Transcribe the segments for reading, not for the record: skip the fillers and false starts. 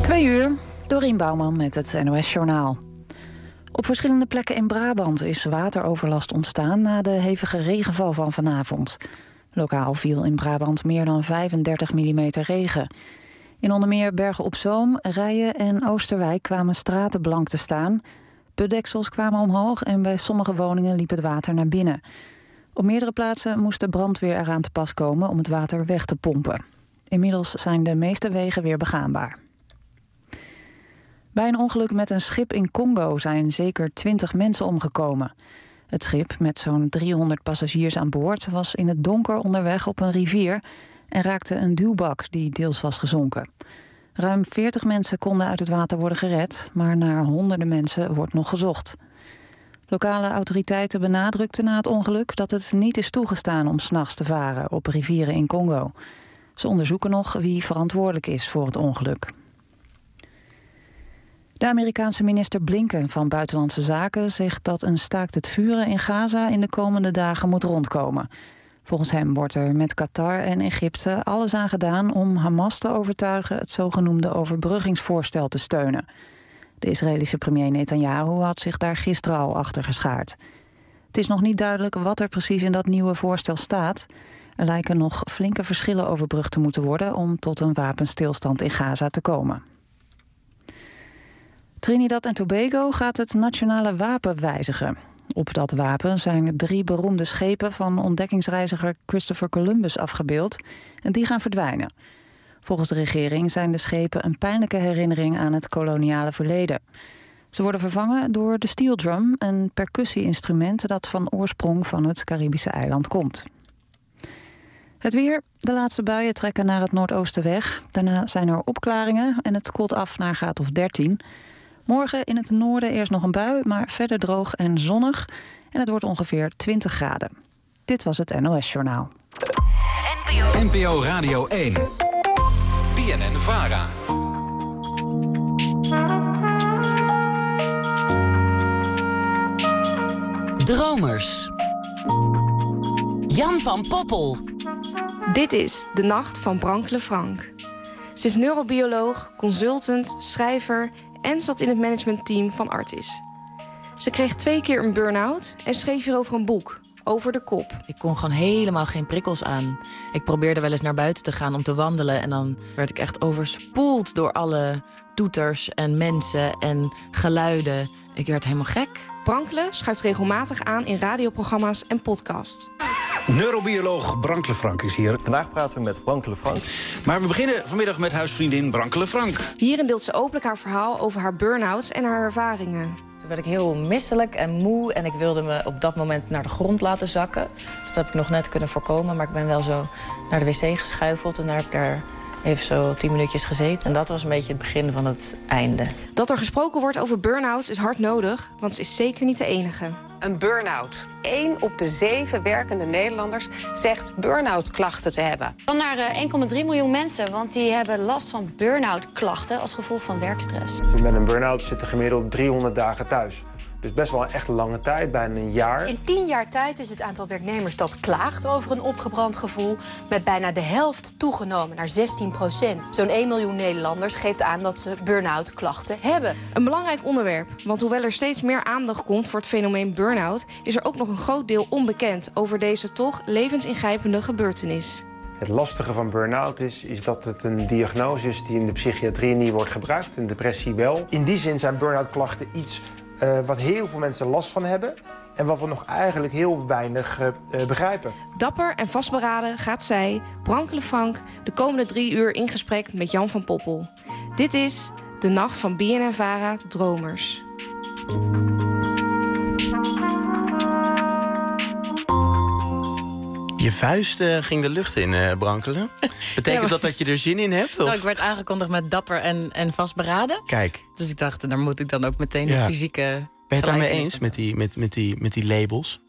2:00, Dorien Bouwman met het NOS-journaal. Op verschillende plekken in Brabant is wateroverlast ontstaan na de hevige regenval van vanavond. Lokaal viel in Brabant meer dan 35 mm regen. In onder meer Bergen op Zoom, Rijen en Oosterwijk kwamen straten blank te staan. Putdeksels kwamen omhoog en bij sommige woningen liep het water naar binnen. Op meerdere plaatsen moest de brandweer eraan te pas komen om het water weg te pompen. Inmiddels zijn de meeste wegen weer begaanbaar. Bij een ongeluk met een schip in Congo zijn zeker 20 mensen omgekomen. Het schip, met zo'n 300 passagiers aan boord, was in het donker onderweg op een rivier en raakte een duwbak die deels was gezonken. Ruim 40 mensen konden uit het water worden gered, maar naar honderden mensen wordt nog gezocht. Lokale autoriteiten benadrukten na het ongeluk dat het niet is toegestaan om 's nachts te varen op rivieren in Congo. Ze onderzoeken nog wie verantwoordelijk is voor het ongeluk. De Amerikaanse minister Blinken van Buitenlandse Zaken zegt dat een staakt het vuren in Gaza in de komende dagen moet rondkomen. Volgens hem wordt er met Qatar en Egypte alles aan gedaan om Hamas te overtuigen het zogenoemde overbruggingsvoorstel te steunen. De Israëlische premier Netanyahu had zich daar gisteren al achter geschaard. Het is nog niet duidelijk wat er precies in dat nieuwe voorstel staat. Er lijken nog flinke verschillen overbrugd te moeten worden om tot een wapenstilstand in Gaza te komen. Trinidad en Tobago gaat het nationale wapen wijzigen. Op dat wapen zijn 3 beroemde schepen van ontdekkingsreiziger Christopher Columbus afgebeeld en die gaan verdwijnen. Volgens de regering zijn de schepen een pijnlijke herinnering aan het koloniale verleden. Ze worden vervangen door de steel drum, een percussie-instrument dat van oorsprong van het Caribische eiland komt. Het weer. De laatste buien trekken naar het noordoosten weg. Daarna zijn er opklaringen en het koelt af naar graad of 13. Morgen in het noorden eerst nog een bui, maar verder droog en zonnig. En het wordt ongeveer 20 graden. Dit was het NOS-journaal. NPO Radio 1. BNN-VARA. Dromers. Jan van Poppel. Dit is De Nacht van Brank Lefranc. Ze is neurobioloog, consultant, schrijver en zat in het managementteam van Artis. Ze kreeg 2 keer een burn-out en schreef hierover een boek, Over de Kop. Ik kon gewoon helemaal geen prikkels aan. Ik probeerde wel eens naar buiten te gaan om te wandelen en dan werd ik echt overspoeld door alle toeters en mensen en geluiden. Ik werd helemaal gek. Brankle schuift regelmatig aan in radioprogramma's en podcasts. Neurobioloog Brank Lefranc is hier. Vandaag praten we met Brank Lefranc. Maar we beginnen vanmiddag met huisvriendin Brank Lefranc. Hierin deelt ze openlijk haar verhaal over haar burn-outs en haar ervaringen. Toen werd ik heel misselijk en moe en ik wilde me op dat moment naar de grond laten zakken. Dus dat heb ik nog net kunnen voorkomen, maar ik ben wel zo naar de wc geschuifeld en daar heb ik daar even zo 10 minuutjes gezeten. En dat was een beetje het begin van het einde. Dat er gesproken wordt over burn-outs is hard nodig, want ze is zeker niet de enige. Een burn-out. 1 op de 7 werkende Nederlanders zegt burn-out klachten te hebben. Dan naar 1,3 miljoen mensen, want die hebben last van burn-out klachten als gevolg van werkstress. Met een burn-out zitten gemiddeld 300 dagen thuis. Dus best wel een echt lange tijd, bijna een jaar. In 10 jaar tijd is het aantal werknemers dat klaagt over een opgebrand gevoel met bijna de helft toegenomen, naar 16%. Zo'n 1 miljoen Nederlanders geeft aan dat ze burn-out klachten hebben. Een belangrijk onderwerp, want hoewel er steeds meer aandacht komt voor het fenomeen burn-out, is er ook nog een groot deel onbekend over deze toch levensingrijpende gebeurtenis. Het lastige van burn-out is dat het een diagnose is die in de psychiatrie niet wordt gebruikt, in depressie wel. In die zin zijn burn-out klachten iets wat heel veel mensen last van hebben en wat we nog eigenlijk heel weinig begrijpen. Dapper en vastberaden gaat zij, Brank Lefranc, de komende 3 uur in gesprek met Jan van Poppel. Dit is De Nacht van BNN-VARA Dromers. Je vuist ging de lucht in, Brankelen. Betekent dat je er zin in hebt? Of? Nou, ik werd aangekondigd met dapper en vastberaden. Kijk. Dus ik dacht, daar moet ik dan ook meteen de fysieke... Ben je het daarmee eens met die labels?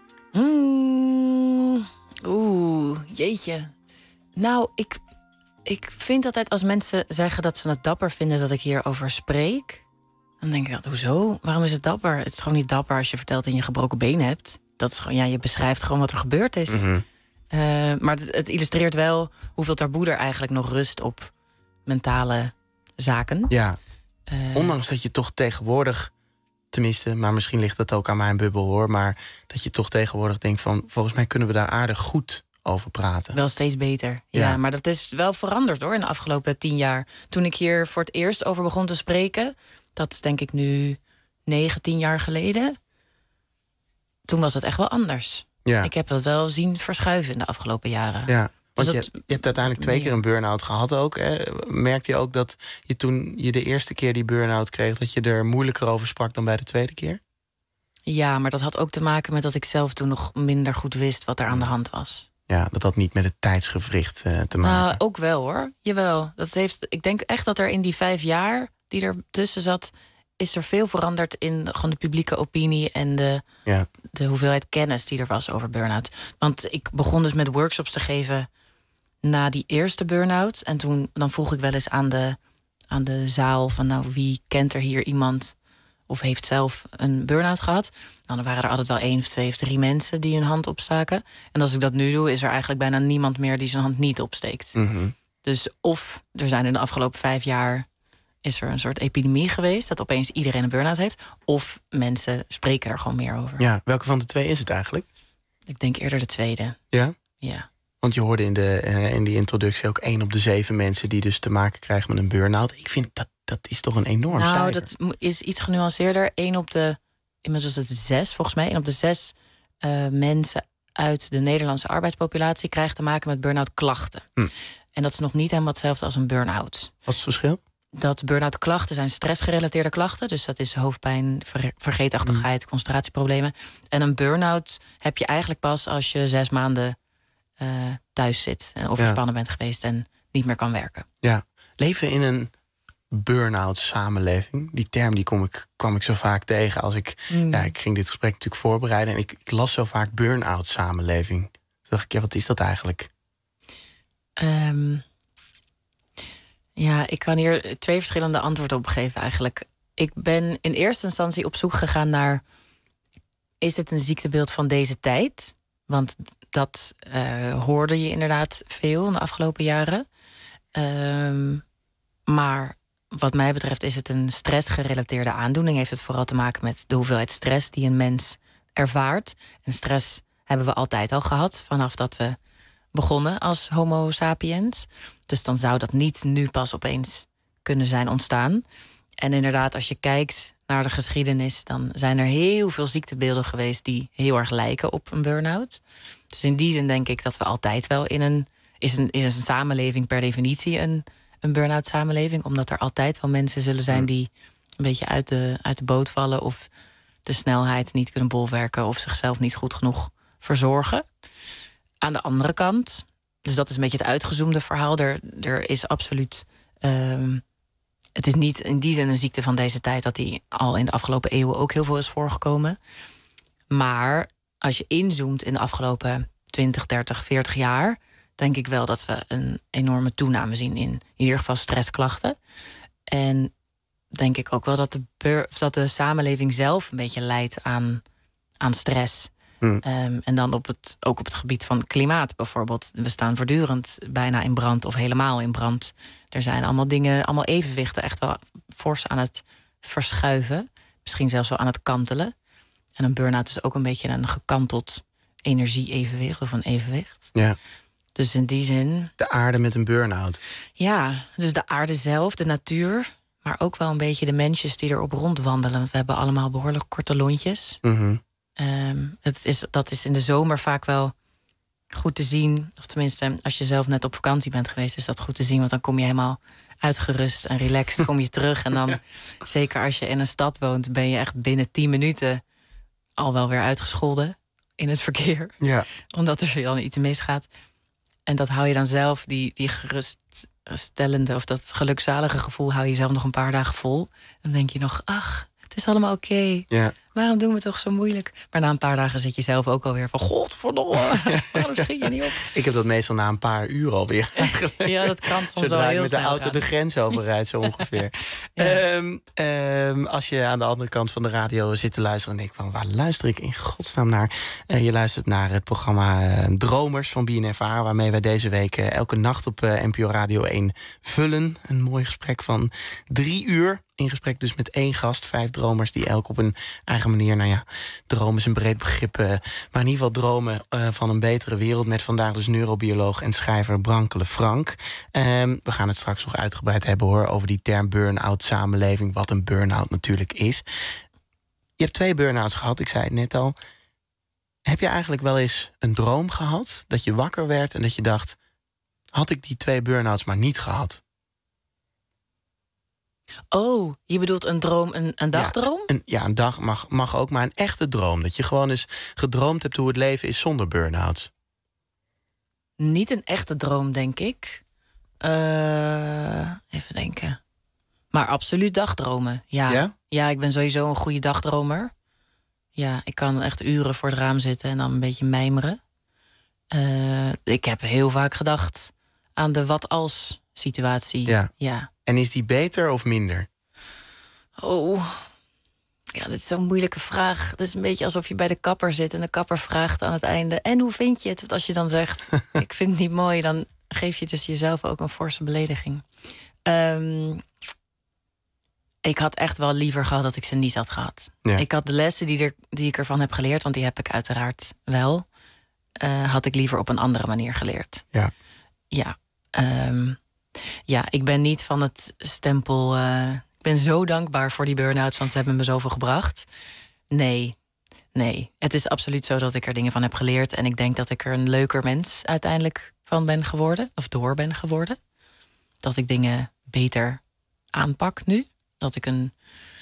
Jeetje. Nou, ik vind altijd als mensen zeggen dat ze het dapper vinden dat ik hierover spreek, dan denk ik altijd, hoezo? Waarom is het dapper? Het is gewoon niet dapper als je vertelt dat je een gebroken been hebt. Dat is gewoon, je beschrijft gewoon wat er gebeurd is. Mm-hmm. Maar het illustreert wel hoeveel taboe er eigenlijk nog rust op mentale zaken. Ja, ondanks dat je toch tegenwoordig, tenminste, maar misschien ligt dat ook aan mijn bubbel hoor, maar dat je toch tegenwoordig denkt van, volgens mij kunnen we daar aardig goed over praten. Wel steeds beter. Ja, maar dat is wel veranderd hoor in de afgelopen 10 jaar. Toen ik hier voor het eerst over begon te spreken, dat is denk ik nu 9, 10 jaar geleden. Toen was het echt wel anders. Ja. Ik heb dat wel zien verschuiven in de afgelopen jaren. Ja, want Dus je hebt uiteindelijk 2 keer een burn-out gehad ook. Hè? Merkte je ook dat je toen je de eerste keer die burn-out kreeg, dat je er moeilijker over sprak dan bij de tweede keer? Ja, maar dat had ook te maken met dat ik zelf toen nog minder goed wist wat er aan de hand was. Ja, dat had niet met het tijdsgewricht te maken. Nou, ook wel hoor. Jawel. Ik denk echt dat er in die 5 jaar die er tussen zat, is er veel veranderd in gewoon de publieke opinie en de hoeveelheid kennis die er was over burn-out. Want ik begon dus met workshops te geven na die eerste burn-out. En dan vroeg ik wel eens aan de zaal van, nou, wie kent er hier iemand of heeft zelf een burn-out gehad? Nou, dan waren er altijd wel 1 of 2 of 3 mensen die hun hand opstaken. En als ik dat nu doe, is er eigenlijk bijna niemand meer die zijn hand niet opsteekt. Mm-hmm. Dus of er zijn in de afgelopen 5 jaar is er een soort epidemie geweest dat opeens iedereen een burn-out heeft, of mensen spreken er gewoon meer over. Ja, welke van de 2 is het eigenlijk? Ik denk eerder de tweede. Ja? Ja. Want je hoorde in die introductie ook 1 op de 7 mensen die dus te maken krijgen met een burn-out. Ik vind dat is toch een enorm cijfer. Nou, dat is iets genuanceerder. 1 op de, inmiddels is het 6 volgens mij, 1 op de 6 mensen uit de Nederlandse arbeidspopulatie krijgt te maken met burn-out klachten. En dat is nog niet helemaal hetzelfde als een burn-out. Wat is het verschil? Dat burn-out klachten zijn stressgerelateerde klachten. Dus dat is hoofdpijn, vergeetachtigheid, concentratieproblemen. En een burn-out heb je eigenlijk pas als je 6 maanden thuis zit en overspannen bent geweest en niet meer kan werken. Ja, leven we in een burn-out samenleving? Die term kwam ik zo vaak tegen als ik ging dit gesprek natuurlijk voorbereiden en ik las zo vaak burn-out samenleving. Toen dacht ik, wat is dat eigenlijk? Ja, ik kan hier 2 verschillende antwoorden op geven eigenlijk. Ik ben in eerste instantie op zoek gegaan naar, is het een ziektebeeld van deze tijd? Want dat hoorde je inderdaad veel in de afgelopen jaren. Maar wat mij betreft is het een stressgerelateerde aandoening. Heeft het vooral te maken met de hoeveelheid stress die een mens ervaart. En stress hebben we altijd al gehad, vanaf dat we begonnen als homo sapiens. Dus dan zou dat niet nu pas opeens kunnen zijn ontstaan. En inderdaad, als je kijkt naar de geschiedenis, dan zijn er heel veel ziektebeelden geweest die heel erg lijken op een burn-out. Dus in die zin denk ik dat we altijd wel is een samenleving per definitie een burn-out samenleving, omdat er altijd wel mensen zullen zijn die een beetje uit de boot vallen of de snelheid niet kunnen bolwerken of zichzelf niet goed genoeg verzorgen. Aan de andere kant, dus dat is een beetje het uitgezoomde verhaal, er is absoluut, het is niet in die zin een ziekte van deze tijd dat die al in de afgelopen eeuwen ook heel veel is voorgekomen. Maar als je inzoomt in de afgelopen 20, 30, 40 jaar, denk ik wel dat we een enorme toename zien in ieder geval stressklachten. En denk ik ook wel dat de samenleving zelf een beetje leidt aan stress. En dan ook op het gebied van klimaat bijvoorbeeld. We staan voortdurend bijna in brand of helemaal in brand. Er zijn allemaal evenwichten echt wel fors aan het verschuiven. Misschien zelfs wel aan het kantelen. En een burn-out is ook een beetje een gekanteld energie-evenwicht of een evenwicht. Ja. Dus in die zin, de aarde met een burn-out. Ja, dus de aarde zelf, de natuur, maar ook wel een beetje de mensjes die erop rondwandelen. Want we hebben allemaal behoorlijk korte lontjes. Mm-hmm. Dat is in de zomer vaak wel goed te zien. Of tenminste, als je zelf net op vakantie bent geweest, is dat goed te zien. Want dan kom je helemaal uitgerust en relaxed, kom je terug. En dan, zeker als je in een stad woont, ben je echt binnen 10 minuten al wel weer uitgescholden in het verkeer. Ja. Omdat er dan iets misgaat. En dat hou je dan zelf, die geruststellende of dat gelukzalige gevoel, hou je zelf nog een paar dagen vol. Dan denk je nog, ach, het is allemaal oké. Ja. Waarom doen we toch zo moeilijk? Maar na een paar dagen zit je zelf ook alweer van... Godverdomme, waarom schiet je niet op? Ik heb dat meestal na een paar uur alweer. Ja, dat kan soms Zodra wel heel ik met de snel auto gaan. de grens overrijd, zo ongeveer. Als je aan de andere kant van de radio zit te luisteren... en denkt van, waar luister ik in godsnaam naar? Je luistert naar het programma Dromers van BNNVARA... waarmee wij deze week elke nacht op NPO Radio 1 vullen. Een mooi gesprek van 3 uur. In gesprek dus met 1 gast, 5 dromers... die elk op een eigen manier, nou ja, droom is een breed begrip... maar in ieder geval dromen van een betere wereld... met vandaag dus neurobioloog en schrijver Brankele Frank. We gaan het straks nog uitgebreid hebben, hoor... over die term burn-out samenleving, wat een burn-out natuurlijk is. Je hebt 2 burn-outs gehad, ik zei het net al. Heb je eigenlijk wel eens een droom gehad... dat je wakker werd en dat je dacht... had ik die 2 burn-outs maar niet gehad... Oh, je bedoelt een droom, een dagdroom? Ja, een dag mag ook, maar een echte droom. Dat je gewoon eens gedroomd hebt hoe het leven is zonder burn-outs. Niet een echte droom, denk ik. Even denken. Maar absoluut dagdromen, ja. Ja? Ja, ik ben sowieso een goede dagdromer. Ja, ik kan echt uren voor het raam zitten en dan een beetje mijmeren. Ik heb heel vaak gedacht aan de wat-als situatie. Ja. En is die beter of minder? Oh, ja, dit is zo'n moeilijke vraag. Het is een beetje alsof je bij de kapper zit... en de kapper vraagt aan het einde... en hoe vind je het? Want als je dan zegt, ik vind het niet mooi... dan geef je dus jezelf ook een forse belediging. Ik had echt wel liever gehad dat ik ze niet had gehad. Ja. Ik had de lessen die ik ervan heb geleerd... want die heb ik uiteraard wel... had ik liever op een andere manier geleerd. Ja. Ja, ja, ik ben niet van het stempel... ik ben zo dankbaar voor die burn-outs... want ze hebben me zoveel gebracht. Nee. Het is absoluut zo dat ik er dingen van heb geleerd... en ik denk dat ik er een leuker mens uiteindelijk van ben geworden... of door ben geworden. Dat ik dingen beter aanpak nu. Dat ik een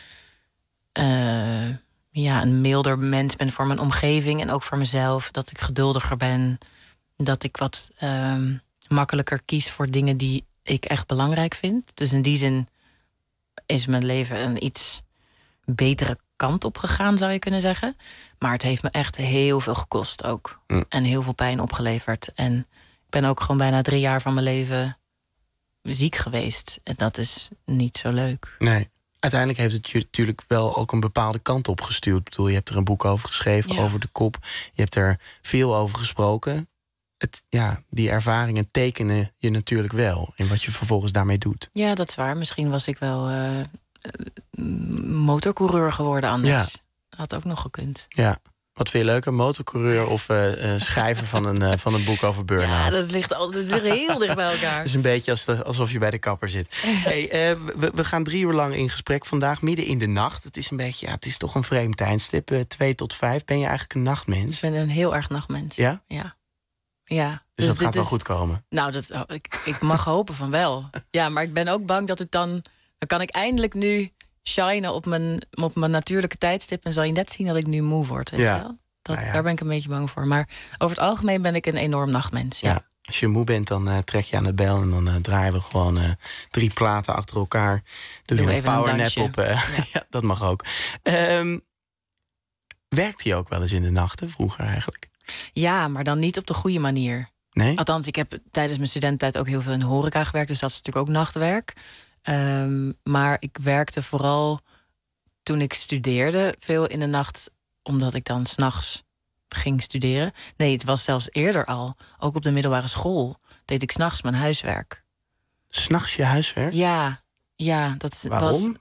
milder mens ben voor mijn omgeving... en ook voor mezelf. Dat ik geduldiger ben. Dat ik wat makkelijker kies voor dingen die ik echt belangrijk vind. Dus in die zin is mijn leven een iets betere kant op gegaan, zou je kunnen zeggen. Maar het heeft me echt heel veel gekost ook. En heel veel pijn opgeleverd. En ik ben ook gewoon bijna 3 jaar van mijn leven ziek geweest. En dat is niet zo leuk. Nee. Uiteindelijk heeft het je natuurlijk wel ook een bepaalde kant op gestuurd. Ik bedoel, je hebt er een boek over geschreven, over de kop. Je hebt er veel over gesproken. Die ervaringen tekenen je natuurlijk wel... in wat je vervolgens daarmee doet. Ja, dat is waar. Misschien was ik wel motorcoureur geworden anders. Ja. Had ook nog gekund. Ja. Wat vind je leuker, motorcoureur of schrijver van een boek over burn-out? Ja, dat ligt altijd heel dicht bij elkaar. Het is een beetje alsof je bij de kapper zit. Hey, we gaan 3 uur lang in gesprek vandaag, midden in de nacht. Het is een beetje, het is toch een vreemd tijdstip. 2 tot 5. Ben je eigenlijk een nachtmens? Ik ben een heel erg nachtmens. Ja? Ja. Dus dat gaat wel goed komen? Nou, ik mag hopen van wel. Ja, maar ik ben ook bang dat het dan kan ik eindelijk nu shinen op mijn natuurlijke tijdstip... en zal je net zien dat ik nu moe word, weet je wel? Daar ben ik een beetje bang voor. Maar over het algemeen ben ik een enorm nachtmens, ja. Als je moe bent, dan trek je aan de bel... en dan draaien we gewoon 3 platen achter elkaar. Doe je een powernap op. Ja, dat mag ook. Werkte je ook wel eens in de nachten, vroeger eigenlijk? Ja, maar dan niet op de goede manier. Nee? Althans, ik heb tijdens mijn studententijd ook heel veel in de horeca gewerkt... dus dat is natuurlijk ook nachtwerk. Maar ik werkte vooral toen ik studeerde veel in de nacht... omdat ik dan 's nachts ging studeren. Nee, het was zelfs eerder al. Ook op de middelbare school deed ik 's nachts mijn huiswerk. 'S nachts je huiswerk? Ja, dat Waarom?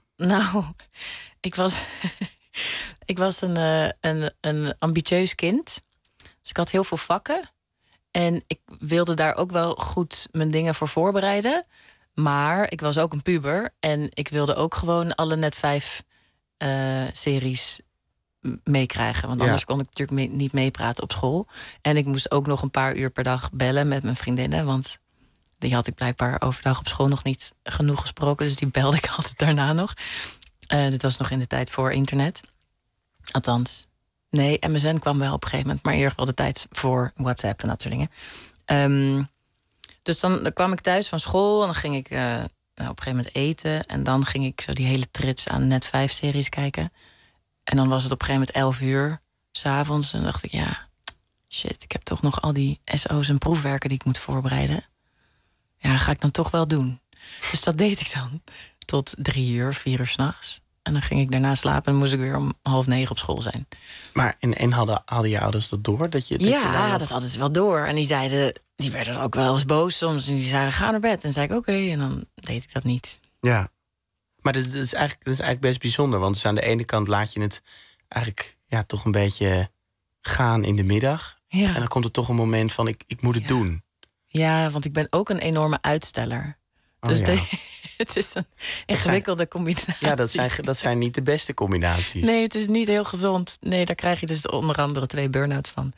Ik was een ambitieus kind. Dus ik had heel veel vakken. En ik wilde daar ook wel goed mijn dingen voor voorbereiden. Maar ik was ook een puber. En ik wilde ook gewoon alle Net5 series meekrijgen. Want anders kon ik natuurlijk niet meepraten op school. En ik moest ook nog een paar uur per dag bellen met mijn vriendinnen. Want die had ik blijkbaar overdag op school nog niet genoeg gesproken. Dus die belde ik altijd daarna nog. Dit was nog in de tijd voor internet. Althans, nee, MSN kwam wel op een gegeven moment. Maar eerder wel de tijd voor WhatsApp en dat soort dingen. Dus dan kwam ik thuis van school. En dan ging ik op een gegeven moment eten. En dan ging ik zo die hele trits aan Net5-series kijken. En dan was het op een gegeven moment 11:00 s'avonds. En dan dacht ik, ja, shit, ik heb toch nog al die SO's en proefwerken die ik moet voorbereiden. Ja, dat ga ik dan toch wel doen. Dus dat deed ik dan. Tot 3:00, 4:00 s'nachts. En dan ging ik daarna slapen en moest ik weer om 8:30 op school zijn. Maar en hadden je ouders dat door? Dat je Dat hadden ze wel door. En die werden ook wel eens boos soms. En die zeiden, ga naar bed. En dan zei ik, oké. En dan deed ik dat niet. Ja. Maar dat is eigenlijk best bijzonder. Want dus aan de ene kant laat je het eigenlijk toch een beetje gaan in de middag. Ja. En dan komt er toch een moment van, ik moet het doen. Ja, want ik ben ook een enorme uitsteller. Dus het is een ingewikkelde combinatie. Ja, dat zijn niet de beste combinaties. Nee, het is niet heel gezond. Nee, daar krijg je dus onder andere 2 burn-outs van.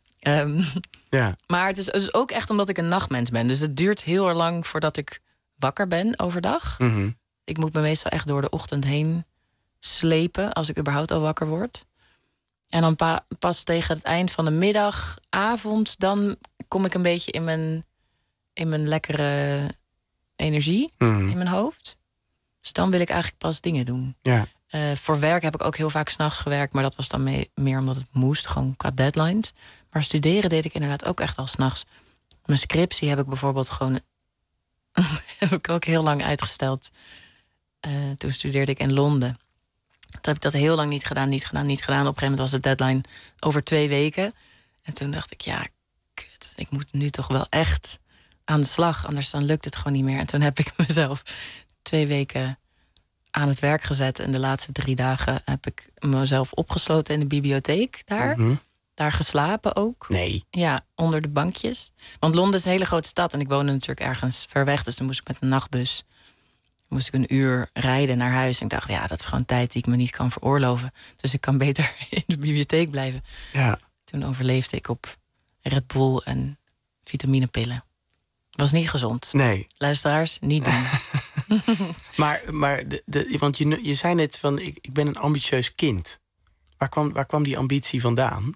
Ja. Maar het is dus ook echt omdat ik een nachtmens ben. Dus het duurt heel erg lang voordat ik wakker ben overdag. Mm-hmm. Ik moet me meestal echt door de ochtend heen slepen, als ik überhaupt al wakker word. En dan pas tegen het eind van de middag, avond, dan kom ik een beetje in mijn lekkere energie in mijn hoofd. Dus dan wil ik eigenlijk pas dingen doen. Ja. Voor werk heb ik ook heel vaak 's nachts gewerkt, maar dat was dan meer omdat het moest, gewoon qua deadlines. Maar studeren deed ik inderdaad ook echt al 's nachts. Mijn scriptie heb ik bijvoorbeeld gewoon heb ik ook heel lang uitgesteld. Toen studeerde ik in Londen. Toen heb ik dat heel lang niet gedaan. Op een gegeven moment was de deadline over 2 weken. En toen dacht ik, ja, kut, ik moet nu toch wel echt aan de slag. Anders dan lukt het gewoon niet meer. En toen heb ik mezelf 2 weken aan het werk gezet. En de laatste 3 dagen heb ik mezelf opgesloten in de bibliotheek daar. Mm-hmm. Daar geslapen ook. Nee. Ja, onder de bankjes. Want Londen is een hele grote stad. En ik woonde natuurlijk ergens ver weg. Dus dan moest ik met een nachtbus moest ik 1 uur rijden naar huis. En ik dacht, ja, dat is gewoon tijd die ik me niet kan veroorloven. Dus ik kan beter in de bibliotheek blijven. Ja. Toen overleefde ik op Red Bull en vitaminepillen. Was niet gezond. Nee. Luisteraars, niet doen. Maar want je zei net van, ik ben een ambitieus kind. Waar kwam die ambitie vandaan?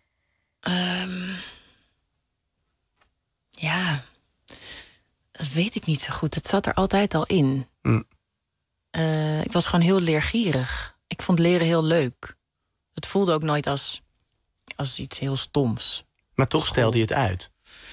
Ja, dat weet ik niet zo goed. Het zat er altijd al in. Ik was gewoon heel leergierig. Ik vond leren heel leuk. Het voelde ook nooit als iets heel stoms. Maar toch stelde je het uit?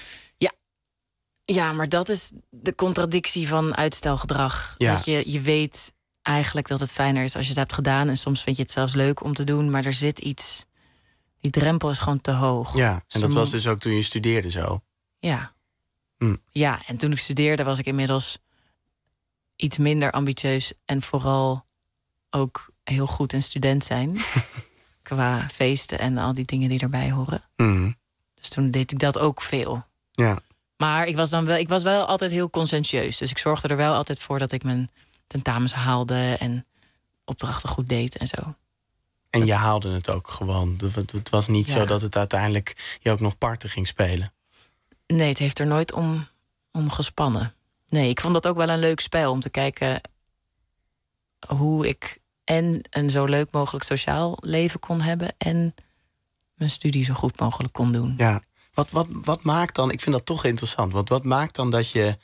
Ja, maar dat is de contradictie van uitstelgedrag. Ja. Dat je weet eigenlijk dat het fijner is als je het hebt gedaan. En soms vind je het zelfs leuk om te doen. Maar er zit iets. Die drempel is gewoon te hoog. Ja, en dat was dus ook toen je studeerde zo? Ja. Ja, en toen ik studeerde was ik inmiddels iets minder ambitieus. En vooral ook heel goed in student zijn. Qua feesten en al die dingen die erbij horen. Dus toen deed ik dat ook veel. Ja. Maar ik was wel altijd heel conscientieus. Dus ik zorgde er wel altijd voor dat ik mijn tentamens haalde en opdrachten goed deed en zo. En je haalde het ook gewoon. Het was niet zo dat het uiteindelijk je ook nog parten ging spelen. Nee, het heeft er nooit om gespannen. Nee, ik vond dat ook wel een leuk spel om te kijken hoe ik en een zo leuk mogelijk sociaal leven kon hebben en mijn studie zo goed mogelijk kon doen. Ja. Wat maakt dan, ik vind dat toch interessant, wat maakt dan dat je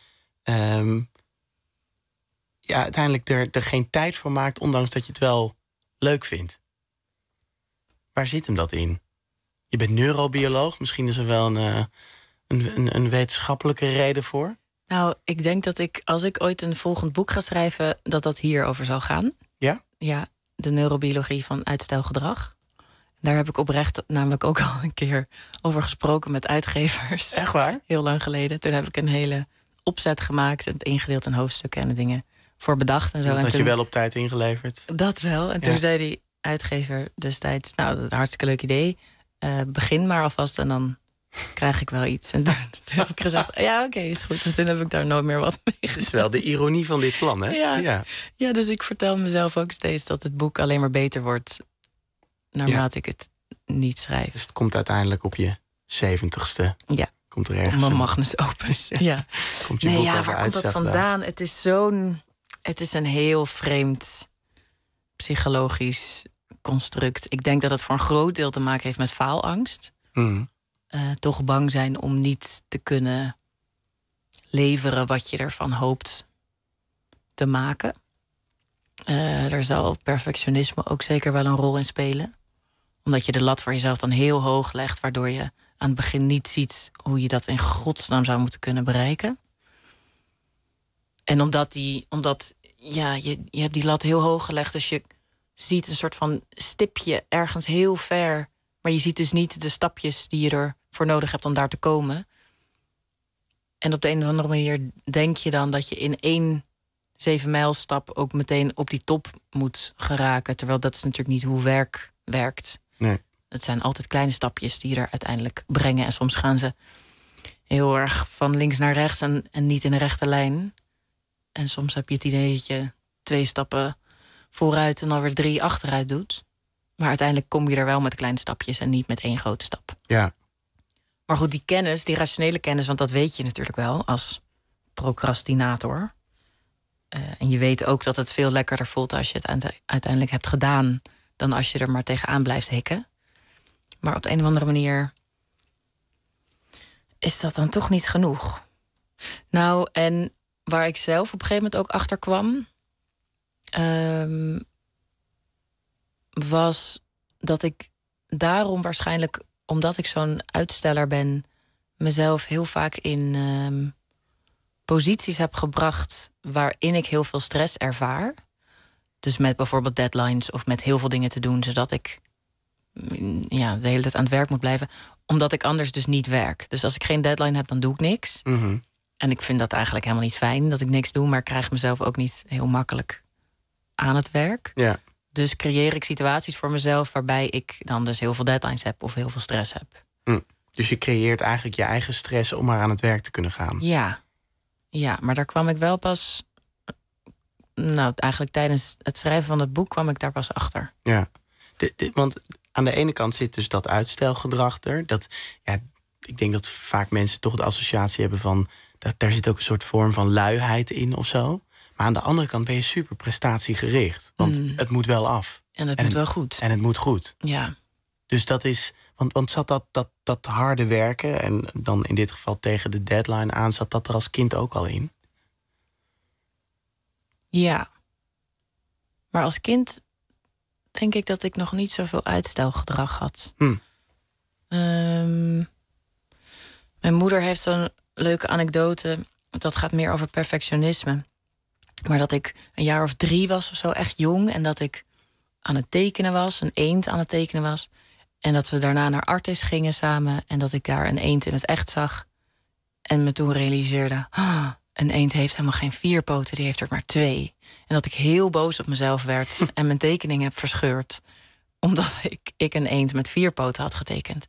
uiteindelijk er geen tijd voor maakt, ondanks dat je het wel leuk vindt? Waar zit hem dat in? Je bent neurobioloog, misschien is er wel een wetenschappelijke reden voor? Nou, ik denk dat als ik ooit een volgend boek ga schrijven, dat hierover zal gaan. Ja? Ja, de neurobiologie van uitstelgedrag. Daar heb ik oprecht namelijk ook al een keer over gesproken met uitgevers. Echt waar? Heel lang geleden. Toen heb ik een hele opzet gemaakt en het ingedeeld in hoofdstukken en dingen voor bedacht en zo. Dat had je wel op tijd ingeleverd? Dat wel. En toen zei die uitgever destijds, nou, dat is een hartstikke leuk idee. Begin maar alvast en dan krijg ik wel iets. En toen heb ik gezegd, ja, oké, is goed. En toen heb ik daar nooit meer wat mee gedaan. Het is wel de ironie van dit plan, hè? Ja, dus ik vertel mezelf ook steeds dat het boek alleen maar beter wordt naarmate ik het niet schrijf. Dus het komt uiteindelijk op je 70ste. Ja. Komt er ergens mijn magnus opus. Ja. Komt je boek waar komt dat vandaan? Het is een heel vreemd psychologisch construct. Ik denk dat het voor een groot deel te maken heeft met faalangst. Toch bang zijn om niet te kunnen leveren wat je ervan hoopt te maken. Er zal perfectionisme ook zeker wel een rol in spelen. Omdat je de lat voor jezelf dan heel hoog legt, waardoor je aan het begin niet ziet hoe je dat in godsnaam zou moeten kunnen bereiken. En omdat je hebt die lat heel hoog gelegd, dus je ziet een soort van stipje ergens heel ver, maar je ziet dus niet de stapjes die je ervoor nodig hebt om daar te komen. En op de een of andere manier denk je dan dat je in 1 7-mijlstap ook meteen op die top moet geraken. Terwijl dat is natuurlijk niet hoe werk werkt. Nee. Het zijn altijd kleine stapjes die je er uiteindelijk brengen. En soms gaan ze heel erg van links naar rechts en niet in een rechte lijn. En soms heb je het idee dat je 2 stappen vooruit en dan weer 3 achteruit doet. Maar uiteindelijk kom je er wel met kleine stapjes en niet met 1 grote stap. Ja. Maar goed, die kennis, die rationele kennis, want dat weet je natuurlijk wel als procrastinator. En je weet ook dat het veel lekkerder voelt als je het uiteindelijk hebt gedaan dan als je er maar tegenaan blijft hikken. Maar op de een of andere manier is dat dan toch niet genoeg. Nou, en waar ik zelf op een gegeven moment ook achter kwam, was dat ik daarom waarschijnlijk, omdat ik zo'n uitsteller ben, mezelf heel vaak in posities heb gebracht waarin ik heel veel stress ervaar. Dus met bijvoorbeeld deadlines of met heel veel dingen te doen, zodat ik de hele tijd aan het werk moet blijven. Omdat ik anders dus niet werk. Dus als ik geen deadline heb, dan doe ik niks. Mm-hmm. En ik vind dat eigenlijk helemaal niet fijn dat ik niks doe, maar ik krijg mezelf ook niet heel makkelijk aan het werk. Ja. Dus creëer ik situaties voor mezelf waarbij ik dan dus heel veel deadlines heb of heel veel stress heb. Dus je creëert eigenlijk je eigen stress om maar aan het werk te kunnen gaan. Ja, maar daar kwam ik wel pas, eigenlijk tijdens het schrijven van het boek kwam ik daar pas achter. Ja, want aan de ene kant zit dus dat uitstelgedrag er. Ik denk dat vaak mensen toch de associatie hebben van, dat daar zit ook een soort vorm van luiheid in of zo. Maar aan de andere kant ben je super prestatiegericht. Want het moet wel af. En het moet wel goed. En het moet goed. Ja. Dus dat is, want zat dat harde werken, en dan in dit geval tegen de deadline aan, zat dat er als kind ook al in? Ja. Maar als kind denk ik dat ik nog niet zoveel uitstelgedrag had. Mijn moeder heeft zo'n leuke anekdote. Dat gaat meer over perfectionisme. Maar dat ik een jaar of 3 was of zo, echt jong. En dat ik aan het tekenen was, een eend aan het tekenen was. En dat we daarna naar Artis gingen samen. En dat ik daar een eend in het echt zag. En me toen realiseerde, een eend heeft helemaal geen 4 poten, die heeft er maar 2. En dat ik heel boos op mezelf werd en mijn tekening heb verscheurd. Omdat ik een eend met 4 poten had getekend.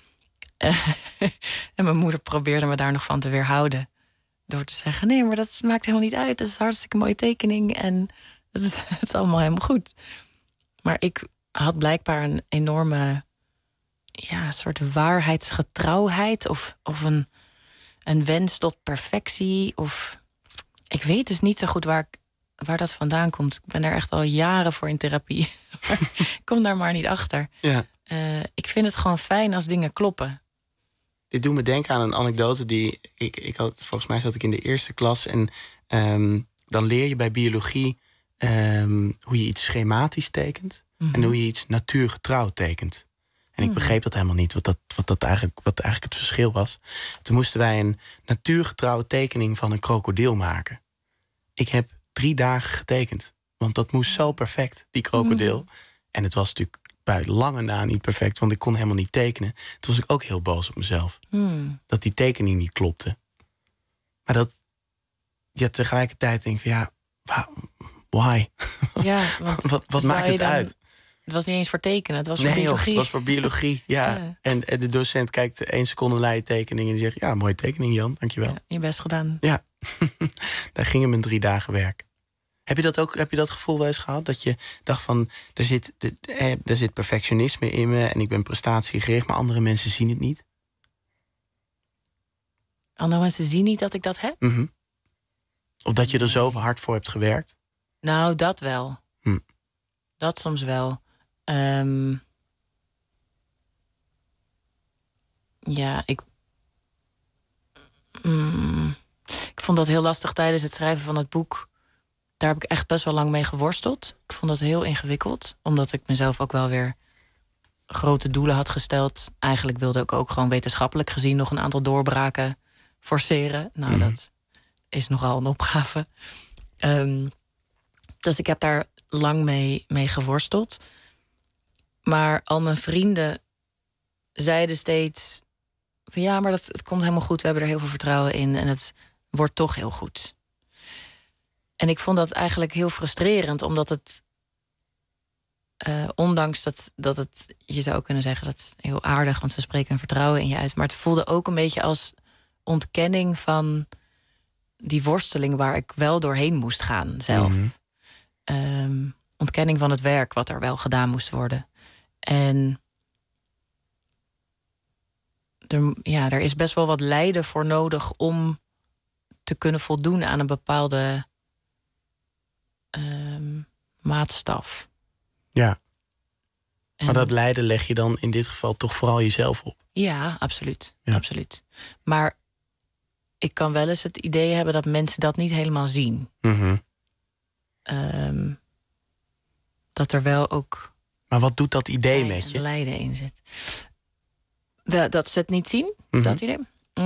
En mijn moeder probeerde me daar nog van te weerhouden. Door te zeggen, nee, maar dat maakt helemaal niet uit. Dat is een hartstikke mooie tekening en het is allemaal helemaal goed. Maar ik had blijkbaar een enorme soort waarheidsgetrouwheid of een wens tot perfectie. Of ik weet dus niet zo goed waar dat vandaan komt. Ik ben er echt al jaren voor in therapie. Maar ik kom daar maar niet achter. Ja. Ik vind het gewoon fijn als dingen kloppen. Dit doet me denken aan een anekdote die ik had. Volgens mij zat ik in de eerste klas. En dan leer je bij biologie hoe je iets schematisch tekent. Mm-hmm. En hoe je iets natuurgetrouw tekent. En ik begreep dat helemaal niet, wat eigenlijk het verschil was. Toen moesten wij een natuurgetrouwe tekening van een krokodil maken. Ik heb 3 dagen getekend. Want dat moest zo perfect, die krokodil. En het was natuurlijk bij lange na niet perfect, want ik kon helemaal niet tekenen. Toen was ik ook heel boos op mezelf. Dat die tekening niet klopte. Maar dat tegelijkertijd denk ik, why? Ja, want wat maakt het uit? Het was niet eens voor tekenen, het was voor biologie. Het was voor biologie, ja. En de docent kijkt 1 seconde naar je tekening en die zegt, ja, mooie tekening, Jan, dankjewel. Ja, je best gedaan. Ja, daar ging hem 3 dagen werk. Heb je dat gevoel wel eens gehad? Dat je dacht van, er zit perfectionisme in me en ik ben prestatiegericht, maar andere mensen zien het niet? Andere mensen zien niet dat ik dat heb? Mm-hmm. Of dat je er zo hard voor hebt gewerkt? Nou, dat wel. Dat soms wel. Ik vond dat heel lastig tijdens het schrijven van het boek. daar heb ik echt best wel lang mee geworsteld. Ik vond dat heel ingewikkeld. Omdat ik mezelf ook wel weer grote doelen had gesteld. Eigenlijk wilde ik ook gewoon wetenschappelijk gezien nog een aantal doorbraken forceren. Nou, dat is nogal een opgave. Dus ik heb daar lang mee geworsteld. Maar al mijn vrienden zeiden steeds van ja, maar het komt helemaal goed. We hebben er heel veel vertrouwen in en het wordt toch heel goed. En ik vond dat eigenlijk heel frustrerend, omdat het ondanks dat het, je zou kunnen zeggen, dat is heel aardig, want ze spreken hun vertrouwen in je uit. Maar het voelde ook een beetje als ontkenning van die worsteling waar ik wel doorheen moest gaan zelf. Ontkenning van het werk wat er wel gedaan moest worden. En er is best wel wat lijden voor nodig om te kunnen voldoen aan een bepaalde maatstaf. Ja. Maar dat lijden leg je dan in dit geval toch vooral jezelf op? Ja, absoluut. Absoluut. Maar ik kan wel eens het idee hebben dat mensen dat niet helemaal zien. Dat er wel ook... Maar wat doet dat idee met je? Lijden in zit. Dat ze het niet zien, dat idee?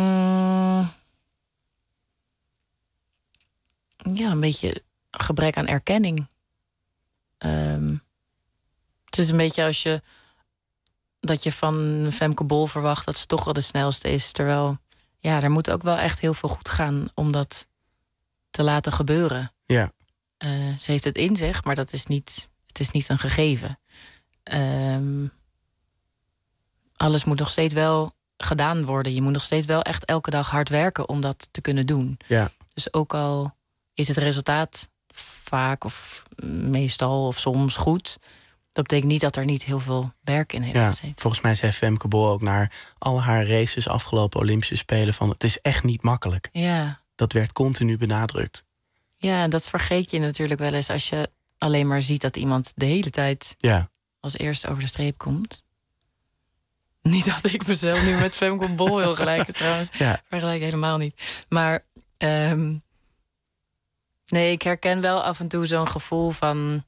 Ja, een beetje gebrek aan erkenning. Het is een beetje dat je van Femke Bol verwacht dat ze toch wel de snelste is. Terwijl, ja, er moet ook wel echt heel veel goed gaan om dat te laten gebeuren. Ja. Ze heeft het in zich, maar het is niet een gegeven. Alles moet nog steeds wel gedaan worden. Je moet nog steeds wel echt elke dag hard werken om dat te kunnen doen. Ja. Dus ook al is het resultaat vaak of meestal of soms goed, dat betekent niet dat er niet heel veel werk in heeft gezeten. Volgens mij zei Femke Bol ook naar al haar races afgelopen Olympische Spelen van het is echt niet makkelijk. Ja. Dat werd continu benadrukt. Ja, en dat vergeet je natuurlijk wel eens als je alleen maar ziet dat iemand de hele tijd als eerste over de streep komt. Niet dat ik mezelf nu met Femke Bol heel gelijk trouwens. Vergelijk helemaal niet. Maar nee, ik herken wel af en toe zo'n gevoel van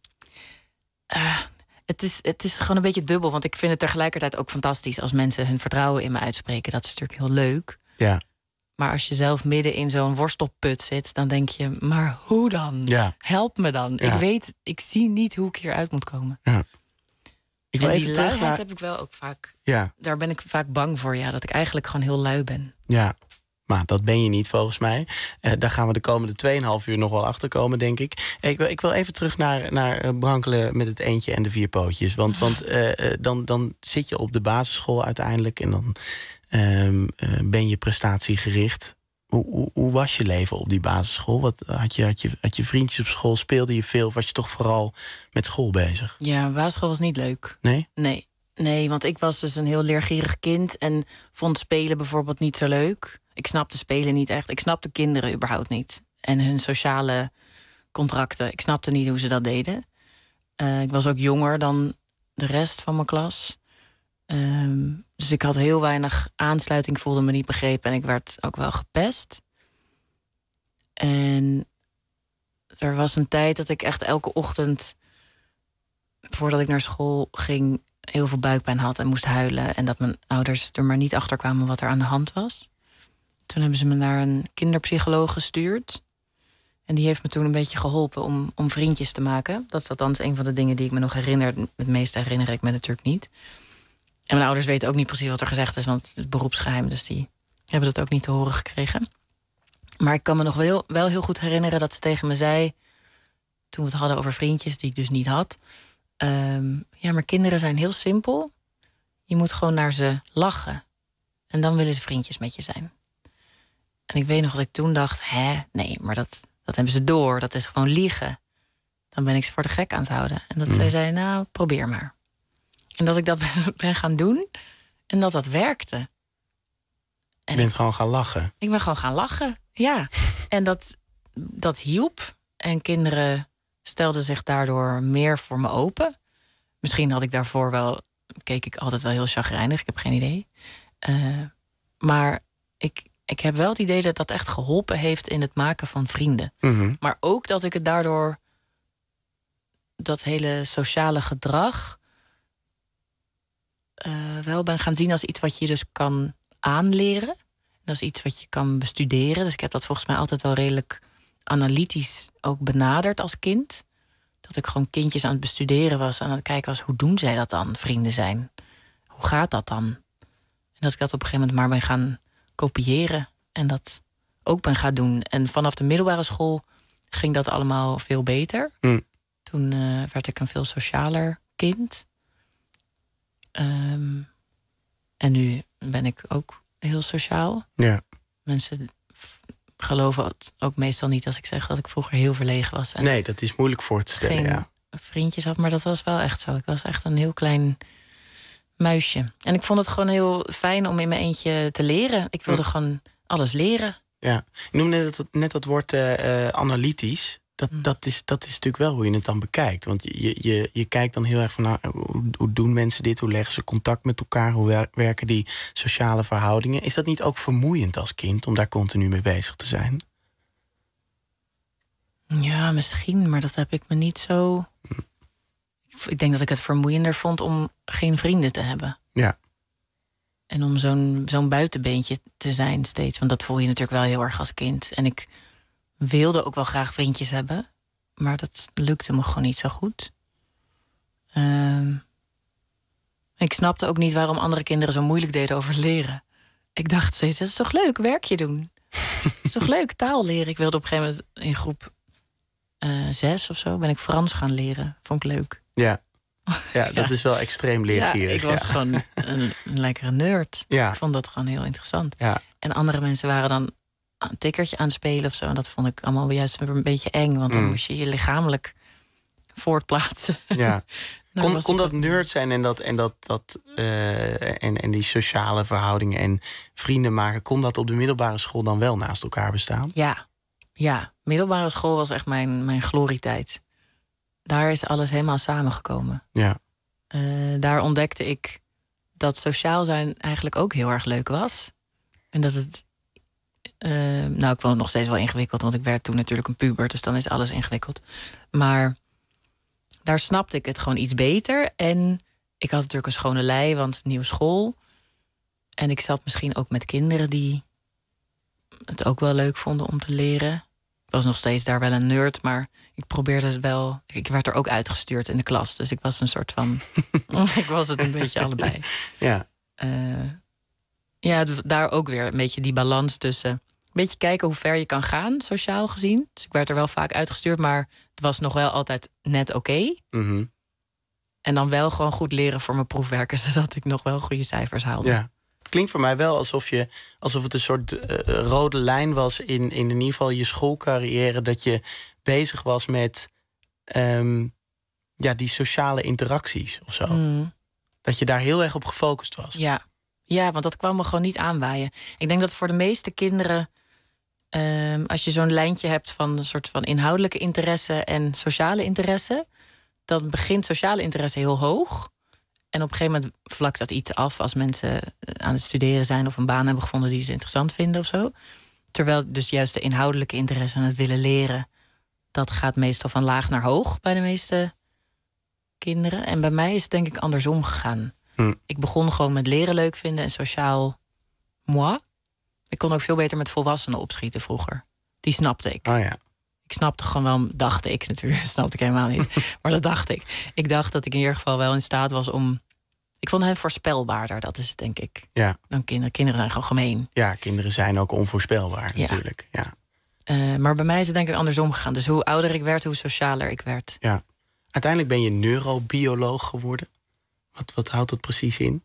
het is gewoon een beetje dubbel. Want ik vind het tegelijkertijd ook fantastisch als mensen hun vertrouwen in me uitspreken. Dat is natuurlijk heel leuk. Ja. Maar als je zelf midden in zo'n worstelput zit, dan denk je, maar hoe dan? Ja. Help me dan. Ja. Ik zie niet hoe ik hieruit moet komen. Ja. Ik wil en die luiheid heb ik wel ook vaak. Ja. Daar ben ik vaak bang voor, dat ik eigenlijk gewoon heel lui ben. Ja, maar dat ben je niet volgens mij. Daar gaan we de komende 2,5 uur nog wel achter komen, denk ik. Ik wil even terug naar brankelen met het eentje en de 4 pootjes. Want dan zit je op de basisschool uiteindelijk en dan ben je prestatiegericht. Hoe was je leven op die basisschool? Had je vriendjes op school? Speelde je veel? Of was je toch vooral met school bezig? Ja, basisschool was niet leuk. Nee? Nee, want ik was dus een heel leergierig kind en vond spelen bijvoorbeeld niet zo leuk. Ik snapte spelen niet echt. Ik snapte kinderen überhaupt niet. En hun sociale contracten. Ik snapte niet hoe ze dat deden. Ik was ook jonger dan de rest van mijn klas. Dus ik had heel weinig aansluiting, voelde me niet begrepen en ik werd ook wel gepest. En er was een tijd dat ik echt elke ochtend, voordat ik naar school ging, heel veel buikpijn had en moest huilen. En dat mijn ouders er maar niet achter kwamen wat er aan de hand was. Toen hebben ze me naar een kinderpsycholoog gestuurd. En die heeft me toen een beetje geholpen om vriendjes te maken. Dat is althans een van de dingen die ik me nog herinner. Het meeste herinner ik me natuurlijk niet. En mijn ouders weten ook niet precies wat er gezegd is, want het is beroepsgeheim, dus die hebben dat ook niet te horen gekregen. Maar ik kan me nog wel heel goed herinneren dat ze tegen me zei, toen we het hadden over vriendjes die ik dus niet had. Maar kinderen zijn heel simpel. Je moet gewoon naar ze lachen. En dan willen ze vriendjes met je zijn. En ik weet nog dat ik toen dacht, nee, maar dat hebben ze door. Dat is gewoon liegen. Dan ben ik ze voor de gek aan het houden. En dat zij zei, nou, probeer maar. En dat ik dat ben gaan doen. En dat werkte. En je bent gewoon gaan lachen? Ik ben gewoon gaan lachen, ja. En dat hielp. En kinderen stelden zich daardoor meer voor me open. Misschien had ik daarvoor keek ik altijd wel heel chagrijnig. Ik heb geen idee. Maar ik heb wel het idee dat dat echt geholpen heeft in het maken van vrienden. Mm-hmm. Maar ook dat ik het daardoor, dat hele sociale gedrag, wel ben gaan zien als iets wat je dus kan aanleren. Dat is iets wat je kan bestuderen. Dus ik heb dat volgens mij altijd wel redelijk analytisch ook benaderd als kind. Dat ik gewoon kindjes aan het bestuderen was. Aan het kijken was, hoe doen zij dat dan, vrienden zijn? Hoe gaat dat dan? En dat ik dat op een gegeven moment maar ben gaan kopiëren. En dat ook ben gaan doen. En vanaf de middelbare school ging dat allemaal veel beter. Toen werd ik een veel socialer kind. En nu ben ik ook heel sociaal. Ja. Mensen geloven het ook meestal niet als ik zeg dat ik vroeger heel verlegen was. En Nee, dat is moeilijk voor te stellen, geen vriendjes had, maar dat was wel echt zo. Ik was echt een heel klein muisje. En ik vond het gewoon heel fijn om in mijn eentje te leren. Ik wilde gewoon alles leren. Ja, je noemde net dat woord analytisch. Dat is natuurlijk wel hoe je het dan bekijkt. Want je kijkt dan heel erg van, hoe doen mensen dit? Hoe leggen ze contact met elkaar? Hoe werken die sociale verhoudingen? Is dat niet ook vermoeiend als kind om daar continu mee bezig te zijn? Ja, misschien, maar dat heb ik me niet zo. Ik denk dat ik het vermoeiender vond om geen vrienden te hebben. Ja. En om zo'n buitenbeentje te zijn steeds. Want dat voel je natuurlijk wel heel erg als kind. En ik wilde ook wel graag vriendjes hebben. Maar dat lukte me gewoon niet zo goed. Ik snapte ook niet waarom andere kinderen zo moeilijk deden over leren. Ik dacht steeds, het is toch leuk, werkje doen. Het is toch leuk, taal leren. Ik wilde op een gegeven moment in groep 6 of zo ben ik Frans gaan leren. Vond ik leuk. Ja, dat is wel extreem leergierig. Ja, ik was gewoon een lekkere nerd. Ja. Ik vond dat gewoon heel interessant. Ja. En andere mensen waren dan een tikkertje aan het spelen of zo. En dat vond ik allemaal juist een beetje eng. Want dan moest je je lichamelijk voortplaatsen. Ja. Kon dat nerd zijn en die sociale verhoudingen en vrienden maken, kon dat op de middelbare school dan wel naast elkaar bestaan? Ja. Middelbare school was echt mijn glorietijd. Daar is alles helemaal samengekomen. Ja. Daar ontdekte ik dat sociaal zijn eigenlijk ook heel erg leuk was. En dat het ik vond het nog steeds wel ingewikkeld, want ik werd toen natuurlijk een puber, dus dan is alles ingewikkeld. Maar daar snapte ik het gewoon iets beter. En ik had natuurlijk een schone lei, want nieuwe school. En ik zat misschien ook met kinderen die het ook wel leuk vonden om te leren. Ik was nog steeds daar wel een nerd, maar ik probeerde het wel. Ik werd er ook uitgestuurd in de klas, dus ik was een soort van. Ik was het een beetje allebei. Ja. Daar ook weer een beetje die balans tussen. Een beetje kijken hoe ver je kan gaan, sociaal gezien. Dus ik werd er wel vaak uitgestuurd, maar het was nog wel altijd net oké. Mm-hmm. En dan wel gewoon goed leren voor mijn proefwerken, zodat ik nog wel goede cijfers haalde. Ja. Het klinkt voor mij wel alsof het een soort rode lijn was in ieder geval je schoolcarrière, dat je bezig was met die sociale interacties of zo. Dat je daar heel erg op gefocust was. Ja, want dat kwam me gewoon niet aanwaaien. Ik denk dat voor de meeste kinderen, als je zo'n lijntje hebt van een soort van inhoudelijke interesse en sociale interesse, dan begint sociale interesse heel hoog. En op een gegeven moment vlakt dat iets af als mensen aan het studeren zijn of een baan hebben gevonden die ze interessant vinden of zo. Terwijl dus juist de inhoudelijke interesse en het willen leren, dat gaat meestal van laag naar hoog bij de meeste kinderen. En bij mij is het denk ik andersom gegaan. Ik begon gewoon met leren leuk vinden en sociaal moi. Ik kon ook veel beter met volwassenen opschieten vroeger. Die snapte ik. Oh ja. Ik snapte gewoon wel, dacht ik natuurlijk, dat snapte ik helemaal niet. Maar dat dacht ik. Ik dacht dat ik in ieder geval wel in staat was om. Ik vond hen voorspelbaarder, dat is het denk ik. Ja. Dan kinderen. Kinderen zijn gewoon gemeen. Ja, kinderen zijn ook onvoorspelbaar natuurlijk. Ja. Maar bij mij is het denk ik andersom gegaan. Dus hoe ouder ik werd, hoe socialer ik werd. Ja. Uiteindelijk ben je neurobioloog geworden. Wat houdt dat precies in?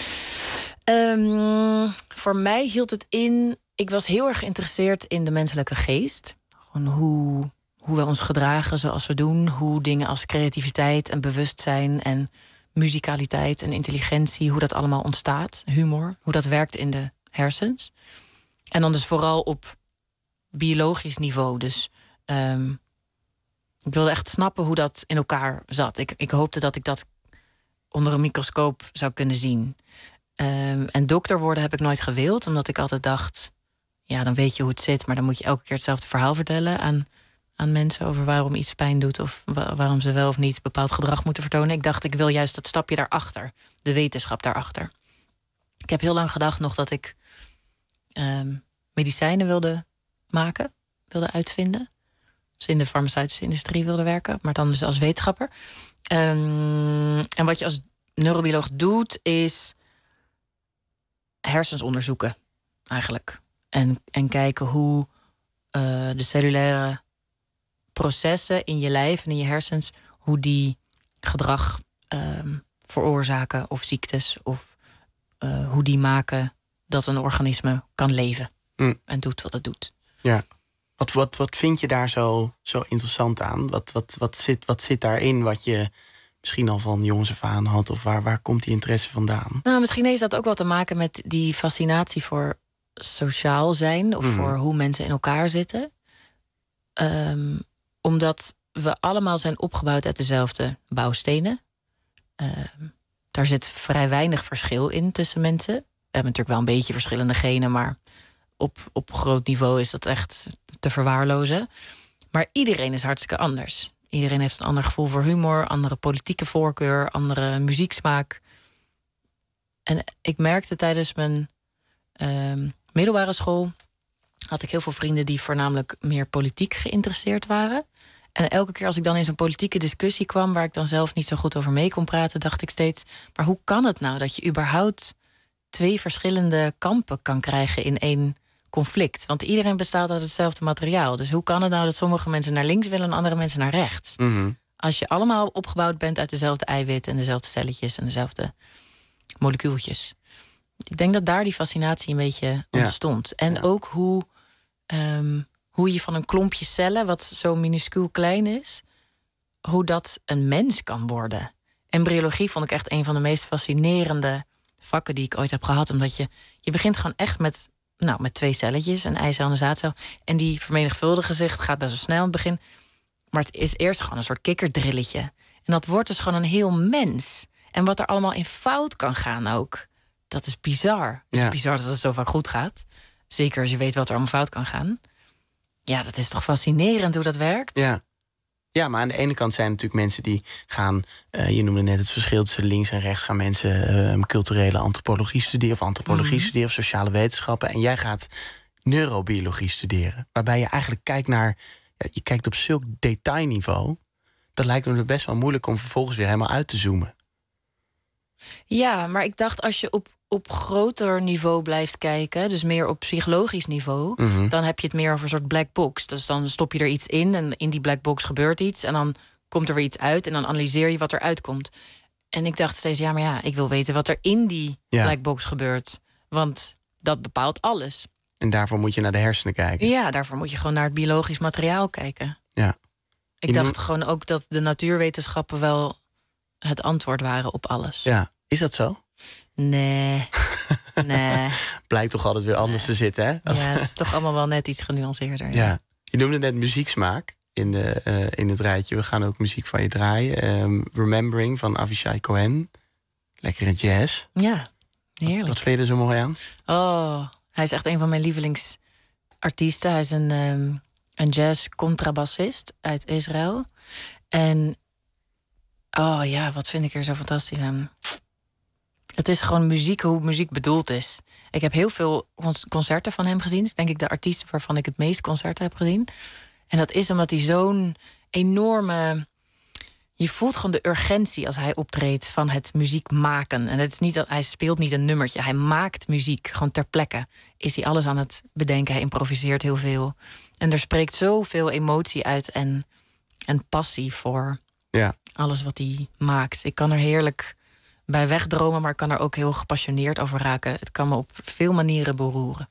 Voor mij hield het in. Ik was heel erg geïnteresseerd in de menselijke geest. Gewoon hoe we ons gedragen zoals we doen. Hoe dingen als creativiteit en bewustzijn en muzikaliteit en intelligentie, hoe dat allemaal ontstaat. Humor, hoe dat werkt in de hersens. En dan dus vooral op biologisch niveau. Dus ik wilde echt snappen hoe dat in elkaar zat. Ik hoopte dat ik dat onder een microscoop zou kunnen zien. En dokter worden heb ik nooit gewild, omdat ik altijd dacht, dan weet je hoe het zit. Maar dan moet je elke keer hetzelfde verhaal vertellen aan mensen over waarom iets pijn doet of waarom ze wel of niet bepaald gedrag moeten vertonen. Ik dacht, ik wil juist dat stapje daarachter, de wetenschap daarachter. Ik heb heel lang gedacht nog dat ik medicijnen wilde maken, wilde uitvinden. Dus in de farmaceutische industrie wilde werken, maar dan dus als wetenschapper. En wat je als neurobioloog doet, is hersens onderzoeken, eigenlijk. En kijken hoe de cellulaire processen in je lijf en in je hersens, hoe die gedrag veroorzaken of ziektes, of hoe die maken dat een organisme kan leven en doet wat het doet. Ja. Wat vind je daar zo interessant aan? Wat zit daarin wat je misschien al van jongs af aan had? Of waar komt die interesse vandaan? Nou, misschien heeft dat ook wel te maken met die fascinatie voor sociaal zijn, of voor hoe mensen in elkaar zitten. Omdat we allemaal zijn opgebouwd uit dezelfde bouwstenen. Daar zit vrij weinig verschil in tussen mensen. We hebben natuurlijk wel een beetje verschillende genen, maar op groot niveau is dat echt te verwaarlozen. Maar iedereen is hartstikke anders. Iedereen heeft een ander gevoel voor humor, andere politieke voorkeur, andere muzieksmaak. En ik merkte tijdens mijn middelbare school had ik heel veel vrienden die voornamelijk meer politiek geïnteresseerd waren. En elke keer als ik dan in zo'n politieke discussie kwam, waar ik dan zelf niet zo goed over mee kon praten, dacht ik steeds, maar hoe kan het nou dat je überhaupt 2 verschillende kampen kan krijgen in 1 conflict? Want iedereen bestaat uit hetzelfde materiaal. Dus hoe kan het nou dat sommige mensen naar links willen en andere mensen naar rechts? Als je allemaal opgebouwd bent uit dezelfde eiwitten en dezelfde celletjes en dezelfde molecuultjes. Ik denk dat daar die fascinatie een beetje ontstond. En ook hoe je van een klompje cellen, wat zo minuscuul klein is, hoe dat een mens kan worden. Embryologie vond ik echt een van de meest fascinerende vakken die ik ooit heb gehad. Omdat je begint gewoon echt met 2 celletjes, een eicel en een zaadcel. En die vermenigvuldigen zich, het gaat best wel snel in het begin. Maar het is eerst gewoon een soort kikkerdrilletje. En dat wordt dus gewoon een heel mens. En wat er allemaal in fout kan gaan ook, dat is bizar. Het is bizar dat het zo vaak goed gaat. Zeker als je weet wat er allemaal fout kan gaan. Ja, dat is toch fascinerend hoe dat werkt? Ja, maar aan de ene kant zijn natuurlijk mensen die gaan, je noemde net het verschil tussen links en rechts, gaan mensen culturele antropologie studeren of antropologie studeren of sociale wetenschappen. En jij gaat neurobiologie studeren. Waarbij je eigenlijk kijkt naar, je kijkt op zulk detailniveau. Dat lijkt me best wel moeilijk om vervolgens weer helemaal uit te zoomen. Ja, maar ik dacht als je op groter niveau blijft kijken, dus meer op psychologisch niveau, dan heb je het meer over een soort black box. Dus dan stop je er iets in en in die black box gebeurt iets en dan komt er weer iets uit en dan analyseer je wat er uitkomt. En ik dacht steeds, ik wil weten wat er in die black box gebeurt. Want dat bepaalt alles. En daarvoor moet je naar de hersenen kijken. Ja, daarvoor moet je gewoon naar het biologisch materiaal kijken. Ja. Ik dacht gewoon ook dat de natuurwetenschappen wel het antwoord waren op alles. Ja, is dat zo? Nee. Blijkt toch altijd weer anders te zitten, hè? Ja, het is toch allemaal wel net iets genuanceerder. Ja. Je noemde net muzieksmaak in het rijtje. We gaan ook muziek van je draaien. Remembering van Avishai Cohen. Lekkere jazz. Ja, heerlijk. Wat vind je er zo mooi aan? Oh, hij is echt een van mijn lievelingsartiesten. Hij is een jazz-contrabassist uit Israël. En wat vind ik er zo fantastisch aan? Het is gewoon muziek, hoe muziek bedoeld is. Ik heb heel veel concerten van hem gezien. Dat is denk ik de artiest waarvan ik het meest concerten heb gezien. En dat is omdat hij zo'n enorme... Je voelt gewoon de urgentie als hij optreedt van het muziek maken. En het is niet dat hij speelt niet een nummertje. Hij maakt muziek. Gewoon ter plekke is hij alles aan het bedenken. Hij improviseert heel veel. En er spreekt zoveel emotie uit en passie voor alles wat hij maakt. Ik kan er heerlijk bij wegdromen, maar ik kan er ook heel gepassioneerd over raken. Het kan me op veel manieren beroeren.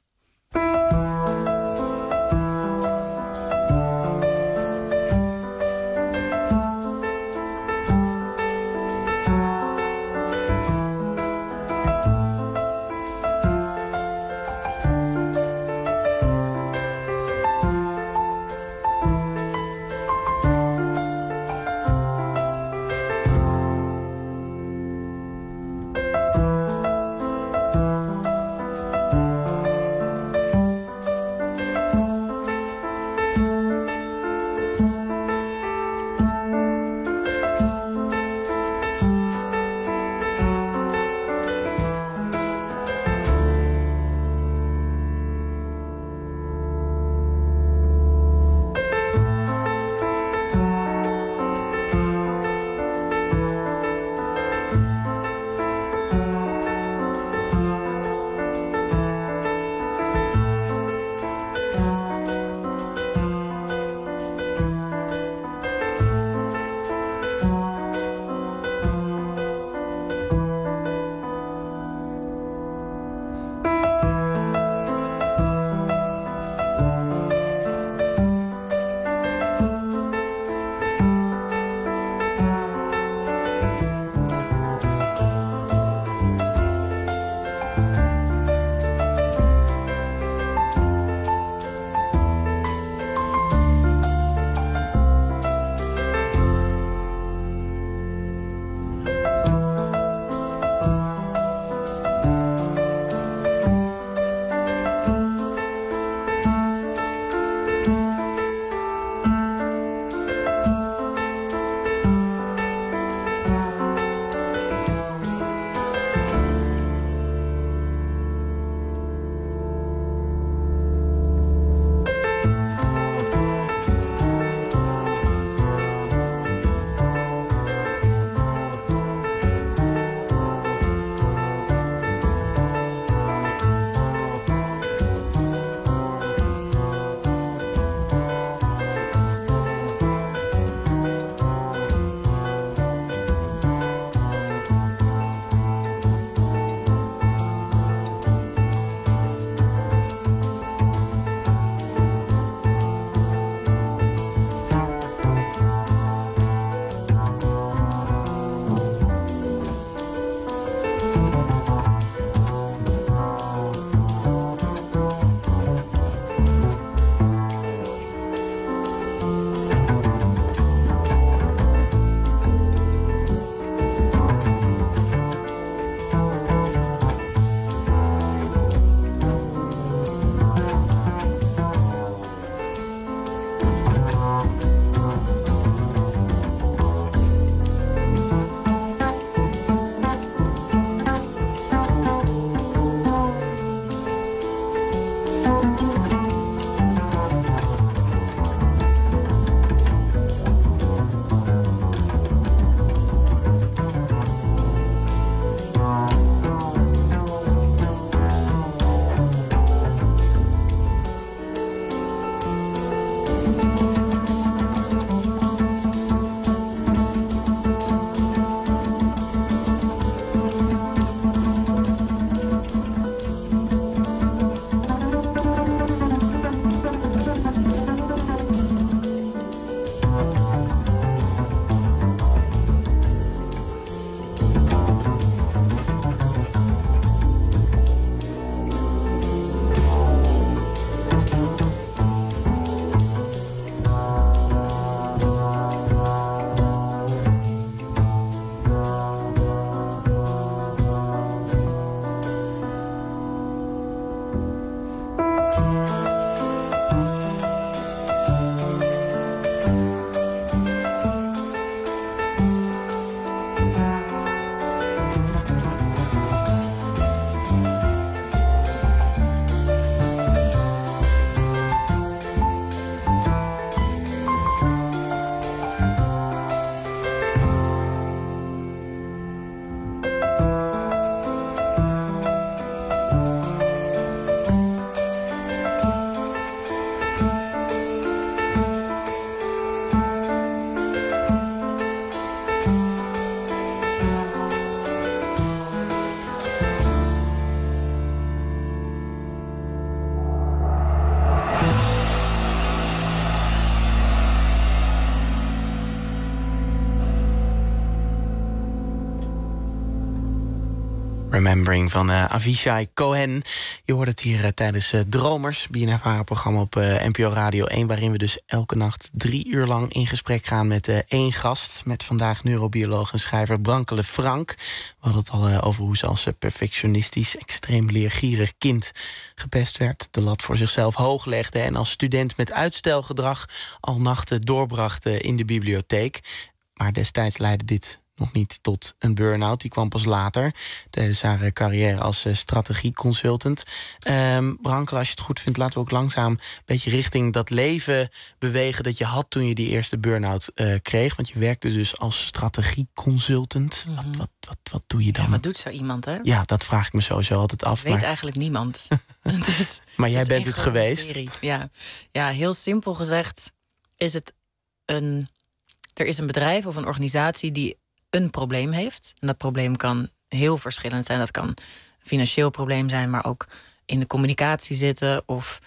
Remembering van Avishai Cohen. Je hoort het hier tijdens Dromers, BNNVARA-programma op NPO Radio 1... waarin we dus elke nacht 3 uur lang in gesprek gaan met 1 gast. Met vandaag neurobioloog en schrijver Brankele Frank. We hadden het al over hoe ze als perfectionistisch, extreem leergierig kind gepest werd. De lat voor zichzelf hoog legde en als student met uitstelgedrag al nachten doorbracht in de bibliotheek. Maar destijds leidde dit nog niet tot een burn-out. Die kwam pas later, tijdens haar carrière als strategieconsultant. Brankele, als je het goed vindt, laten we ook langzaam een beetje richting dat leven bewegen dat je had toen je die eerste burn-out kreeg. Want je werkte dus als strategieconsultant. Mm-hmm. Wat doe je dan? Ja, wat doet zo iemand, hè? Ja, dat vraag ik me sowieso altijd af. Weet eigenlijk niemand. Dus, maar jij bent het geweest. Ja, heel simpel gezegd is het er is een bedrijf of een organisatie die een probleem heeft. En dat probleem kan heel verschillend zijn. Dat kan een financieel probleem zijn, maar ook in de communicatie zitten of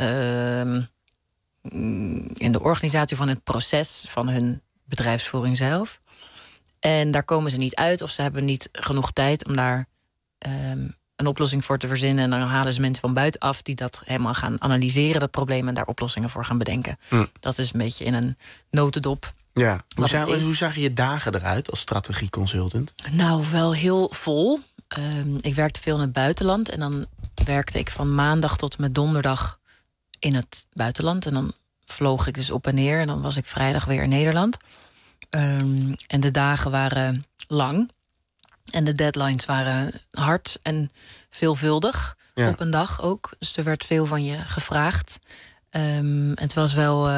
in de organisatie van het proces van hun bedrijfsvoering zelf. En daar komen ze niet uit of ze hebben niet genoeg tijd om daar een oplossing voor te verzinnen. En dan halen ze mensen van buitenaf die dat helemaal gaan analyseren, dat probleem, en daar oplossingen voor gaan bedenken. Dat is een beetje in een notendop. Ja. Hoe zag je dagen eruit als strategieconsultant? Nou, wel heel vol. Ik werkte veel in het buitenland. En dan werkte ik van maandag tot en met donderdag in het buitenland. En dan vloog ik dus op en neer. En dan was ik vrijdag weer in Nederland. En de dagen waren lang. En de deadlines waren hard en veelvuldig. Ja. Op een dag ook. Dus er werd veel van je gevraagd. Het was wel,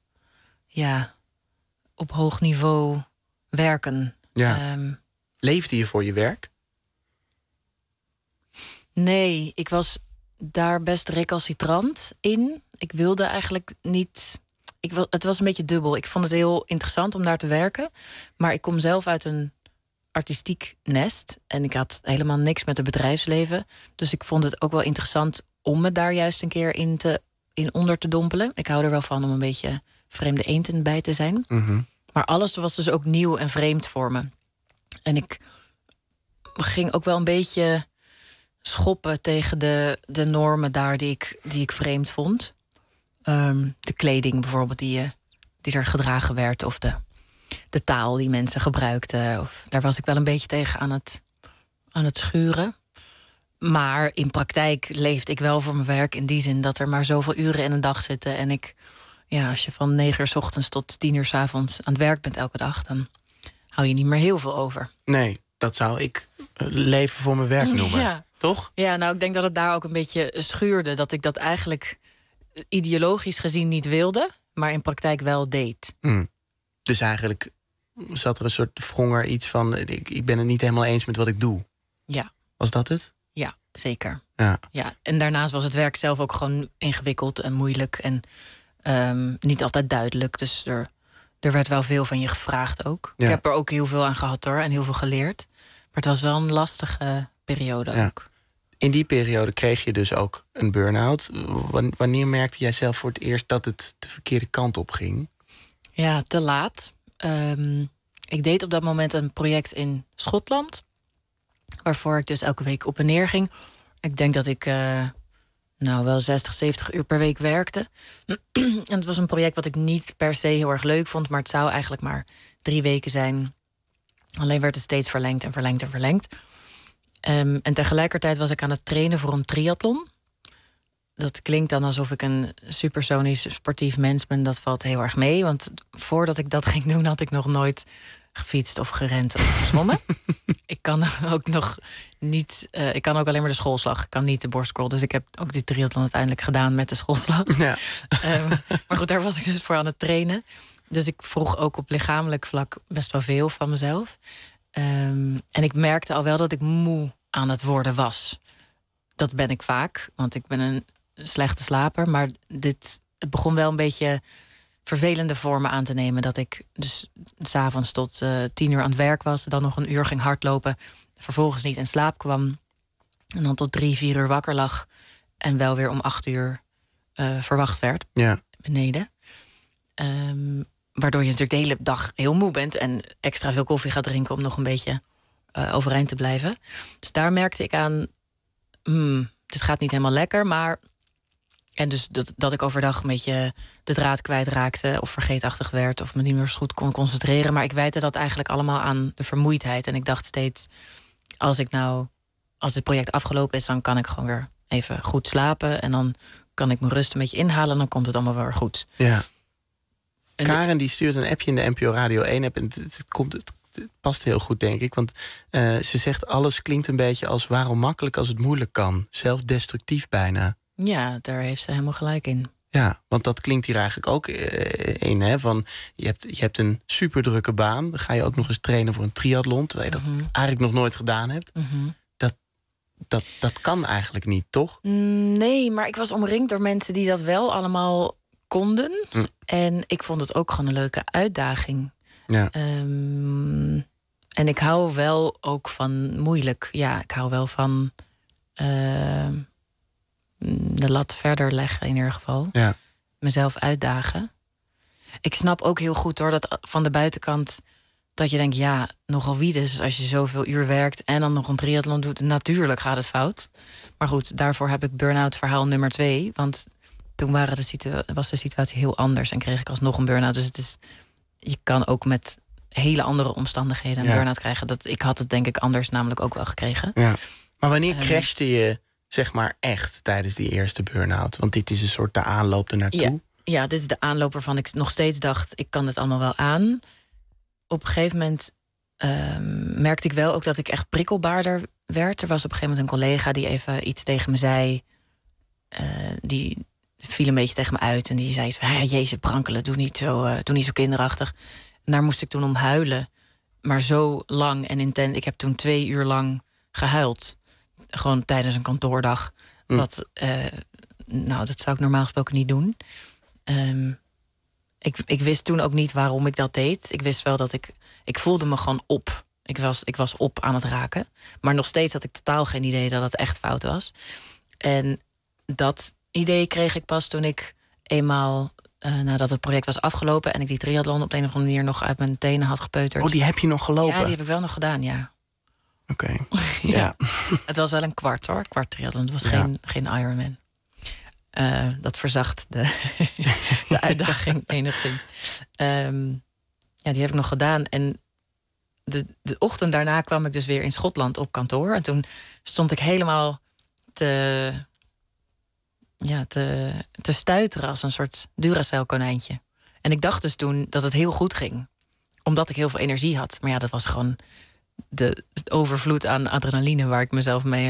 op hoog niveau werken. Ja. Leefde je voor je werk? Nee, ik was daar best recalcitrant in. Ik wilde eigenlijk niet. Het was een beetje dubbel. Ik vond het heel interessant om daar te werken. Maar ik kom zelf uit een artistiek nest. En ik had helemaal niks met het bedrijfsleven. Dus ik vond het ook wel interessant om me daar juist een keer in onder te dompelen. Ik hou er wel van om een beetje vreemde eend in bij te zijn. Mm-hmm. Maar alles was dus ook nieuw en vreemd voor me. En ik ging ook wel een beetje schoppen tegen de normen daar die ik vreemd vond. De kleding bijvoorbeeld die er gedragen werd. Of de taal die mensen gebruikten. Daar was ik wel een beetje tegen aan het schuren. Maar in praktijk leefde ik wel voor mijn werk. In die zin dat er maar zoveel uren in een dag zitten. En als je van 9 uur 's ochtends tot 10 uur 's avonds aan het werk bent elke dag, dan hou je niet meer heel veel over. Nee, dat zou ik leven voor mijn werk noemen. Ja. Toch? Ja, nou, ik denk dat het daar ook een beetje schuurde. Dat ik dat eigenlijk ideologisch gezien niet wilde, maar in praktijk wel deed. Dus eigenlijk zat er een soort wronger iets van, ik ben het niet helemaal eens met wat ik doe. Ja. Was dat het? Ja, zeker. Ja. En daarnaast was het werk zelf ook gewoon ingewikkeld en moeilijk en niet altijd duidelijk. Dus er werd wel veel van je gevraagd ook. Ja. Ik heb er ook heel veel aan gehad hoor, en heel veel geleerd. Maar het was wel een lastige periode ook. In die periode kreeg je dus ook een burn-out. Wanneer merkte jij zelf voor het eerst dat het de verkeerde kant op ging? Ja, te laat. Ik deed op dat moment een project in Schotland, waarvoor ik dus elke week op en neer ging. Ik denk dat ik wel 60, 70 uur per week werkte. En het was een project wat ik niet per se heel erg leuk vond, maar het zou eigenlijk maar 3 weken zijn. Alleen werd het steeds verlengd en verlengd en verlengd. En tegelijkertijd was ik aan het trainen voor een triathlon. Dat klinkt dan alsof ik een supersonisch sportief mens ben. Dat valt heel erg mee, want voordat ik dat ging doen had ik nog nooit gefietst of gerend of gezwommen. Ik kan ook nog niet. Ik kan ook alleen maar de schoolslag. Ik kan niet de borstcrawl. Dus ik heb ook die triathlon uiteindelijk gedaan met de schoolslag. Ja. Maar goed, daar was ik dus voor aan het trainen. Dus ik vroeg ook op lichamelijk vlak best wel veel van mezelf. En ik merkte al wel dat ik moe aan het worden was. Dat ben ik vaak, want ik ben een slechte slaper. Maar het begon wel een beetje vervelende vormen aan te nemen. Dat ik dus 's avonds tot 10 uur aan het werk was. Dan nog een uur ging hardlopen. Vervolgens niet in slaap kwam. En dan tot 3, 4 uur wakker lag. En wel weer om 8 uur verwacht werd. Ja. Beneden. Waardoor je natuurlijk de hele dag heel moe bent. En extra veel koffie gaat drinken om nog een beetje overeind te blijven. Dus daar merkte ik aan, dit gaat niet helemaal lekker, maar... En dus dat ik overdag een beetje de draad kwijtraakte... of vergeetachtig werd of me niet meer zo goed kon concentreren. Maar ik wijte dat eigenlijk allemaal aan de vermoeidheid. En ik dacht steeds, als dit project afgelopen is... dan kan ik gewoon weer even goed slapen... en dan kan ik mijn rust een beetje inhalen... en dan komt het allemaal weer goed. Ja. En Karen die stuurt een appje in de NPO Radio 1-app... en het past heel goed, denk ik. Want ze zegt, alles klinkt een beetje als... waarom makkelijk als het moeilijk kan. Zelfdestructief bijna. Ja, daar heeft ze helemaal gelijk in. Ja, want dat klinkt hier eigenlijk ook in. Hè, van, je hebt een superdrukke baan. Dan ga je ook nog eens trainen voor een triathlon... terwijl je dat eigenlijk nog nooit gedaan hebt. Dat kan eigenlijk niet, toch? Nee, maar ik was omringd door mensen die dat wel allemaal konden. En ik vond het ook gewoon een leuke uitdaging. Ja. En ik hou wel ook van moeilijk. Ja, ik hou wel van... de lat verder leggen in ieder geval. Ja. Mezelf uitdagen. Ik snap ook heel goed hoor, dat van de buitenkant... dat je denkt, ja, nogal wie dus als je zoveel uur werkt... en dan nog een triathlon doet, natuurlijk gaat het fout. Maar goed, daarvoor heb ik burn-out verhaal nummer 2. Want toen was de situatie heel anders... en kreeg ik alsnog een burn-out. Dus je kan ook met hele andere omstandigheden een burn-out krijgen. Ik had het denk ik anders namelijk ook wel gekregen. Ja. Maar wanneer crashte je... zeg maar echt tijdens die eerste burn-out? Want dit is een soort de aanloop ernaartoe. Ja, dit is de aanloop waarvan ik nog steeds dacht... ik kan het allemaal wel aan. Op een gegeven moment merkte ik wel ook dat ik echt prikkelbaarder werd. Er was op een gegeven moment een collega die even iets tegen me zei. Die viel een beetje tegen me uit. En die zei, jezus, brankelen, doe niet zo kinderachtig. En daar moest ik toen om huilen. Maar zo lang en intens. Ik heb toen 2 uur lang gehuild. Gewoon tijdens een kantoordag. Dat zou ik normaal gesproken niet doen. Ik wist toen ook niet waarom ik dat deed. Ik wist wel dat ik voelde me gewoon op. Ik was op aan het raken. Maar nog steeds had ik totaal geen idee dat het echt fout was. En dat idee kreeg ik pas toen ik eenmaal... nadat het project was afgelopen... en ik die triathlon op de een of andere manier nog uit mijn tenen had gepeuterd. Oh, die heb je nog gelopen? Ja, die heb ik wel nog gedaan, ja. Oké. Ja. Het was wel een kwart triathlon. Het was geen Ironman. Dat verzacht de uitdaging enigszins. Die heb ik nog gedaan. En de ochtend daarna kwam ik dus weer in Schotland op kantoor. En toen stond ik helemaal te stuiteren als een soort Duracell konijntje. En ik dacht dus toen dat het heel goed ging. Omdat ik heel veel energie had. Maar ja, dat was gewoon het overvloed aan adrenaline... waar ik mezelf mee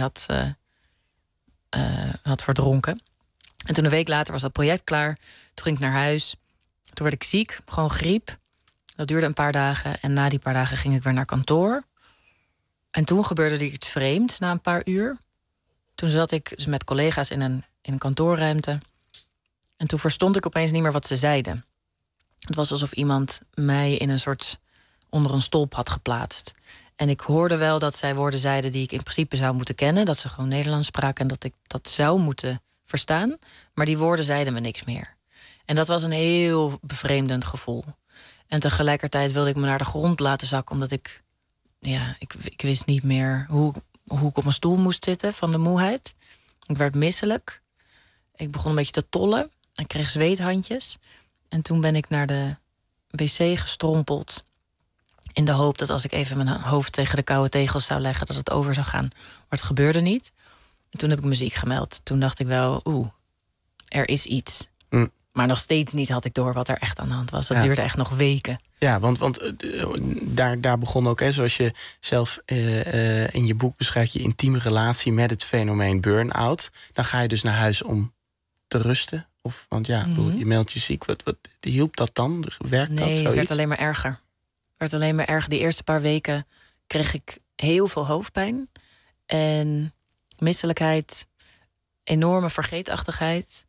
had verdronken. En toen een week later was dat project klaar. Toen ging ik naar huis. Toen werd ik ziek, gewoon griep. Dat duurde een paar dagen. En na die paar dagen ging ik weer naar kantoor. En toen gebeurde er iets vreemds na een paar uur. Toen zat ik dus met collega's in een kantoorruimte. En toen verstond ik opeens niet meer wat ze zeiden. Het was alsof iemand mij in een soort... onder een stolp had geplaatst. En ik hoorde wel dat zij woorden zeiden die ik in principe zou moeten kennen. Dat ze gewoon Nederlands spraken en dat ik dat zou moeten verstaan. Maar die woorden zeiden me niks meer. En dat was een heel bevreemdend gevoel. En tegelijkertijd wilde ik me naar de grond laten zakken... omdat ik wist niet meer hoe ik op mijn stoel moest zitten van de moeheid. Ik werd misselijk. Ik begon een beetje te tollen. Ik kreeg zweethandjes. En toen ben ik naar de wc gestrompeld... in de hoop dat als ik even mijn hoofd tegen de koude tegels zou leggen... dat het over zou gaan. Maar het gebeurde niet. En toen heb ik me ziek gemeld. Toen dacht ik wel, er is iets. Maar nog steeds niet had ik door wat er echt aan de hand was. Dat duurde echt nog weken. Ja, want daar begon ook, zoals je zelf in je boek beschrijft... je intieme relatie met het fenomeen burn-out. Dan ga je dus naar huis om te rusten. Want je meldt je ziek. Wat hielp dat dan? Werkt dat zoiets? Nee, het werd alleen maar erger. Die eerste paar weken kreeg ik heel veel hoofdpijn. En misselijkheid. Enorme vergeetachtigheid.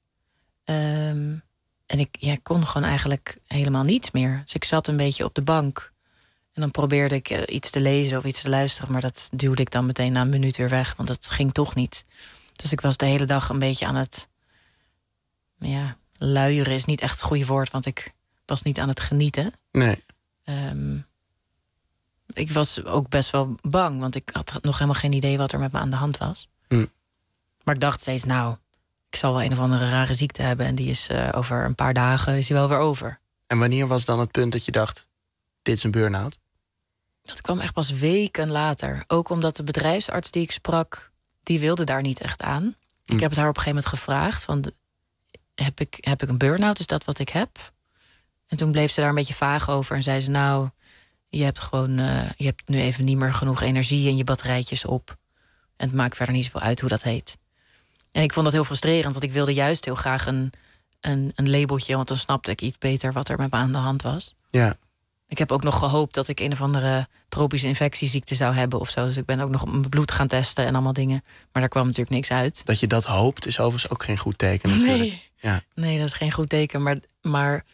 En ik kon gewoon eigenlijk helemaal niets meer. Dus ik zat een beetje op de bank. En dan probeerde ik iets te lezen of iets te luisteren. Maar dat duwde ik dan meteen na een minuut weer weg. Want dat ging toch niet. Dus ik was de hele dag een beetje aan het... luieren is niet echt het goede woord. Want ik was niet aan het genieten. Nee. ik was ook best wel bang, want ik had nog helemaal geen idee wat er met me aan de hand was. Maar ik dacht steeds, nou, ik zal wel een of andere rare ziekte hebben en die is over een paar dagen is die wel weer over. En wanneer was dan het punt dat je dacht, dit is een burn-out? Dat kwam echt pas weken later. Ook omdat de bedrijfsarts die ik sprak, die wilde daar niet echt aan. Ik heb het haar op een gegeven moment gevraagd van, heb ik een burn-out? Is dat wat ik heb? En toen bleef ze daar een beetje vaag over en zei ze, nou, je hebt nu even niet meer genoeg energie en je batterijtjes op. En het maakt verder niet zoveel uit hoe dat heet. En ik vond dat heel frustrerend, want ik wilde juist heel graag een labeltje, want dan snapte ik iets beter wat er met me aan de hand was. Ja. Ik heb ook nog gehoopt dat ik een of andere tropische infectieziekte zou hebben of zo. Dus ik ben ook nog mijn bloed gaan testen en allemaal dingen. Maar daar kwam natuurlijk niks uit. Dat je dat hoopt is overigens ook geen goed teken natuurlijk. Nee, ja. Nee, dat is geen goed teken. Maar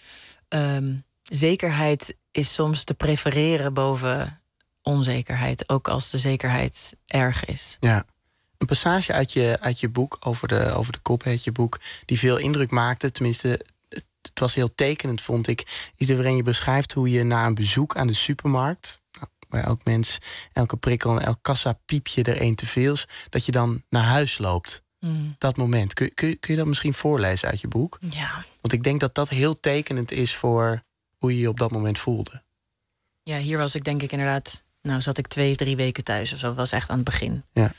zekerheid is soms te prefereren boven onzekerheid. Ook als de zekerheid erg is. Ja. Een passage uit je boek, over de kop heet je boek, die veel indruk maakte, tenminste, het was heel tekenend, vond ik, is er waarin je beschrijft hoe je na een bezoek aan de supermarkt, waar elk mens, elke prikkel en elk kassapiepje er één te veel is, dat je dan naar huis loopt. Dat moment. Kun je dat misschien voorlezen uit je boek? Ja. Want ik denk dat dat heel tekenend is voor hoe je je op dat moment voelde. Ja, hier was ik denk ik inderdaad, nou zat ik 2-3 weken thuis of zo. Dat was echt aan het begin. Ja.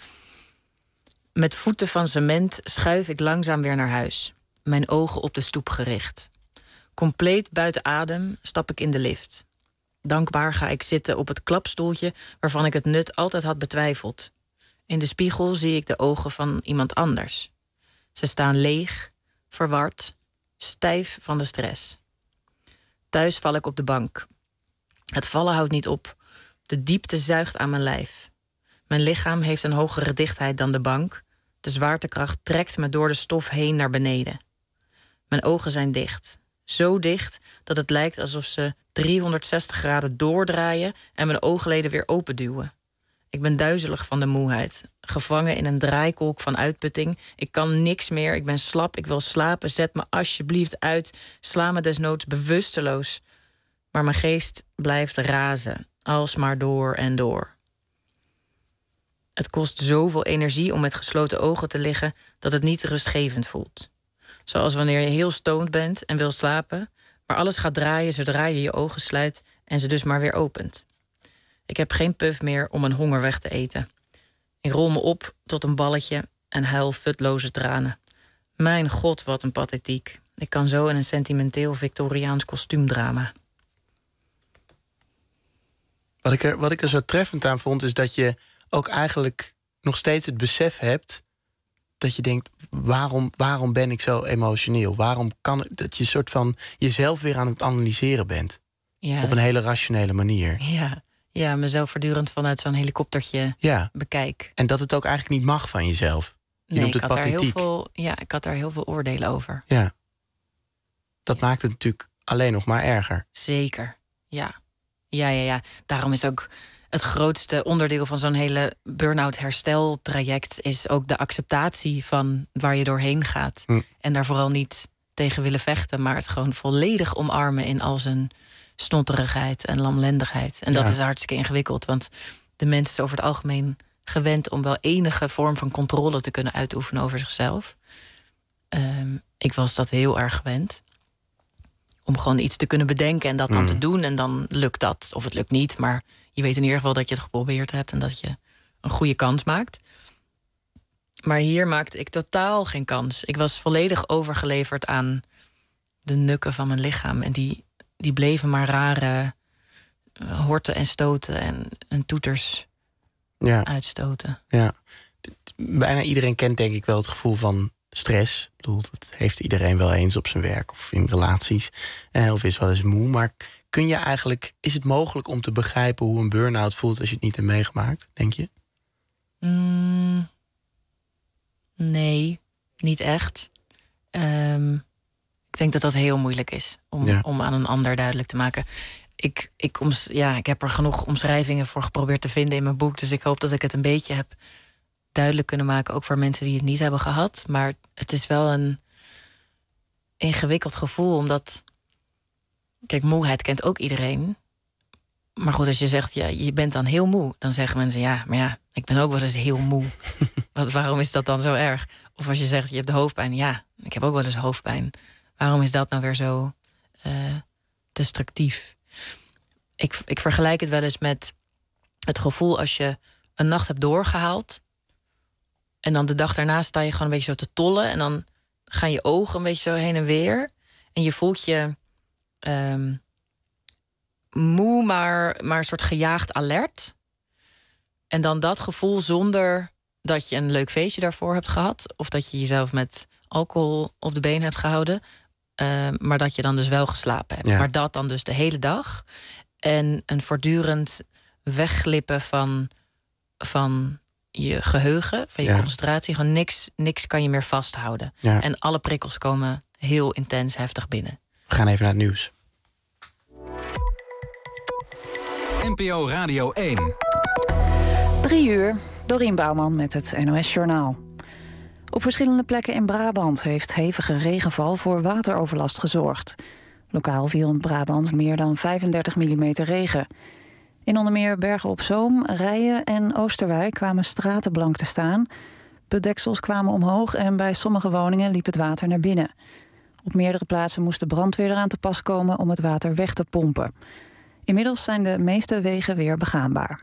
Met voeten van cement schuif ik langzaam weer naar huis. Mijn ogen op de stoep gericht. Compleet buiten adem stap ik in de lift. Dankbaar ga ik zitten op het klapstoeltje waarvan ik het nut altijd had betwijfeld. In de spiegel zie ik de ogen van iemand anders. Ze staan leeg, verward, stijf van de stress. Thuis val ik op de bank. Het vallen houdt niet op. De diepte zuigt aan mijn lijf. Mijn lichaam heeft een hogere dichtheid dan de bank. De zwaartekracht trekt me door de stof heen naar beneden. Mijn ogen zijn dicht. Zo dicht dat het lijkt alsof ze 360 graden doordraaien en mijn oogleden weer openduwen. Ik ben duizelig van de moeheid. Gevangen in een draaikolk van uitputting. Ik kan niks meer, ik ben slap, ik wil slapen. Zet me alsjeblieft uit. Sla me desnoods bewusteloos. Maar mijn geest blijft razen. Alsmaar door en door. Het kost zoveel energie om met gesloten ogen te liggen dat het niet rustgevend voelt. Zoals wanneer je heel stoned bent en wil slapen, maar alles gaat draaien zodra je je ogen sluit en ze dus maar weer opent. Ik heb geen puf meer om mijn honger weg te eten. Ik rol me op tot een balletje en huil futloze tranen. Mijn god, wat een pathetiek. Ik kan zo in een sentimenteel Victoriaans kostuumdrama. Wat ik er zo treffend aan vond, is dat je ook eigenlijk nog steeds het besef hebt dat je denkt, waarom ben ik zo emotioneel? Waarom kan het, dat je een soort van jezelf weer aan het analyseren bent? Ja, op een hele rationele manier. Ja, mezelf voortdurend vanuit zo'n helikoptertje bekijk. En dat het ook eigenlijk niet mag van jezelf. Je noemt het pathetiek. Ik had daar heel veel oordelen over. Ja. Dat maakt het natuurlijk alleen nog maar erger. Zeker, ja. Ja. Daarom is ook het grootste onderdeel van zo'n hele burn-out hersteltraject is ook de acceptatie van waar je doorheen gaat. En daar vooral niet tegen willen vechten, maar het gewoon volledig omarmen in al zijn snotterigheid en lamlendigheid. En dat is hartstikke ingewikkeld, want de mens is over het algemeen gewend om wel enige vorm van controle te kunnen uitoefenen over zichzelf. Ik was dat heel erg gewend. Om gewoon iets te kunnen bedenken en dat dan te doen. En dan lukt dat, of het lukt niet. Maar je weet in ieder geval dat je het geprobeerd hebt en dat je een goede kans maakt. Maar hier maakte ik totaal geen kans. Ik was volledig overgeleverd aan de nukken van mijn lichaam. En die bleven maar rare horten en stoten en toeters uitstoten. Ja. Bijna iedereen kent denk ik wel het gevoel van stress. Ik bedoel, dat heeft iedereen wel eens op zijn werk of in relaties. Of is wel eens moe. Maar is het mogelijk om te begrijpen hoe een burn-out voelt als je het niet hebt meegemaakt, denk je? Nee, niet echt. Ik denk dat dat heel moeilijk is om aan een ander duidelijk te maken. Ik heb er genoeg omschrijvingen voor geprobeerd te vinden in mijn boek. Dus ik hoop dat ik het een beetje heb duidelijk kunnen maken, ook voor mensen die het niet hebben gehad. Maar het is wel een ingewikkeld gevoel, omdat, kijk, moeheid kent ook iedereen. Maar goed, als je zegt, je bent dan heel moe... dan zeggen mensen, maar ik ben ook wel eens heel moe. Waarom is dat dan zo erg? Of als je zegt, je hebt de hoofdpijn. Ja, ik heb ook wel eens hoofdpijn. Waarom is dat nou weer zo destructief? Ik vergelijk het wel eens met het gevoel als je een nacht hebt doorgehaald... en dan de dag daarna sta je gewoon een beetje zo te tollen... en dan gaan je ogen een beetje zo heen en weer... en je voelt je moe, maar een soort gejaagd alert. En dan dat gevoel zonder dat je een leuk feestje daarvoor hebt gehad... of dat je jezelf met alcohol op de been hebt gehouden... maar dat je dan dus wel geslapen hebt. Ja. Maar dat dan dus de hele dag... En een voortdurend wegglippen van je geheugen, van je concentratie. Gewoon niks kan je meer vasthouden. Ja. En alle prikkels komen heel intens heftig binnen. We gaan even naar het nieuws. NPO Radio 1. 3 uur, Dorien Bouwman met het NOS Journaal. Op verschillende plekken in Brabant heeft hevige regenval voor wateroverlast gezorgd. Lokaal viel in Brabant meer dan 35 mm regen. In onder meer Bergen op Zoom, Rijen en Oosterwijk kwamen straten blank te staan. Putdeksels kwamen omhoog en bij sommige woningen liep het water naar binnen. Op meerdere plaatsen moest de brandweer eraan te pas komen om het water weg te pompen. Inmiddels zijn de meeste wegen weer begaanbaar.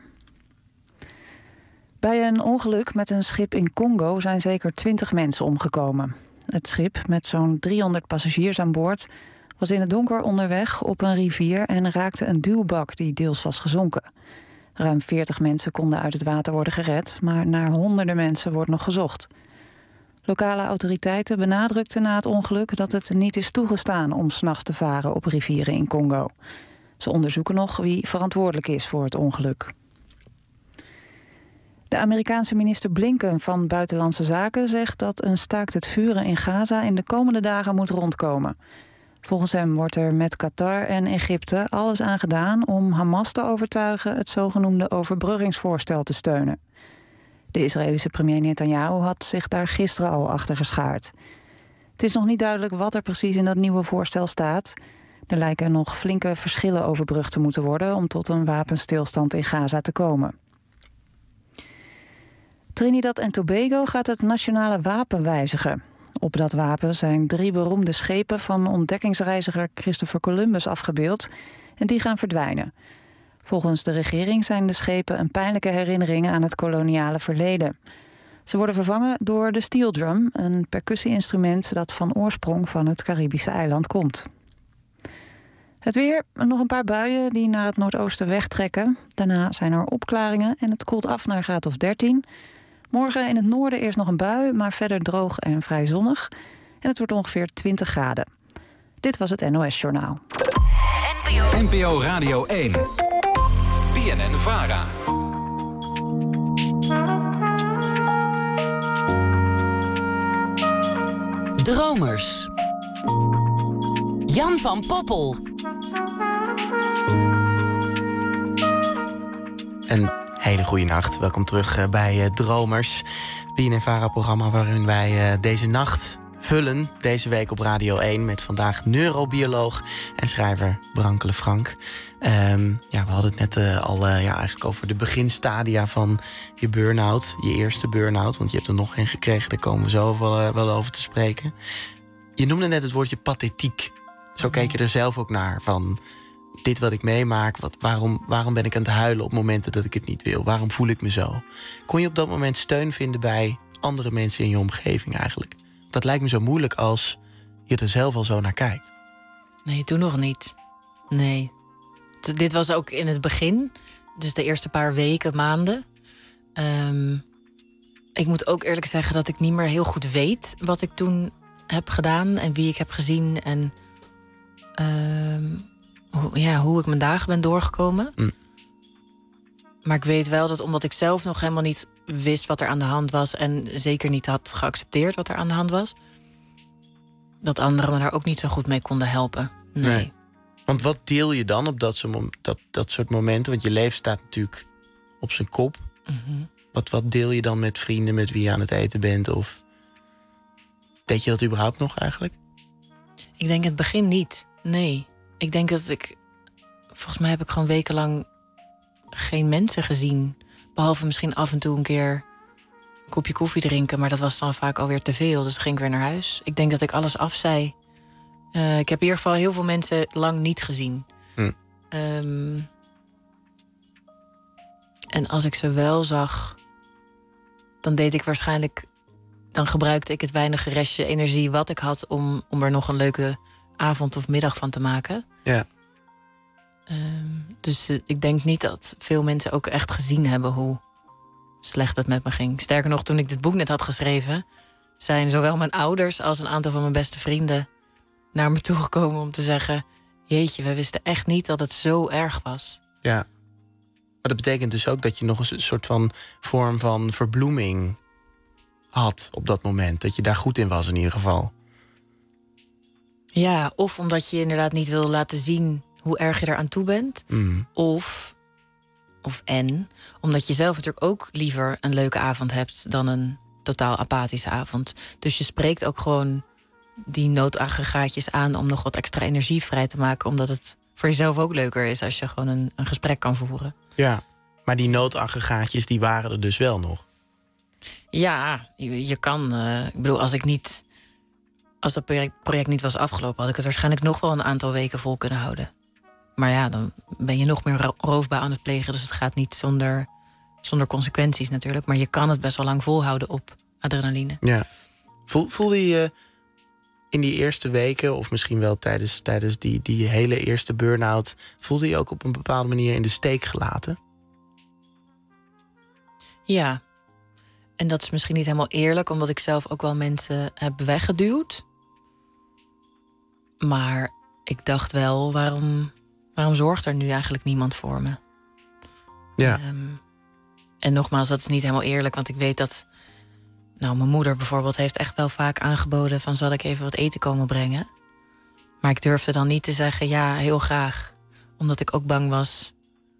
Bij een ongeluk met een schip in Congo zijn zeker 20 mensen omgekomen. Het schip, met zo'n 300 passagiers aan boord... was in het donker onderweg op een rivier en raakte een duwbak die deels was gezonken. Ruim 40 mensen konden uit het water worden gered, maar naar honderden mensen wordt nog gezocht. Lokale autoriteiten benadrukten na het ongeluk dat het niet is toegestaan om 's nachts te varen op rivieren in Congo. Ze onderzoeken nog wie verantwoordelijk is voor het ongeluk. De Amerikaanse minister Blinken van Buitenlandse Zaken zegt dat een staakt het vuren in Gaza in de komende dagen moet rondkomen. Volgens hem wordt er met Qatar en Egypte alles aan gedaan om Hamas te overtuigen het zogenoemde overbruggingsvoorstel te steunen. De Israëlische premier Netanyahu had zich daar gisteren al achter geschaard. Het is nog niet duidelijk wat er precies in dat nieuwe voorstel staat. Er lijken nog flinke verschillen overbrugd te moeten worden om tot een wapenstilstand in Gaza te komen. Trinidad en Tobago gaat het nationale wapen wijzigen. Op dat wapen zijn 3 beroemde schepen van ontdekkingsreiziger Christopher Columbus afgebeeld en die gaan verdwijnen. Volgens de regering zijn de schepen een pijnlijke herinnering aan het koloniale verleden. Ze worden vervangen door de steel drum, een percussie-instrument dat van oorsprong van het Caribische eiland komt. Het weer, nog een paar buien die naar het noordoosten wegtrekken. Daarna zijn er opklaringen en het koelt af naar een graad of 13. Morgen in het noorden eerst nog een bui, maar verder droog en vrij zonnig. En het wordt ongeveer 20 graden. Dit was het NOS Journaal. NPO Radio 1. BNN-VARA. Dromers. Jan van Poppel. Een hele goede nacht. Welkom terug bij Dromers. BNN-VARA-programma waarin wij deze nacht vullen. Deze week op Radio 1 met vandaag neurobioloog en schrijver Brankele Frank. We hadden het net eigenlijk over de beginstadia van je burn-out. Je eerste burn-out, want je hebt er nog geen gekregen. Daar komen we zo wel over te spreken. Je noemde net het woordje pathetiek. Zo keek je er zelf ook naar van dit wat ik meemaak. Waarom ben ik aan het huilen op momenten dat ik het niet wil? Waarom voel ik me zo? Kon je op dat moment steun vinden bij andere mensen in je omgeving eigenlijk? Dat lijkt me zo moeilijk als je er zelf al zo naar kijkt. Nee, toen nog niet. Nee. Dit was ook in het begin. Dus de eerste paar weken, maanden. Ik moet ook eerlijk zeggen dat ik niet meer heel goed weet wat ik toen heb gedaan en wie ik heb gezien en hoe ik mijn dagen ben doorgekomen. Maar ik weet wel dat omdat ik zelf nog helemaal niet wist wat er aan de hand was en zeker niet had geaccepteerd wat er aan de hand was, dat anderen me daar ook niet zo goed mee konden helpen. Nee. Want wat deel je dan op dat soort momenten? Want je leven staat natuurlijk op zijn kop. Mm-hmm. Wat deel je dan met vrienden met wie je aan het eten bent? Of deed je dat überhaupt nog eigenlijk? Ik denk in het begin niet. Nee. Ik denk dat volgens mij heb ik gewoon wekenlang geen mensen gezien. Behalve misschien af en toe een keer een kopje koffie drinken. Maar dat was dan vaak alweer te veel. Dus ging ik weer naar huis. Ik denk dat ik alles afzei. Ik heb in ieder geval heel veel mensen lang niet gezien. En als ik ze wel zag, dan deed ik waarschijnlijk... dan gebruikte ik het weinige restje energie wat ik had... om er nog een leuke avond of middag van te maken. Ja. Dus ik denk niet dat veel mensen ook echt gezien hebben... hoe slecht het met me ging. Sterker nog, toen ik dit boek net had geschreven... zijn zowel mijn ouders als een aantal van mijn beste vrienden... naar me toegekomen om te zeggen... jeetje, we wisten echt niet dat het zo erg was. Ja. Maar dat betekent dus ook dat je nog een soort van vorm van verbloeming had op dat moment. Dat je daar goed in was in ieder geval. Ja, of omdat je inderdaad niet wil laten zien hoe erg je eraan toe bent. Of omdat je zelf natuurlijk ook liever een leuke avond hebt... dan een totaal apathische avond. Dus je spreekt ook gewoon die noodaggregaatjes aan... om nog wat extra energie vrij te maken. Omdat het voor jezelf ook leuker is als je gewoon een gesprek kan voeren. Ja, maar die noodaggregaatjes die waren er dus wel nog. Ja, je kan... ik bedoel, als dat project niet was afgelopen... had ik het waarschijnlijk nog wel een aantal weken vol kunnen houden. Maar ja, dan ben je nog meer roofbouw aan het plegen. Dus het gaat niet zonder consequenties natuurlijk. Maar je kan het best wel lang volhouden op adrenaline. Ja. Voelde je in die eerste weken... of misschien wel tijdens die hele eerste burn-out... voelde je ook op een bepaalde manier in de steek gelaten? Ja. En dat is misschien niet helemaal eerlijk... omdat ik zelf ook wel mensen heb weggeduwd. Maar ik dacht wel, waarom zorgt er nu eigenlijk niemand voor me? Ja. En nogmaals, dat is niet helemaal eerlijk... want ik weet dat... mijn moeder bijvoorbeeld heeft echt wel vaak aangeboden... van zal ik even wat eten komen brengen? Maar ik durfde dan niet te zeggen, ja, heel graag. Omdat ik ook bang was...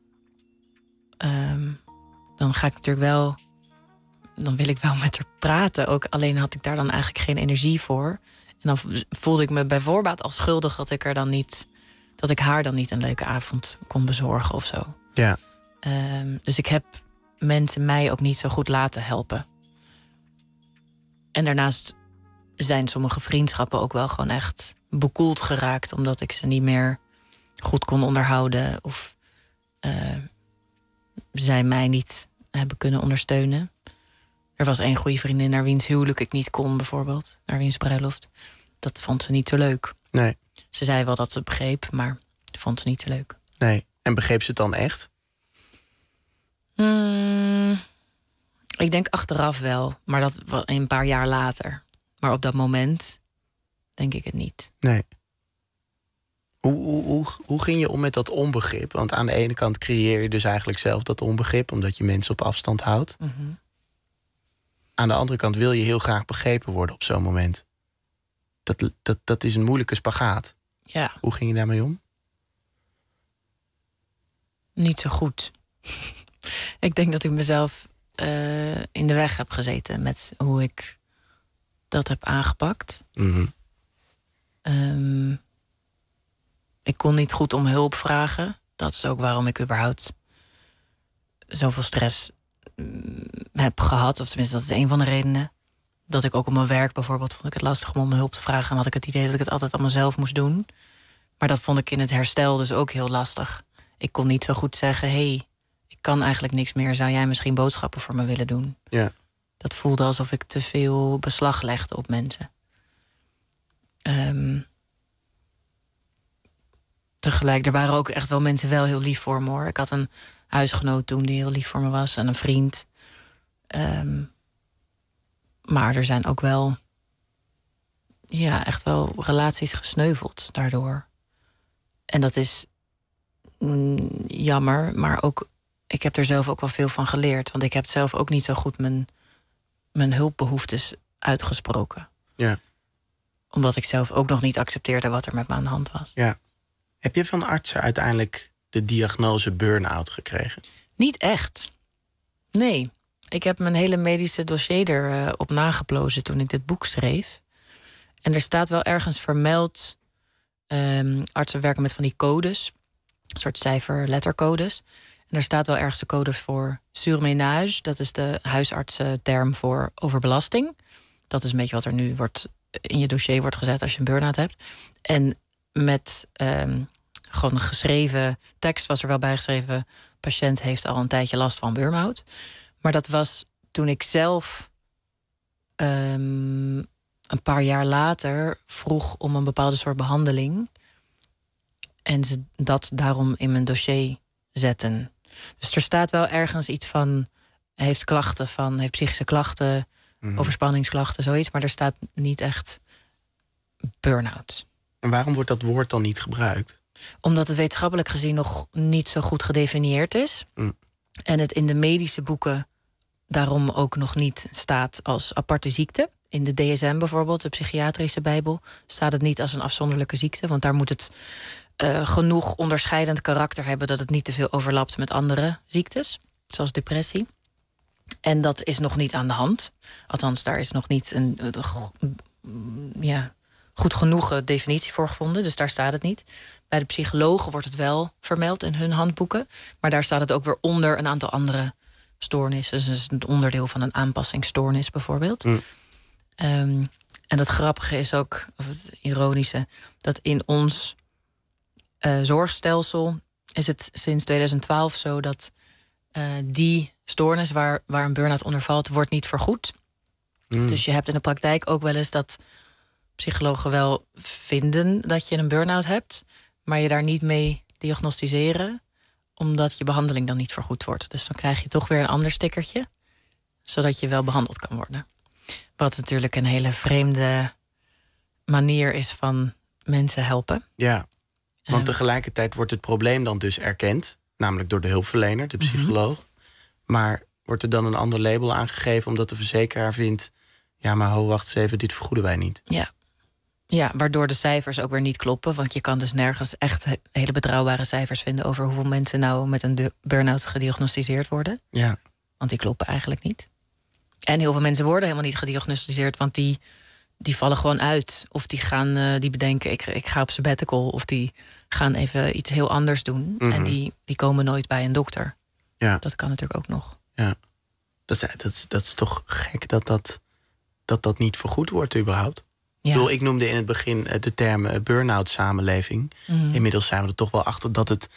dan ga ik natuurlijk wel... dan wil ik wel met haar praten. Ook alleen had ik daar dan eigenlijk geen energie voor. En dan voelde ik me bij voorbaat al schuldig... dat ik haar dan niet een leuke avond kon bezorgen of zo. Ja. Dus ik heb mensen mij ook niet zo goed laten helpen. En daarnaast zijn sommige vriendschappen ook wel gewoon echt bekoeld geraakt... omdat ik ze niet meer goed kon onderhouden... of zij mij niet hebben kunnen ondersteunen. Er was één goede vriendin naar wiens huwelijk ik niet kon, bijvoorbeeld. Naar wiens bruiloft. Dat vond ze niet zo leuk. Nee. Ze zei wel dat ze het begreep, maar dat vond ze niet zo leuk. Nee. En begreep ze het dan echt? Ik denk achteraf wel, maar dat was een paar jaar later. Maar op dat moment denk ik het niet. Nee. Hoe ging je om met dat onbegrip? Want aan de ene kant creëer je dus eigenlijk zelf dat onbegrip... omdat je mensen op afstand houdt. Aan de andere kant wil je heel graag begrepen worden op zo'n moment. Dat is een moeilijke spagaat. Ja. Hoe ging je daarmee om? Niet zo goed. Ik denk dat ik mezelf in de weg heb gezeten... met hoe ik dat heb aangepakt. Ik kon niet goed om hulp vragen. Dat is ook waarom ik überhaupt zoveel stress heb gehad. Of tenminste, dat is een van de redenen. Dat ik ook op mijn werk bijvoorbeeld... vond ik het lastig om hulp te vragen. En had ik het idee dat ik het altijd allemaal zelf moest doen. Maar dat vond ik in het herstel dus ook heel lastig. Ik kon niet zo goed zeggen... hey, ik kan eigenlijk niks meer. Zou jij misschien boodschappen voor me willen doen? Ja. Dat voelde alsof ik te veel beslag legde op mensen. Tegelijk, er waren ook echt wel mensen wel heel lief voor me, hoor. Ik had een huisgenoot toen die heel lief voor me was. En een vriend. Maar er zijn ook wel... ja, echt wel relaties gesneuveld daardoor. En dat is jammer, maar ook... ik heb er zelf ook wel veel van geleerd. Want ik heb zelf ook niet zo goed mijn hulpbehoeftes uitgesproken. Ja. Omdat ik zelf ook nog niet accepteerde wat er met me aan de hand was. Ja. Heb je van artsen uiteindelijk de diagnose burn-out gekregen? Niet echt. Nee. Ik heb mijn hele medische dossier erop nageplozen toen ik dit boek schreef. En er staat wel ergens vermeld... artsen werken met van die codes. Een soort cijfer-lettercodes. En er staat wel ergens een code voor surmenage. Dat is de huisartsenterm voor overbelasting. Dat is een beetje wat er nu in je dossier wordt gezet als je een burn-out hebt. En met gewoon een geschreven tekst was er wel bijgeschreven... patiënt heeft al een tijdje last van burn-out. Maar dat was toen ik zelf een paar jaar later vroeg om een bepaalde soort behandeling. En ze dat daarom in mijn dossier zetten. Dus er staat wel ergens iets van... heeft psychische klachten, overspanningsklachten, zoiets. Maar er staat niet echt burn-out. En waarom wordt dat woord dan niet gebruikt? Omdat het wetenschappelijk gezien nog niet zo goed gedefinieerd is. En het in de medische boeken daarom ook nog niet staat als aparte ziekte. In de DSM bijvoorbeeld, de psychiatrische bijbel, staat het niet als een afzonderlijke ziekte. Want daar moet het genoeg onderscheidend karakter hebben... dat het niet te veel overlapt met andere ziektes, zoals depressie. En dat is nog niet aan de hand. Althans, daar is nog niet een goed genoeg definitie voor gevonden. Dus daar staat het niet. Bij de psychologen wordt het wel vermeld in hun handboeken. Maar daar staat het ook weer onder een aantal andere stoornissen. Dus het is een onderdeel van een aanpassingsstoornis bijvoorbeeld. En het grappige is ook, of het ironische... dat in ons zorgstelsel is het sinds 2012 zo... dat die stoornis waar een burn-out onder valt... wordt niet vergoed. Dus je hebt in de praktijk ook wel eens dat psychologen wel vinden... dat je een burn-out hebt, maar je daar niet mee diagnosticeren... omdat je behandeling dan niet vergoed wordt. Dus dan krijg je toch weer een ander stickertje... zodat je wel behandeld kan worden. Wat natuurlijk een hele vreemde manier is van mensen helpen. Ja, want tegelijkertijd wordt het probleem dan dus erkend... namelijk door de hulpverlener, de psycholoog. Maar wordt er dan een ander label aangegeven... omdat de verzekeraar vindt... ja, maar wacht eens even, dit vergoeden wij niet. Ja, waardoor de cijfers ook weer niet kloppen. Want je kan dus nergens echt hele betrouwbare cijfers vinden... over hoeveel mensen nou met een burn-out gediagnosticeerd worden. Ja. Want die kloppen eigenlijk niet. En heel veel mensen worden helemaal niet gediagnosticeerd... want die vallen gewoon uit. Of die bedenken, ik ga op sabbatical. Of die gaan even iets heel anders doen. En die komen nooit bij een dokter. Ja. Dat kan natuurlijk ook nog. Ja. Dat is toch gek dat niet vergoed wordt überhaupt. Ja. Ik noemde in het begin de term burn-out samenleving. Inmiddels zijn we er toch wel achter dat het...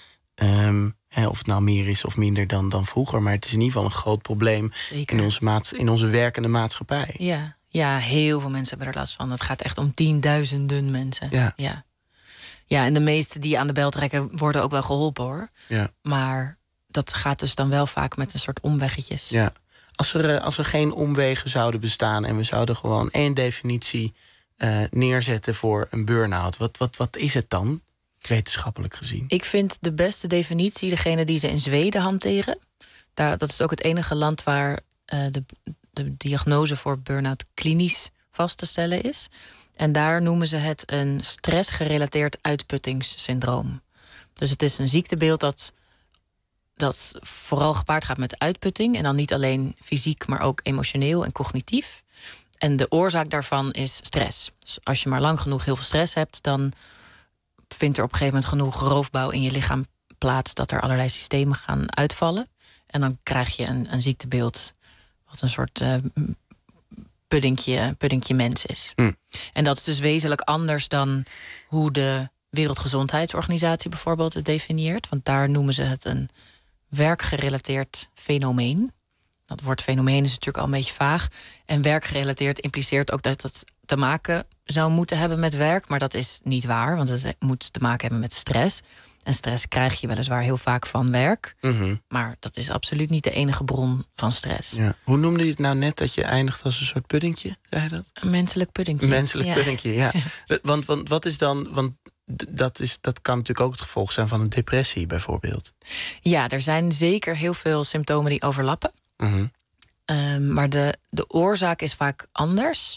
of het nou meer is of minder dan vroeger... maar het is in ieder geval een groot probleem in onze werkende maatschappij. Ja, heel veel mensen hebben er last van. Het gaat echt om tienduizenden mensen. Ja, en de meesten die aan de bel trekken worden ook wel geholpen, hoor. Ja. Maar dat gaat dus dan wel vaak met een soort omweggetjes. Ja. Als er geen omwegen zouden bestaan... en we zouden gewoon één definitie neerzetten voor een burn-out... wat is het dan, wetenschappelijk gezien? Ik vind de beste definitie degene die ze in Zweden hanteren. Dat is ook het enige land waar de diagnose voor burn-out klinisch vast te stellen is. En daar noemen ze het een stressgerelateerd uitputtingssyndroom. Dus het is een ziektebeeld dat vooral gepaard gaat met uitputting. En dan niet alleen fysiek, maar ook emotioneel en cognitief. En de oorzaak daarvan is stress. Dus als je maar lang genoeg heel veel stress hebt... dan vindt er op een gegeven moment genoeg roofbouw in je lichaam plaats... dat er allerlei systemen gaan uitvallen. En dan krijg je een ziektebeeld... wat een soort puddingje mens is. En dat is dus wezenlijk anders dan hoe de Wereldgezondheidsorganisatie bijvoorbeeld het definieert. Want daar noemen ze het een werkgerelateerd fenomeen. Dat woord fenomeen is natuurlijk al een beetje vaag. En werkgerelateerd impliceert ook dat het te maken zou moeten hebben met werk. Maar dat is niet waar, want het moet te maken hebben met stress. En stress krijg je weliswaar heel vaak van werk. Maar dat is absoluut niet de enige bron van stress. Ja. Hoe noemde je het nou net dat je eindigt als een soort puddingje? Zei je dat? Een menselijk puddingje. Een menselijk puddingje, ja. Want wat is dan... Want dat kan natuurlijk ook het gevolg zijn van een depressie bijvoorbeeld. Ja, er zijn zeker heel veel symptomen die overlappen. Maar de oorzaak is vaak anders.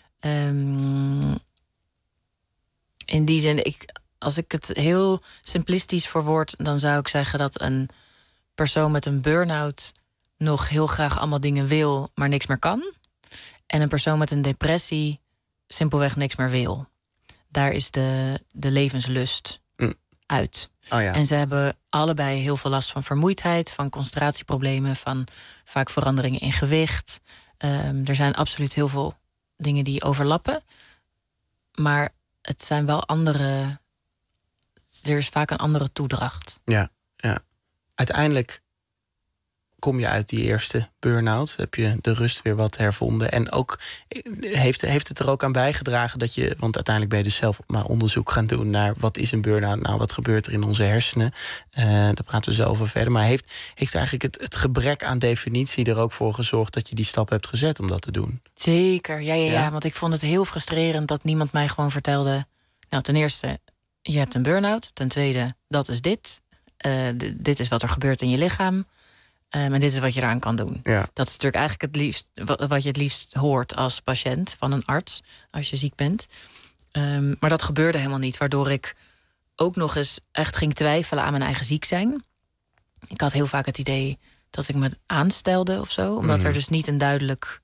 In die zin, als ik het heel simplistisch verwoord... dan zou ik zeggen dat een persoon met een burn-out... nog heel graag allemaal dingen wil, maar niks meer kan. En een persoon met een depressie simpelweg niks meer wil. Daar is de levenslust uit. Oh ja. En ze hebben allebei heel veel last van vermoeidheid, van concentratieproblemen, van vaak veranderingen in gewicht. Er zijn absoluut heel veel dingen die overlappen. Maar het zijn wel andere. Er is vaak een andere toedracht. Ja. Uiteindelijk kom je uit die eerste burn-out. Heb je de rust weer wat hervonden. En ook heeft het er ook aan bijgedragen dat je... want uiteindelijk ben je dus zelf maar onderzoek gaan doen naar wat is een burn-out? Nou, wat gebeurt er in onze hersenen? Daar praten we zo over verder. Maar heeft eigenlijk het gebrek aan definitie er ook voor gezorgd dat je die stap hebt gezet om dat te doen? Zeker, ja. Want ik vond het heel frustrerend dat niemand mij gewoon vertelde... Nou, ten eerste, je hebt een burn-out. Ten tweede, dat is dit. Dit is wat er gebeurt in je lichaam. En dit is wat je eraan kan doen. Ja. Dat is natuurlijk eigenlijk het liefst wat je het liefst hoort als patiënt van een arts als je ziek bent. Maar dat gebeurde helemaal niet, waardoor ik ook nog eens echt ging twijfelen aan mijn eigen ziek zijn. Ik had heel vaak het idee dat ik me aanstelde of zo, omdat er dus niet een duidelijk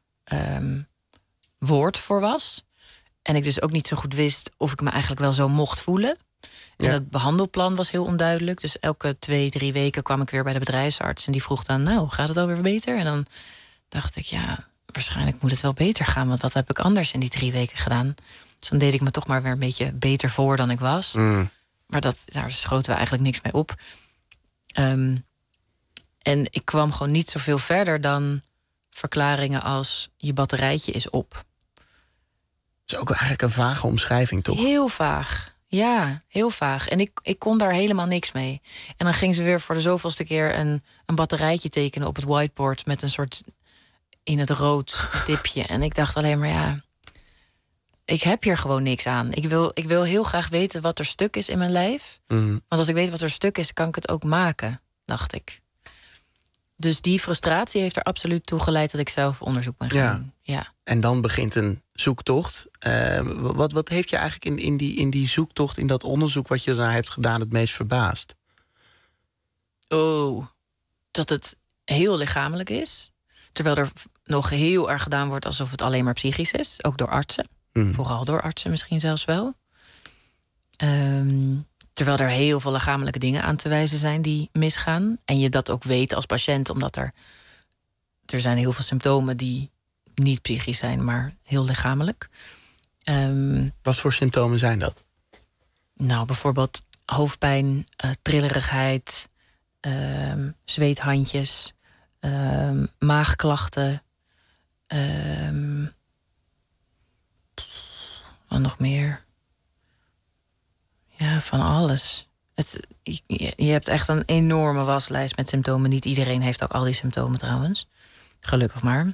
woord voor was. En ik dus ook niet zo goed wist of ik me eigenlijk wel zo mocht voelen. En het behandelplan was heel onduidelijk. Dus elke 2-3 weken kwam ik weer bij de bedrijfsarts. En die vroeg dan, nou, gaat het alweer beter? En dan dacht ik, ja, waarschijnlijk moet het wel beter gaan. Want wat heb ik anders in die 3 weken gedaan? Dus dan deed ik me toch maar weer een beetje beter voor dan ik was. Maar daar schoten we eigenlijk niks mee op. En ik kwam gewoon niet zoveel verder dan verklaringen als... je batterijtje is op. Dat is ook eigenlijk een vage omschrijving, toch? Heel vaag. Ja, heel vaag. En ik kon daar helemaal niks mee. En dan ging ze weer voor de zoveelste keer een batterijtje tekenen op het whiteboard... met een soort in het rood tipje. En ik dacht alleen maar, ja, ik heb hier gewoon niks aan. Ik wil heel graag weten wat er stuk is in mijn lijf. Want als ik weet wat er stuk is, kan ik het ook maken, dacht ik. Dus die frustratie heeft er absoluut toe geleid dat ik zelf onderzoek ben gaan doen. Ja. En dan begint een zoektocht. Wat heeft je eigenlijk in die zoektocht, in dat onderzoek wat je daar hebt gedaan, het meest verbaasd? Oh, dat het heel lichamelijk is. Terwijl er nog heel erg gedaan wordt alsof het alleen maar psychisch is. Ook door artsen. Vooral door artsen misschien zelfs wel. Terwijl er heel veel lichamelijke dingen aan te wijzen zijn die misgaan. En je dat ook weet als patiënt, omdat er zijn heel veel symptomen die niet psychisch zijn, maar heel lichamelijk. Wat voor symptomen zijn dat? Nou, bijvoorbeeld hoofdpijn, trillerigheid, zweethandjes, maagklachten. Wat nog meer? Ja, van alles. Je hebt echt een enorme waslijst met symptomen. Niet iedereen heeft ook al die symptomen trouwens. Gelukkig maar.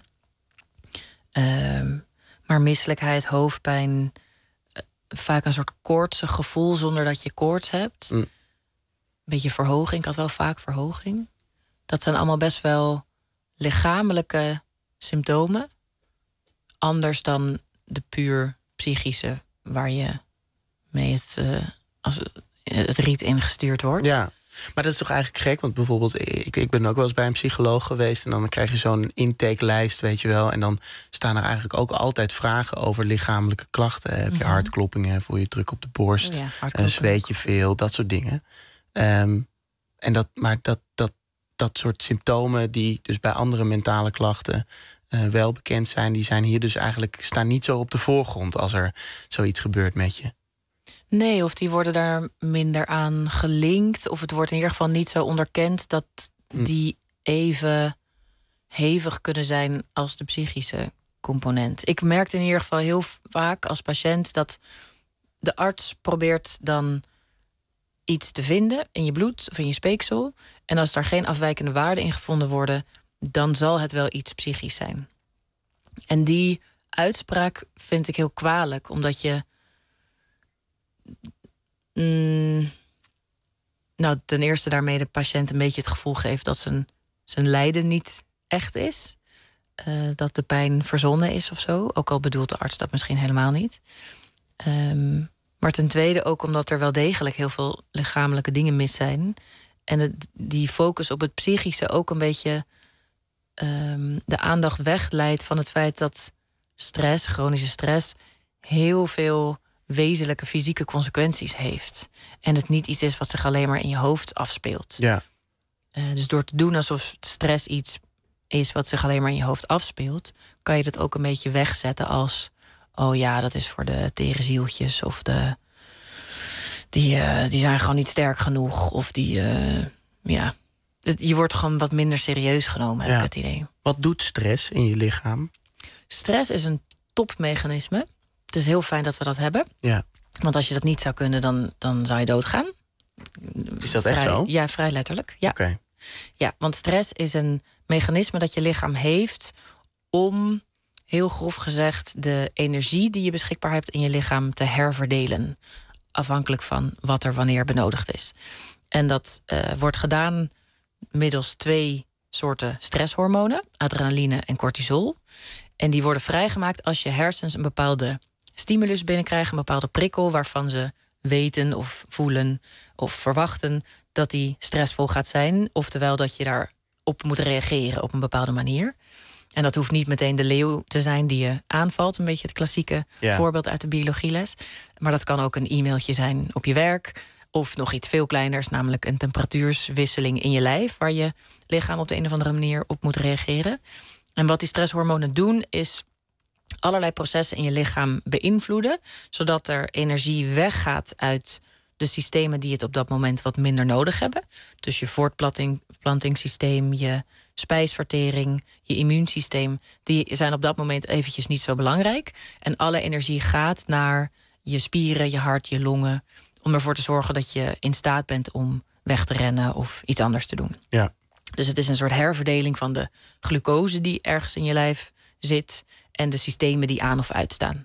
Maar misselijkheid, hoofdpijn, vaak een soort koortsig gevoel zonder dat je koorts hebt. Een beetje verhoging. Ik had wel vaak verhoging. Dat zijn allemaal best wel lichamelijke symptomen. Anders dan de puur psychische, waar je mee het riet ingestuurd wordt. Ja, maar dat is toch eigenlijk gek? Want bijvoorbeeld, ik ben ook wel eens bij een psycholoog geweest en dan krijg je zo'n intakelijst, weet je wel. En dan staan er eigenlijk ook altijd vragen over lichamelijke klachten. Heb je hartkloppingen, voel je druk op de borst, zweet je veel, dat soort dingen. Maar dat soort symptomen die dus bij andere mentale klachten wel bekend zijn, die zijn hier dus eigenlijk, staan niet zo op de voorgrond als er zoiets gebeurt met je. Nee, of die worden daar minder aan gelinkt. Of het wordt in ieder geval niet zo onderkend dat die even hevig kunnen zijn als de psychische component. Ik merkte in ieder geval heel vaak als patiënt dat de arts probeert dan iets te vinden in je bloed of in je speeksel. En als daar geen afwijkende waarden in gevonden worden, dan zal het wel iets psychisch zijn. En die uitspraak vind ik heel kwalijk, omdat je ten eerste daarmee de patiënt een beetje het gevoel geeft dat zijn lijden niet echt is. Dat de pijn verzonnen is of zo. Ook al bedoelt de arts dat misschien helemaal niet. Maar ten tweede ook omdat er wel degelijk heel veel lichamelijke dingen mis zijn. En die focus op het psychische ook een beetje de aandacht wegleidt van het feit dat stress, chronische stress, heel veel wezenlijke fysieke consequenties heeft. En het niet iets is wat zich alleen maar in je hoofd afspeelt. Ja. Dus door te doen alsof stress iets is wat zich alleen maar in je hoofd afspeelt, kan je dat ook een beetje wegzetten als, oh ja, dat is voor de tere zieltjes, of die zijn gewoon niet sterk genoeg, of je wordt gewoon wat minder serieus genomen, heb ik het idee. Wat doet stress in je lichaam? Stress is een topmechanisme. Het is heel fijn dat we dat hebben. Ja. Want als je dat niet zou kunnen, dan zou je doodgaan. Is dat echt zo? Ja, vrij letterlijk. Ja. Oké. Ja, want stress is een mechanisme dat je lichaam heeft om, heel grof gezegd, de energie die je beschikbaar hebt in je lichaam te herverdelen. Afhankelijk van wat er wanneer benodigd is. En dat wordt gedaan middels 2 soorten stresshormonen, adrenaline en cortisol. En die worden vrijgemaakt als je hersens een bepaalde stimulus binnenkrijgen, een bepaalde prikkel waarvan ze weten of voelen of verwachten dat die stressvol gaat zijn. Oftewel dat je daarop moet reageren op een bepaalde manier. En dat hoeft niet meteen de leeuw te zijn die je aanvalt. Een beetje het klassieke voorbeeld uit de biologieles. Maar dat kan ook een e-mailtje zijn op je werk. Of nog iets veel kleiners, namelijk een temperatuurswisseling in je lijf, waar je lichaam op de een of andere manier op moet reageren. En wat die stresshormonen doen, is allerlei processen in je lichaam beïnvloeden, zodat er energie weggaat uit de systemen die het op dat moment wat minder nodig hebben. Dus je voortplantingssysteem, je spijsvertering, je immuunsysteem, die zijn op dat moment eventjes niet zo belangrijk. En alle energie gaat naar je spieren, je hart, je longen, om ervoor te zorgen dat je in staat bent om weg te rennen of iets anders te doen. Ja. Dus het is een soort herverdeling van de glucose die ergens in je lijf zit en de systemen die aan of uitstaan.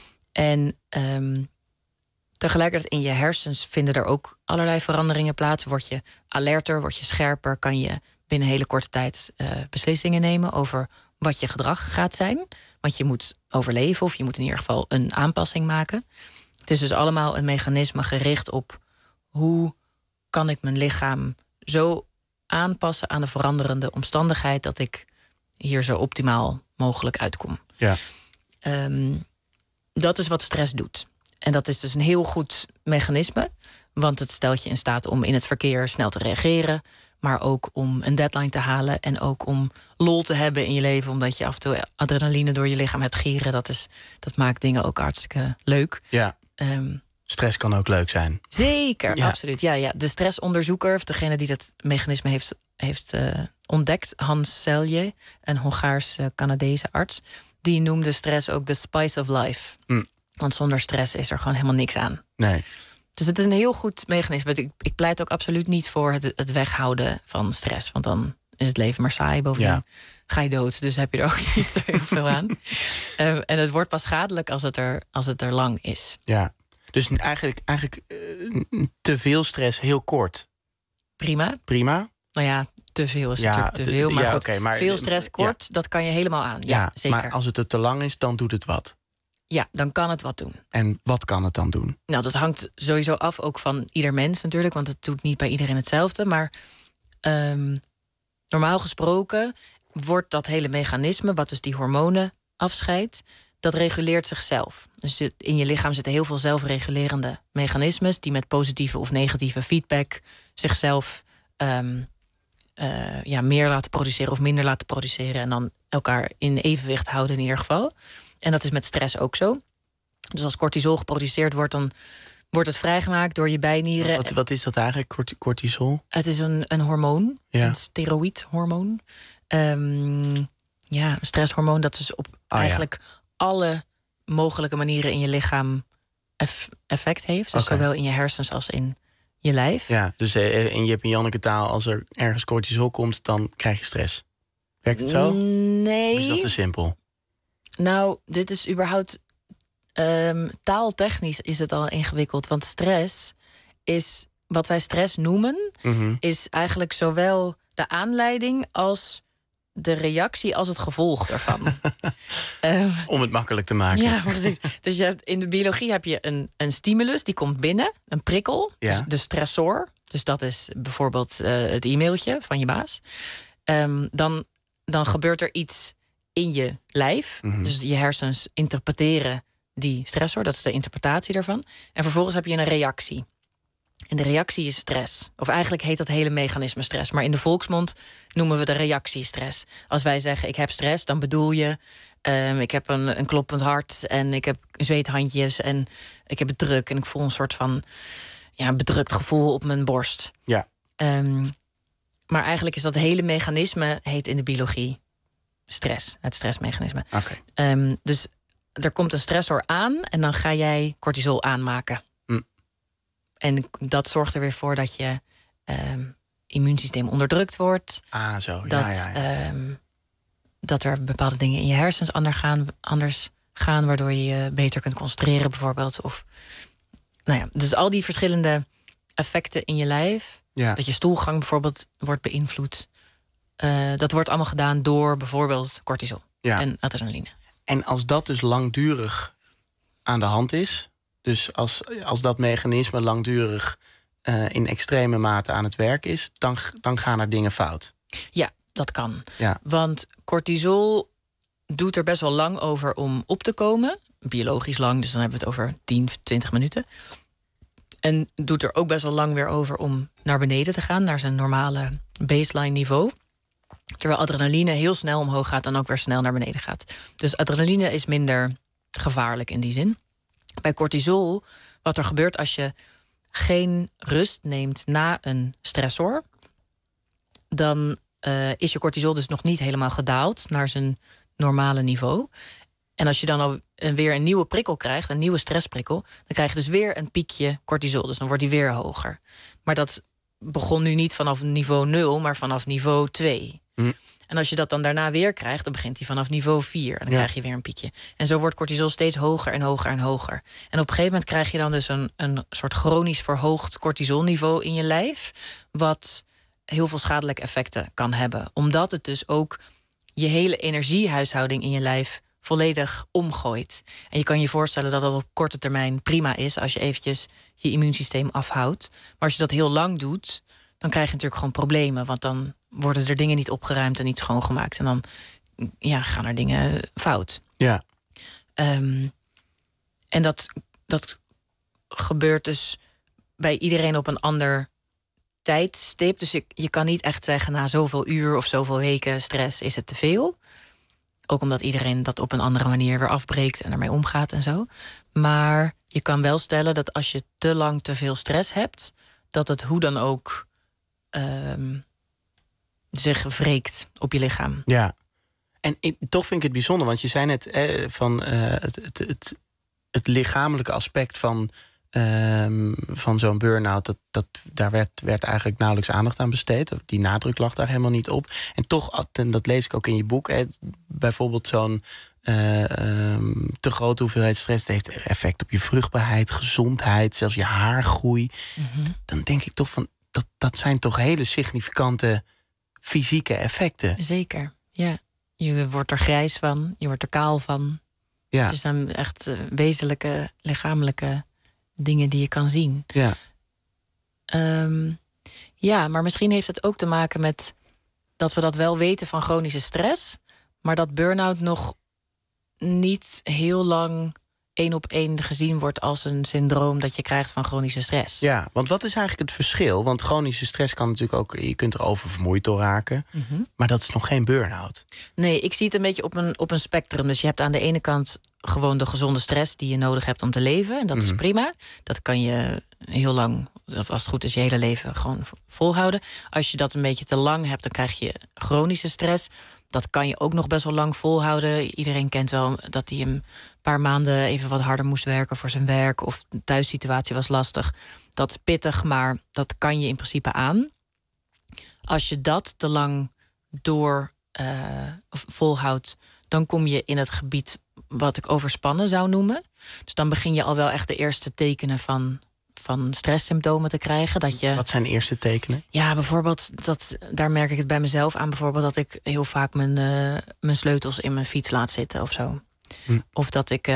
En tegelijkertijd in je hersens vinden er ook allerlei veranderingen plaats. Word je alerter, word je scherper, kan je binnen hele korte tijd beslissingen nemen over wat je gedrag gaat zijn. Want je moet overleven of je moet in ieder geval een aanpassing maken. Het is dus allemaal een mechanisme gericht op hoe kan ik mijn lichaam zo aanpassen aan de veranderende omstandigheid dat ik hier zo optimaal mogelijk uitkom. Ja. Dat is wat stress doet. En dat is dus een heel goed mechanisme, want het stelt je in staat om in het verkeer snel te reageren, maar ook om een deadline te halen en ook om lol te hebben in je leven, omdat je af en toe adrenaline door je lichaam hebt gieren. Dat maakt dingen ook hartstikke leuk. Ja. Stress kan ook leuk zijn. Zeker, absoluut. Ja. De stressonderzoeker, of degene die dat mechanisme heeft ontdekt, Hans Selye, een Hongaars-Canadese arts, die noemde stress ook de spice of life. Want zonder stress is er gewoon helemaal niks aan. Nee. Dus het is een heel goed mechanisme. Ik pleit ook absoluut niet voor het weghouden van stress. Want dan is het leven maar saai. Bovendien ga je dood, dus heb je er ook niet zo heel veel aan. En het wordt pas schadelijk als het er lang is. Ja, dus eigenlijk te veel stress heel kort. Prima. Nou ja, te veel is natuurlijk te veel. Maar, goed, maar veel stress kort, dat kan je helemaal aan. Ja, zeker. Maar als het te lang is, dan doet het wat. Ja, dan kan het wat doen. En wat kan het dan doen? Nou, dat hangt sowieso af ook van ieder mens natuurlijk, want het doet niet bij iedereen hetzelfde. Maar normaal gesproken wordt dat hele mechanisme, wat dus die hormonen afscheidt, dat reguleert zichzelf. Dus in je lichaam zitten heel veel zelfregulerende mechanismes die met positieve of negatieve feedback zichzelf meer laten produceren of minder laten produceren en dan elkaar in evenwicht houden in ieder geval. En dat is met stress ook zo. Dus als cortisol geproduceerd wordt, dan wordt het vrijgemaakt door je bijnieren. Wat is dat eigenlijk, cortisol? Het is een hormoon, een steroïdhormoon. Een stresshormoon dat dus op eigenlijk alle mogelijke manieren in je lichaam effect heeft. Dus zowel in je hersens als in je lijf. Ja, dus in Jip en Janneke taal, als er ergens cortisol komt, dan krijg je stress. Werkt het zo? Nee. Of is dat te simpel? Nou, dit is überhaupt taaltechnisch is het al ingewikkeld. Want stress is, wat wij stress noemen, is eigenlijk zowel de aanleiding als de reactie als het gevolg daarvan. Om het makkelijk te maken. Ja, precies. Dus in de biologie heb je een stimulus, die komt binnen, een prikkel, dus de stressor. Dus dat is bijvoorbeeld het e-mailtje van je baas. Dan gebeurt er iets in je lijf. Dus je hersens interpreteren die stressor. Dat is de interpretatie daarvan. En vervolgens heb je een reactie. En de reactie is stress. Of eigenlijk heet dat hele mechanisme stress. Maar in de volksmond noemen we de reactie stress. Als wij zeggen ik heb stress, dan bedoel je... ik heb een kloppend hart en ik heb zweethandjes en ik heb het druk. En ik voel een soort van bedrukt gevoel op mijn borst. Ja. Maar eigenlijk is dat hele mechanisme, heet in de biologie stress. Het stressmechanisme. Okay. Dus er komt een stressor aan en dan ga jij cortisol aanmaken. En dat zorgt er weer voor dat je immuunsysteem onderdrukt wordt. Ah, zo. Dat er bepaalde dingen in je hersens anders gaan... waardoor je je beter kunt concentreren bijvoorbeeld. Of, dus al die verschillende effecten in je lijf... dat je stoelgang bijvoorbeeld wordt beïnvloed... dat wordt allemaal gedaan door bijvoorbeeld cortisol en adrenaline. En als dat dus langdurig aan de hand is... dus als dat mechanisme langdurig in extreme mate aan het werk is... dan gaan er dingen fout. Ja, dat kan. Ja. Want cortisol doet er best wel lang over om op te komen. Biologisch lang, dus dan hebben we het over 10, 20 minuten. En doet er ook best wel lang weer over om naar beneden te gaan... naar zijn normale baseline niveau. Terwijl adrenaline heel snel omhoog gaat... en ook weer snel naar beneden gaat. Dus adrenaline is minder gevaarlijk in die zin. Bij cortisol, wat er gebeurt als je geen rust neemt na een stressor... dan is je cortisol dus nog niet helemaal gedaald naar zijn normale niveau. En als je dan al weer een nieuwe prikkel krijgt, een nieuwe stressprikkel... dan krijg je dus weer een piekje cortisol. Dus dan wordt die weer hoger. Maar dat begon nu niet vanaf niveau 0, maar vanaf niveau 2. En als je dat dan daarna weer krijgt, dan begint hij vanaf niveau 4. En dan krijg je weer een piekje. En zo wordt cortisol steeds hoger en hoger en hoger. En op een gegeven moment krijg je dan dus een soort chronisch verhoogd cortisolniveau in je lijf... wat heel veel schadelijke effecten kan hebben. Omdat het dus ook je hele energiehuishouding in je lijf volledig omgooit. En je kan je voorstellen dat dat op korte termijn prima is... als je eventjes je immuunsysteem afhoudt. Maar als je dat heel lang doet, dan krijg je natuurlijk gewoon problemen. Want dan worden er dingen niet opgeruimd en niet schoongemaakt. En dan gaan er dingen fout. Ja. En dat gebeurt dus bij iedereen op een ander tijdstip. Dus je kan niet echt zeggen... na zoveel uur of zoveel weken stress is het te veel. Ook omdat iedereen dat op een andere manier weer afbreekt... en ermee omgaat en zo. Maar je kan wel stellen dat als je te lang te veel stress hebt... dat het hoe dan ook zich wreekt op je lichaam. Ja. En toch vind ik het bijzonder, want je zei net het lichamelijke aspect van zo'n burn-out... daar werd eigenlijk nauwelijks aandacht aan besteed. Die nadruk lag daar helemaal niet op. En toch, en dat lees ik ook in je boek... bijvoorbeeld zo'n te grote hoeveelheid stress... heeft effect op je vruchtbaarheid, gezondheid... zelfs je haargroei. Dan denk ik toch van... dat zijn toch hele significante fysieke effecten. Zeker, ja. Je wordt er grijs van, je wordt er kaal van. Ja. Het zijn echt wezenlijke, lichamelijke dingen die je kan zien. Ja. Maar misschien heeft het ook te maken met... dat we dat wel weten van chronische stress... maar dat burn-out nog niet heel lang 1-op-1 gezien wordt als een syndroom dat je krijgt van chronische stress. Ja, want wat is eigenlijk het verschil? Want chronische stress kan natuurlijk ook... je kunt er oververmoeid door raken. Maar dat is nog geen burn-out. Nee, ik zie het een beetje op een spectrum. Dus je hebt aan de ene kant gewoon de gezonde stress... die je nodig hebt om te leven. En dat is prima. Dat kan je heel lang, of als het goed is, je hele leven gewoon volhouden. Als je dat een beetje te lang hebt, dan krijg je chronische stress. Dat kan je ook nog best wel lang volhouden. Iedereen kent wel dat hij een paar maanden even wat harder moest werken voor zijn werk... of de thuissituatie was lastig. Dat is pittig, maar dat kan je in principe aan. Als je dat te lang door volhoudt... dan kom je in het gebied wat ik overspannen zou noemen. Dus dan begin je al wel echt de eerste tekenen van stresssymptomen te krijgen. Wat zijn de eerste tekenen? Ja, bijvoorbeeld, daar merk ik het bij mezelf aan... bijvoorbeeld dat ik heel vaak mijn sleutels in mijn fiets laat zitten of zo. Of dat ik,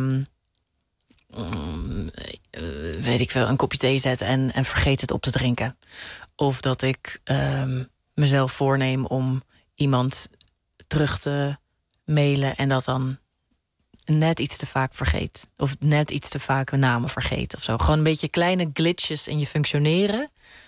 weet ik veel, een kopje thee zet en vergeet het op te drinken. Of dat ik mezelf voorneem om iemand terug te mailen... en dat dan net iets te vaak vergeet. Of net iets te vaak namen vergeet of zo. Gewoon een beetje kleine glitches in je functioneren.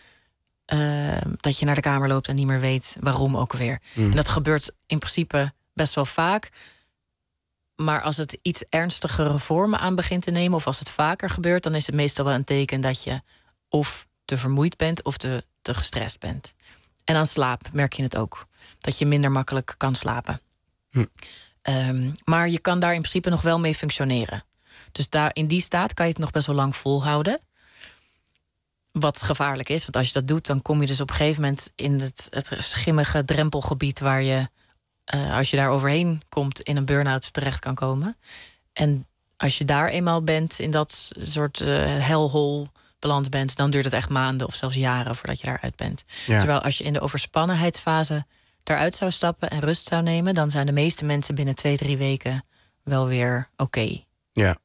Dat je naar de kamer loopt en niet meer weet waarom ook weer. En dat gebeurt in principe best wel vaak. Maar als het iets ernstigere vormen aan begint te nemen, of als het vaker gebeurt, dan is het meestal wel een teken dat je of te vermoeid bent of te gestrest bent. En aan slaap merk je het ook. Dat je minder makkelijk kan slapen. Maar je kan daar in principe nog wel mee functioneren. Dus in die staat kan je het nog best wel lang volhouden. Wat gevaarlijk is, want als je dat doet, dan kom je dus op een gegeven moment in het schimmige drempelgebied waar je, als je daar overheen komt, in een burn-out terecht kan komen. En als je daar eenmaal bent, in dat soort hellhole beland bent, dan duurt het echt maanden of zelfs jaren voordat je daaruit bent. Ja. Terwijl als je in de overspannenheidsfase daaruit zou stappen en rust zou nemen, dan zijn de meeste mensen binnen 2-3 weken wel weer oké. Ja.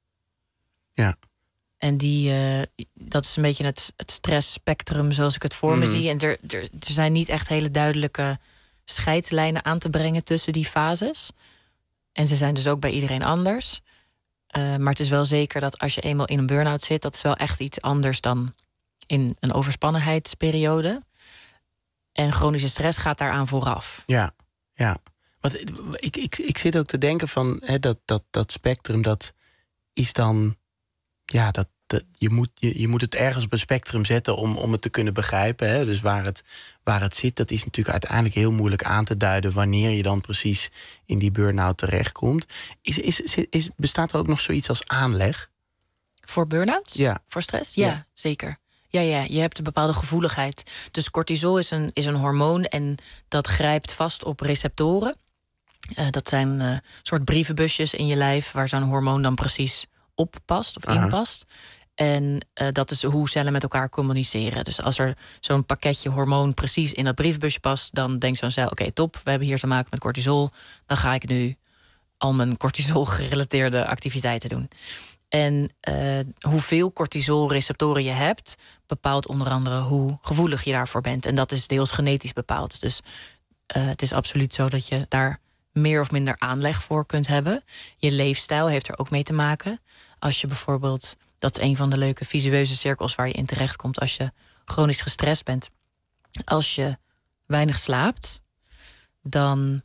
Ja. En dat is een beetje het stressspectrum zoals ik het voor me zie. En er zijn niet echt hele duidelijke scheidslijnen aan te brengen tussen die fases. En ze zijn dus ook bij iedereen anders. Maar het is wel zeker dat als je eenmaal in een burn-out zit, dat is wel echt iets anders dan in een overspannenheidsperiode. En chronische stress gaat daaraan vooraf. Ja. Want ik zit ook te denken van dat spectrum, dat is dan, ja, je moet het ergens op een spectrum zetten om het te kunnen begrijpen. Hè? Dus waar het zit, dat is natuurlijk uiteindelijk heel moeilijk aan te duiden wanneer je dan precies in die burn-out terechtkomt. Bestaat er ook nog zoiets als aanleg? Voor burn-outs? Ja. Voor stress? Ja, zeker. Ja, je hebt een bepaalde gevoeligheid. Dus cortisol is een hormoon en dat grijpt vast op receptoren. Dat zijn soort brievenbusjes in je lijf waar zo'n hormoon dan precies op past of inpast. En dat is hoe cellen met elkaar communiceren. Dus als er zo'n pakketje hormoon precies in dat brievenbusje past, dan denkt zo'n cel, oké, top, we hebben hier te maken met cortisol. Dan ga ik nu al mijn cortisol-gerelateerde activiteiten doen. En hoeveel cortisolreceptoren je hebt, bepaalt onder andere hoe gevoelig je daarvoor bent. En dat is deels genetisch bepaald. Dus het is absoluut zo dat je daar meer of minder aanleg voor kunt hebben. Je leefstijl heeft er ook mee te maken. Als je bijvoorbeeld, dat is een van de leuke visueuze cirkels waar je in terechtkomt als je chronisch gestrest bent. Als je weinig slaapt, dan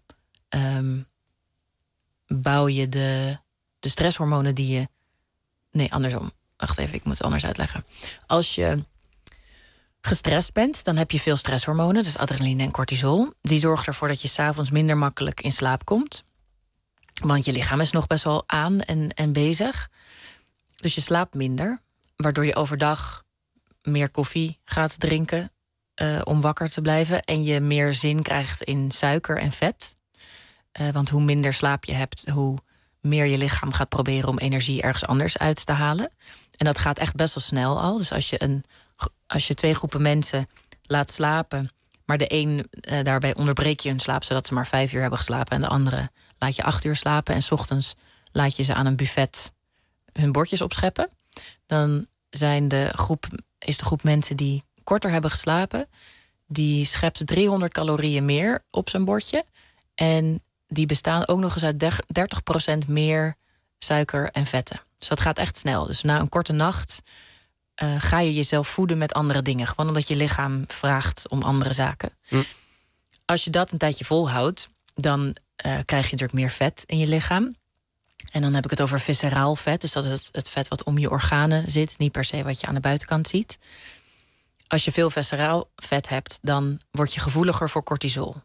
bouw je de stresshormonen die je... Nee, andersom. Wacht even, ik moet het anders uitleggen. Als je gestrest bent, dan heb je veel stresshormonen, dus adrenaline en cortisol. Die zorgen ervoor dat je 's avonds minder makkelijk in slaap komt. Want je lichaam is nog best wel aan en bezig. Dus je slaapt minder, waardoor je overdag meer koffie gaat drinken om wakker te blijven. En je meer zin krijgt in suiker en vet. Want hoe minder slaap je hebt, hoe meer je lichaam gaat proberen om energie ergens anders uit te halen. En dat gaat echt best wel snel al. Dus als je 2 groepen mensen laat slapen, maar de een daarbij onderbreek je hun slaap zodat ze maar 5 uur hebben geslapen en de andere laat je 8 uur slapen en 's ochtends laat je ze aan een buffet hun bordjes opscheppen, dan is de groep mensen die korter hebben geslapen, die schept 300 calorieën meer op zijn bordje. En die bestaan ook nog eens uit 30% meer suiker en vetten. Dus dat gaat echt snel. Dus na een korte nacht ga je jezelf voeden met andere dingen. Gewoon omdat je lichaam vraagt om andere zaken. Als je dat een tijdje volhoudt, dan krijg je natuurlijk meer vet in je lichaam. En dan heb ik het over visceraal vet. Dus dat is het vet wat om je organen zit. Niet per se wat je aan de buitenkant ziet. Als je veel visceraal vet hebt, dan word je gevoeliger voor cortisol.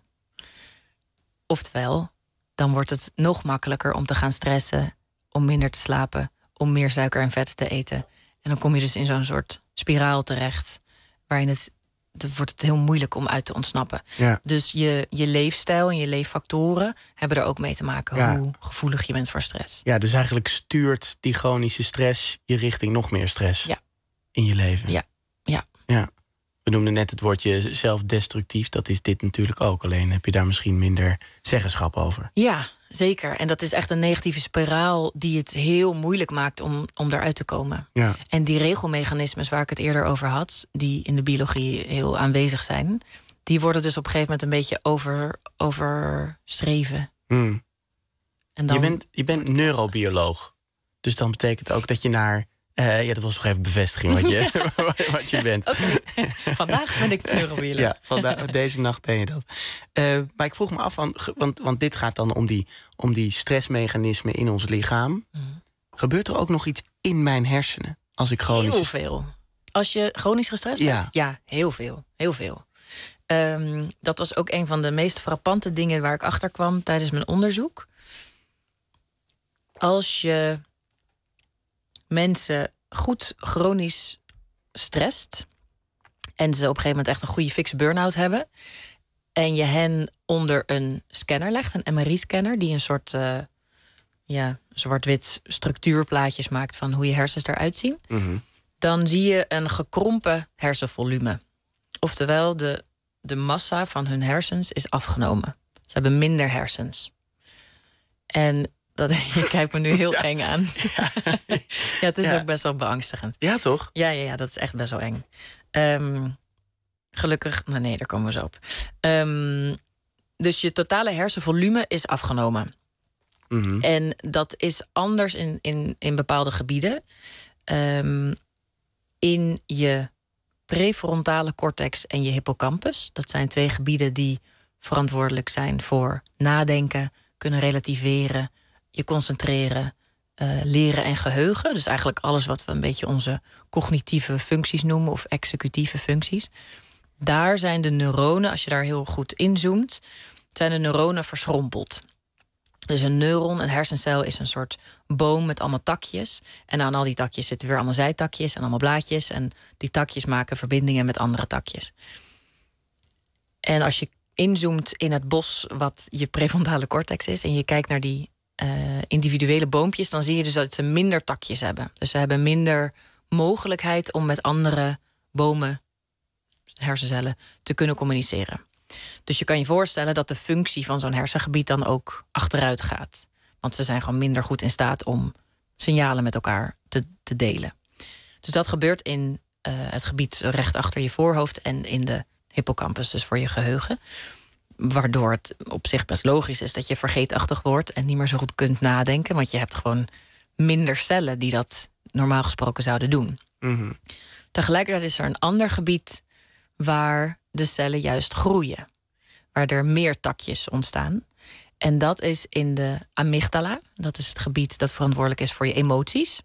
Oftewel, dan wordt het nog makkelijker om te gaan stressen, om minder te slapen, om meer suiker en vet te eten. En dan kom je dus in zo'n soort spiraal terecht, waarin het wordt het heel moeilijk om uit te ontsnappen. Ja. Dus je leefstijl en je leeffactoren hebben er ook mee te maken, hoe gevoelig je bent voor stress. Ja, dus eigenlijk stuurt die chronische stress je richting nog meer stress in je leven. Ja. We noemden net het woordje zelfdestructief. Dat is dit natuurlijk ook. Alleen heb je daar misschien minder zeggenschap over. Ja, zeker. En dat is echt een negatieve spiraal die het heel moeilijk maakt om daaruit te komen. Ja. En die regelmechanismes waar ik het eerder over had, die in de biologie heel aanwezig zijn, die worden dus op een gegeven moment een beetje overschreven. En dan... Je bent neurobioloog. Dus dan betekent ook dat je naar... dat was nog even bevestiging wat je bent. Okay. Vandaag ben ik neurobioloog. Ja, deze nacht ben je dat. Maar ik vroeg me af, want dit gaat dan om die stressmechanismen in ons lichaam. Gebeurt er ook nog iets in mijn hersenen? Als ik chronisch... Heel veel. Als je chronisch gestrest bent? Ja, heel veel. Heel veel. Dat was ook een van de meest frappante dingen waar ik achter kwam tijdens mijn onderzoek. Als je mensen goed chronisch stresst en ze op een gegeven moment echt een goede fixe burn-out hebben en je hen onder een scanner legt, een MRI-scanner die een soort zwart-wit structuurplaatjes maakt van hoe je hersens eruit zien, dan zie je een gekrompen hersenvolume. Oftewel, de massa van hun hersens is afgenomen. Ze hebben minder hersens. En je kijkt me nu heel eng aan. Ja, het is ook best wel beangstigend. Ja, toch? Ja, dat is echt best wel eng. Gelukkig, nee, daar komen we zo op. Dus je totale hersenvolume is afgenomen. En dat is anders in bepaalde gebieden. In je prefrontale cortex en je hippocampus. Dat zijn 2 gebieden die verantwoordelijk zijn voor nadenken, kunnen relativeren, je concentreren, leren en geheugen. Dus eigenlijk alles wat we een beetje onze cognitieve functies noemen of executieve functies. Daar zijn de neuronen, als je daar heel goed inzoomt, zijn de neuronen verschrompeld. Dus een neuron, een hersencel, is een soort boom met allemaal takjes. En aan al die takjes zitten weer allemaal zijtakjes en allemaal blaadjes. En die takjes maken verbindingen met andere takjes. En als je inzoomt in het bos wat je prefrontale cortex is en je kijkt naar die individuele boompjes, dan zie je dus dat ze minder takjes hebben. Dus ze hebben minder mogelijkheid om met andere bomen, hersencellen, te kunnen communiceren. Dus je kan je voorstellen dat de functie van zo'n hersengebied dan ook achteruit gaat. Want ze zijn gewoon minder goed in staat om signalen met elkaar te delen. Dus dat gebeurt in het gebied recht achter je voorhoofd en in de hippocampus, dus voor je geheugen. Waardoor het op zich best logisch is dat je vergeetachtig wordt en niet meer zo goed kunt nadenken. Want je hebt gewoon minder cellen die dat normaal gesproken zouden doen. Tegelijkertijd is er een ander gebied waar de cellen juist groeien. Waar er meer takjes ontstaan. En dat is in de amygdala. Dat is het gebied dat verantwoordelijk is voor je emoties.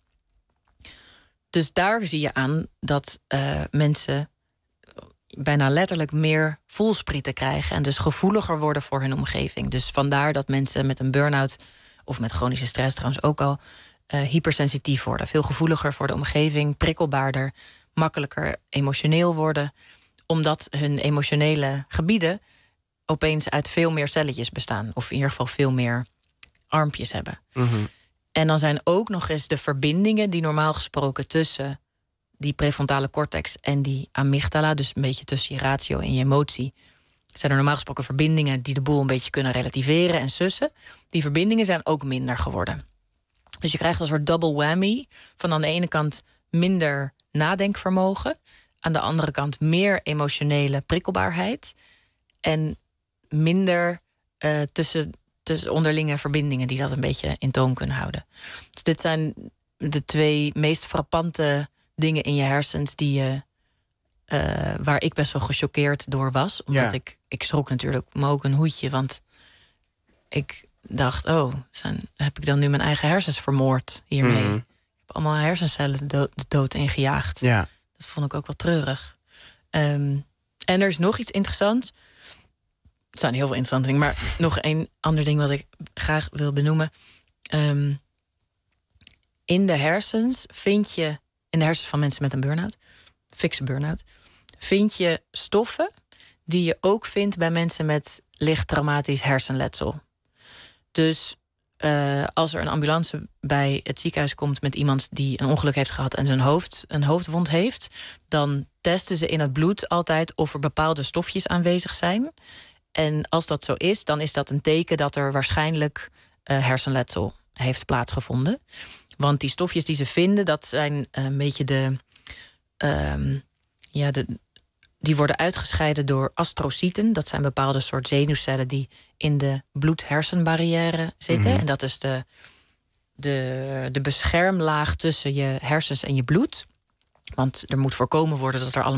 Dus daar zie je aan dat mensen bijna letterlijk meer voelsprieten krijgen en dus gevoeliger worden voor hun omgeving. Dus vandaar dat mensen met een burn-out of met chronische stress trouwens ook al hypersensitief worden. Veel gevoeliger voor de omgeving, prikkelbaarder, makkelijker emotioneel worden, omdat hun emotionele gebieden opeens uit veel meer celletjes bestaan. Of in ieder geval veel meer armpjes hebben. En dan zijn ook nog eens de verbindingen die normaal gesproken tussen die prefrontale cortex en die amygdala, dus een beetje tussen je ratio en je emotie, zijn er normaal gesproken verbindingen die de boel een beetje kunnen relativeren en sussen. Die verbindingen zijn ook minder geworden. Dus je krijgt een soort double whammy van aan de ene kant minder nadenkvermogen, aan de andere kant meer emotionele prikkelbaarheid en minder tussen onderlinge verbindingen die dat een beetje in toom kunnen houden. Dus dit zijn de 2 meest frappante dingen in je hersens waar ik best wel gechoqueerd door was. Omdat ik schrok natuurlijk me ook een hoedje. Want ik dacht, heb ik dan nu mijn eigen hersens vermoord hiermee? Ik heb allemaal hersencellen de dood ingejaagd. Ja. Dat vond ik ook wel treurig. En er is nog iets interessants. Er zijn heel veel interessante dingen. Maar nog één ander ding wat ik graag wil benoemen. In de hersens in de hersens van mensen met een burn-out, fixe burn-out, vind je stoffen die je ook vindt bij mensen met licht traumatisch hersenletsel. Dus als er een ambulance bij het ziekenhuis komt met iemand die een ongeluk heeft gehad en een hoofdwond heeft, dan testen ze in het bloed altijd of er bepaalde stofjes aanwezig zijn. En als dat zo is, dan is dat een teken dat er waarschijnlijk hersenletsel heeft plaatsgevonden. Want die stofjes die ze vinden, dat zijn een beetje die worden uitgescheiden door astrocyten. Dat zijn bepaalde soort zenuwcellen die in de bloed-hersenbarrière zitten. Mhm. En dat is de beschermlaag tussen je hersens en je bloed. Want er moet voorkomen worden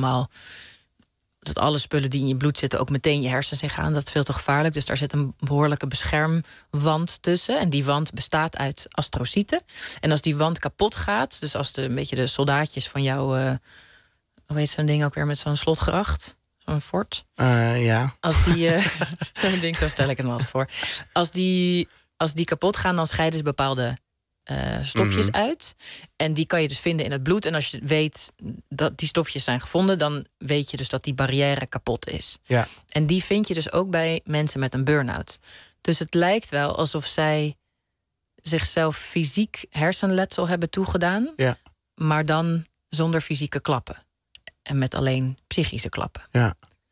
dat alle spullen die in je bloed zitten ook meteen je hersens in gaan. Dat is veel te gevaarlijk. Dus daar zit een behoorlijke beschermwand tussen. En die wand bestaat uit astrocyten. En als die wand kapot gaat, dus als een beetje de soldaatjes van jou, hoe heet zo'n ding ook weer met zo'n slotgracht? Zo'n fort? Ja. Als die, zo'n ding, zo stel ik het me altijd voor. Als die kapot gaan, dan scheiden ze bepaalde stofjes uit. En die kan je dus vinden in het bloed. En als je weet dat die stofjes zijn gevonden, dan weet je dus dat die barrière kapot is. Ja. En die vind je dus ook bij mensen met een burn-out. Dus het lijkt wel alsof zij zichzelf fysiek hersenletsel hebben toegedaan, Ja. maar dan zonder fysieke klappen. En met alleen psychische klappen. Ja.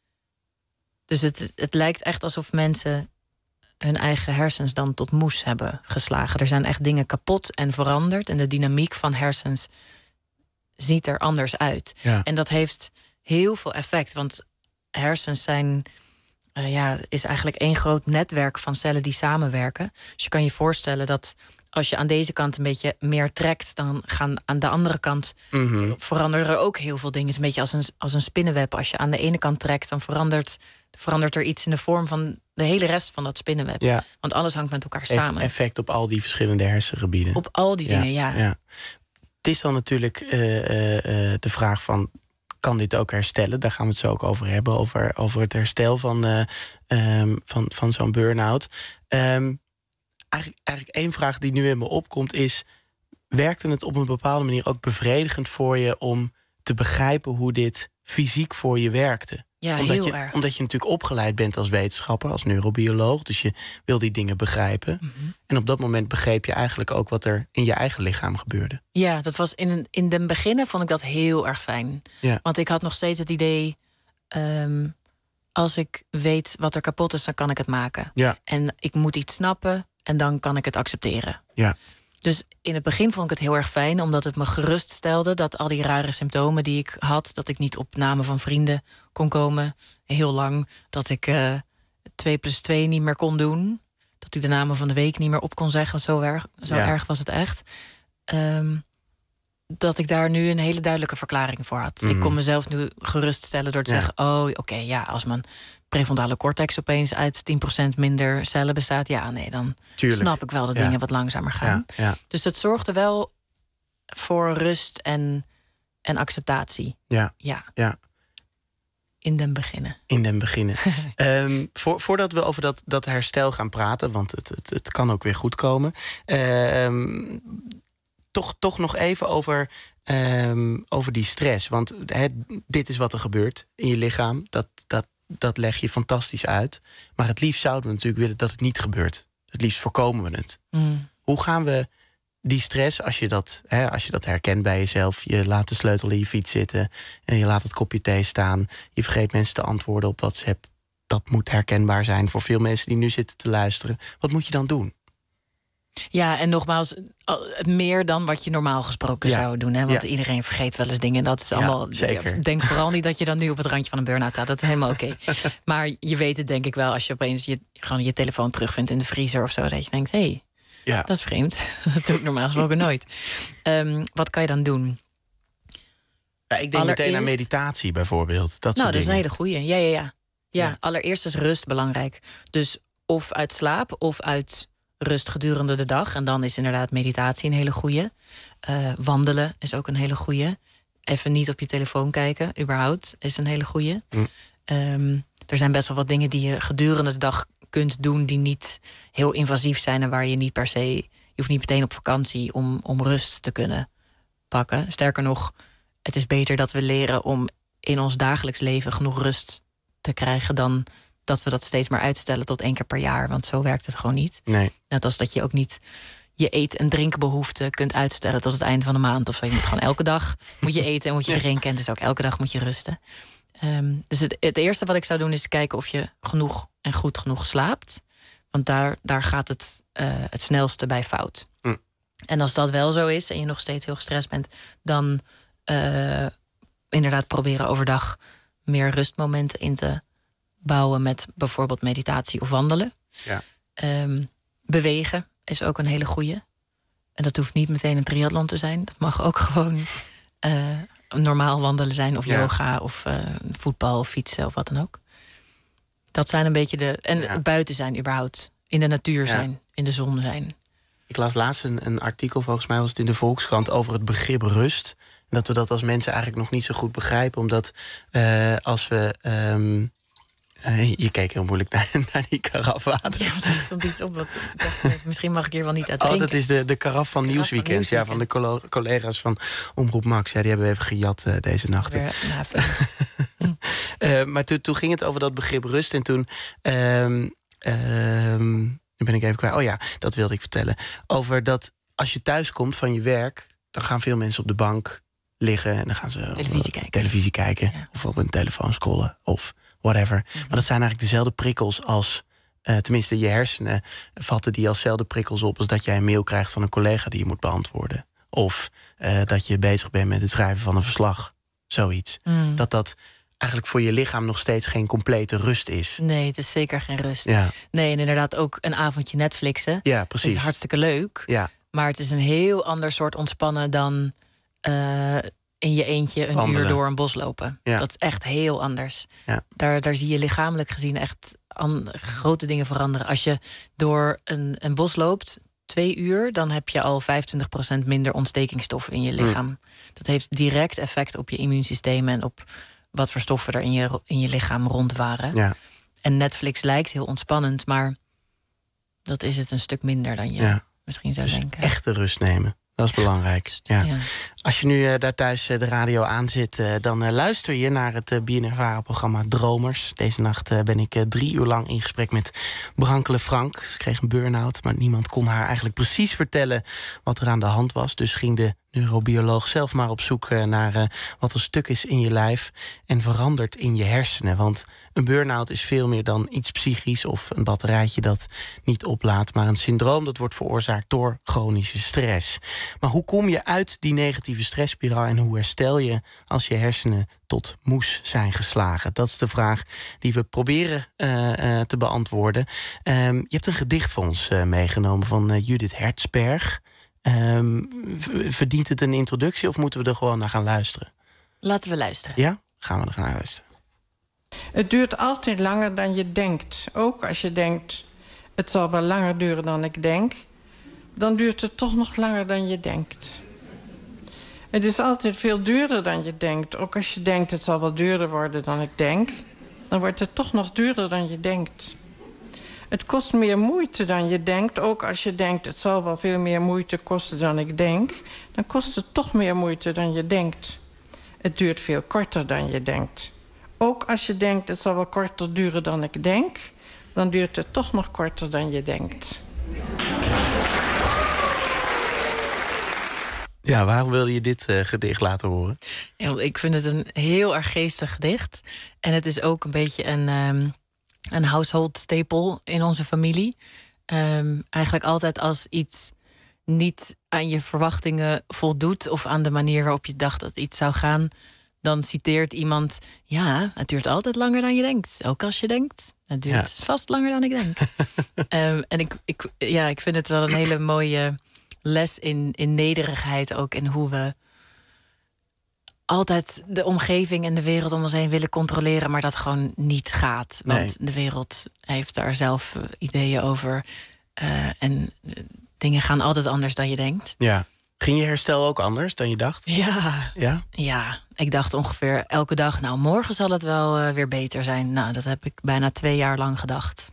Dus het lijkt echt alsof mensen hun eigen hersens dan tot moes hebben geslagen. Er zijn echt dingen kapot en veranderd. En de dynamiek van hersens ziet er anders uit. Ja. En dat heeft heel veel effect. Want hersens zijn, is eigenlijk één groot netwerk van cellen die samenwerken. Dus je kan je voorstellen dat als je aan deze kant een beetje meer trekt, dan gaan aan de andere kant veranderen er ook heel veel dingen. Het is een beetje als een spinnenweb. Als je aan de ene kant trekt, dan verandert er iets in de vorm van de hele rest van dat spinnenweb. Ja. Want alles hangt met elkaar Heeft samen. effect op al die verschillende hersengebieden. Op al die dingen, ja. Het is dan natuurlijk de vraag van, kan dit ook herstellen? Daar gaan we het zo ook over hebben. Over het herstel van zo'n burn-out. Eigenlijk één vraag die nu in me opkomt is, werkte het op een bepaalde manier ook bevredigend voor je om te begrijpen hoe dit fysiek voor je werkte? Ja, omdat heel je, erg. Omdat je natuurlijk opgeleid bent als wetenschapper, als neurobioloog. Dus je wil die dingen begrijpen. En op dat moment begreep je eigenlijk ook wat er in je eigen lichaam gebeurde. Ja, dat was in den beginnen vond ik dat heel erg fijn. Ja. Want ik had nog steeds het idee, als ik weet wat er kapot is, dan kan ik het maken. Ja. En ik moet iets snappen en dan kan ik het accepteren. Ja. Dus in het begin vond ik het heel erg fijn, omdat het me geruststelde dat al die rare symptomen die ik had, dat ik niet op namen van vrienden kon komen, heel lang, dat ik 2 + 2 niet meer kon doen, dat ik de namen van de week niet meer op kon zeggen, zo erg was het echt. Dat ik daar nu een hele duidelijke verklaring voor had. Ik kon mezelf nu geruststellen door te zeggen, als mijn prefrontale cortex opeens uit 10% minder cellen bestaat, dan snap ik wel dat dingen wat langzamer gaan. Ja, ja. Dus dat zorgde wel voor rust en acceptatie. Ja. In den beginnen. Voordat we over dat herstel gaan praten, want het kan ook weer goed komen. Toch nog even over die stress. Want dit is wat er gebeurt in je lichaam. Dat leg je fantastisch uit. Maar het liefst zouden we natuurlijk willen dat het niet gebeurt. Het liefst voorkomen we het. Hoe gaan we die stress, als je dat herkent bij jezelf, je laat de sleutel in je fiets zitten en je laat het kopje thee staan, je vergeet mensen te antwoorden op WhatsApp. Dat moet herkenbaar zijn voor veel mensen die nu zitten te luisteren. Wat moet je dan doen? Ja, en nogmaals, meer dan wat je normaal gesproken zou doen. Hè? Want iedereen vergeet wel eens dingen. Dat is allemaal. Zeker. Denk vooral niet dat je dan nu op het randje van een burn-out staat. Dat is helemaal oké. Maar je weet het denk ik wel als je opeens gewoon je telefoon terugvindt in de vriezer of zo. Dat je denkt, hé, dat is vreemd. Dat doe ik normaal gesproken nooit. Wat kan je dan doen? Ja, ik denk meteen aan meditatie bijvoorbeeld. Dat is een hele goeie. Ja, allereerst is rust belangrijk. Dus of uit slaap of uit rust gedurende de dag. En dan is inderdaad meditatie een hele goeie. Wandelen is ook een hele goeie. Even niet op je telefoon kijken, überhaupt, is een hele goeie. Er zijn best wel wat dingen die je gedurende de dag kunt doen die niet heel invasief zijn en waar je niet per se, je hoeft niet meteen op vakantie om rust te kunnen pakken. Sterker nog, het is beter dat we leren om in ons dagelijks leven genoeg rust te krijgen dan dat we dat steeds maar uitstellen tot 1 keer per jaar. Want zo werkt het gewoon niet. Nee. Net als dat je ook niet je eet- en drinkbehoeften kunt uitstellen tot het einde van de maand of zo. Je moet gewoon elke dag moet je eten en moet je drinken. En dus ook elke dag moet je rusten. Dus het eerste wat ik zou doen is kijken of je genoeg en goed genoeg slaapt. Want daar gaat het snelste bij fout. En als dat wel zo is en je nog steeds heel gestrest bent, dan inderdaad proberen overdag meer rustmomenten in te bouwen met bijvoorbeeld meditatie of wandelen. Ja. Bewegen is ook een hele goeie. En dat hoeft niet meteen een triathlon te zijn. Dat mag ook gewoon normaal wandelen zijn. Of yoga, of voetbal, of fietsen, of wat dan ook. Dat zijn een beetje buiten zijn überhaupt. In de natuur zijn, in de zon zijn. Ik las laatst een artikel, volgens mij was het in de Volkskrant, over het begrip rust. En dat we dat als mensen eigenlijk nog niet zo goed begrijpen. Omdat als we... je keek heel moeilijk naar die karaf water. Ja, daar stond iets op. Misschien mag ik hier wel niet uit drinken. Dat is de karaf van Nieuwsweekend. Ja, van de collega's van Omroep Max. Ja, die hebben we even gejat deze nachten. Maar toen ging het over dat begrip rust. En toen... nu ben ik even kwijt. Oh ja, dat wilde ik vertellen. Over dat als je thuis komt van je werk, dan gaan veel mensen op de bank liggen en dan gaan ze televisie kijken. Ja. Of op een telefoon scrollen of whatever. Maar dat zijn eigenlijk dezelfde prikkels als... tenminste, je hersenen vatten die als dezelfde prikkels op als dat jij een mail krijgt van een collega die je moet beantwoorden. Of dat je bezig bent met het schrijven van een verslag. Zoiets. Dat eigenlijk voor je lichaam nog steeds geen complete rust is. Nee, het is zeker geen rust. Ja. Nee, en inderdaad ook een avondje Netflixen. Ja, precies. Dat is hartstikke leuk. Ja. Maar het is een heel ander soort ontspannen dan in je eentje een uur door een bos lopen. Ja. Dat is echt heel anders. Ja. Daar zie je lichamelijk gezien echt grote dingen veranderen. Als je door een bos loopt, 2 uur... dan heb je al 25% minder ontstekingsstoffen in je lichaam. Dat heeft direct effect op je immuunsysteem en op wat voor stoffen er in je lichaam rond waren. Ja. En Netflix lijkt heel ontspannend, maar dat is het een stuk minder dan je misschien zou denken. Echte rust nemen. Dat is belangrijk. Ja. Als je nu daar thuis de radio aanzet, dan luister je naar het BNNVARA-programma Dromers. Deze nacht ben ik 3 uur lang in gesprek met Brankele Frank. Ze kreeg een burn-out, maar niemand kon haar eigenlijk precies vertellen wat er aan de hand was. Dus ging de neurobioloog zelf maar op zoek naar wat er stuk is in je lijf en verandert in je hersenen. Want een burn-out is veel meer dan iets psychisch of een batterijtje dat niet oplaadt, maar een syndroom dat wordt veroorzaakt door chronische stress. Maar hoe kom je uit die negatieve stressspiraal en hoe herstel je als je hersenen tot moes zijn geslagen? Dat is de vraag die we proberen te beantwoorden. Je hebt een gedicht voor ons meegenomen van Judith Hertzberg. Verdient het een introductie of moeten we er gewoon naar gaan luisteren? Laten we luisteren. Ja? Gaan we er gaan luisteren. Het duurt altijd langer dan je denkt. Ook als je denkt, het zal wel langer duren dan ik denk, dan duurt het toch nog langer dan je denkt. Het is altijd veel duurder dan je denkt. Ook als je denkt, het zal wel duurder worden dan ik denk, dan wordt het toch nog duurder dan je denkt. Het kost meer moeite dan je denkt. Ook als je denkt, het zal wel veel meer moeite kosten dan ik denk, dan kost het toch meer moeite dan je denkt. Het duurt veel korter dan je denkt. Ook als je denkt, het zal wel korter duren dan ik denk, dan duurt het toch nog korter dan je denkt. Ja, waarom wilde je dit gedicht laten horen? Ja, ik vind het een heel erg geestig gedicht. En het is ook een beetje een household staple in onze familie. Eigenlijk altijd als iets niet aan je verwachtingen voldoet, of aan de manier waarop je dacht dat iets zou gaan, dan citeert iemand, ja, het duurt altijd langer dan je denkt. Ook als je denkt, het duurt vast langer dan ik denk. En ik vind het wel een hele mooie les in nederigheid ook. In hoe we altijd de omgeving en de wereld om ons heen willen controleren, maar dat gewoon niet gaat. Want de wereld heeft daar zelf ideeën over. En dingen gaan altijd anders dan je denkt. Ja. Ging je herstel ook anders dan je dacht? Ja, ik dacht ongeveer elke dag, nou, morgen zal het wel weer beter zijn. Nou, dat heb ik bijna 2 jaar lang gedacht.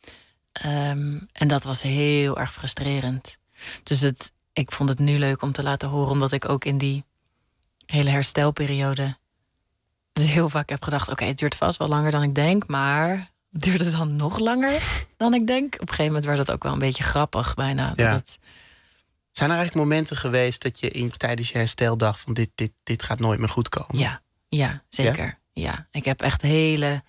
En dat was heel erg frustrerend. Dus ik vond het nu leuk om te laten horen, omdat ik ook in die hele herstelperiode dus heel vaak heb gedacht, oké, het duurt vast wel langer dan ik denk, maar duurt het dan nog langer dan ik denk? Op een gegeven moment werd het ook wel een beetje grappig bijna. Ja. Zijn er eigenlijk momenten geweest dat je tijdens je herstel dacht van dit gaat nooit meer goed komen? Ja, zeker. Ja, ik heb echt hele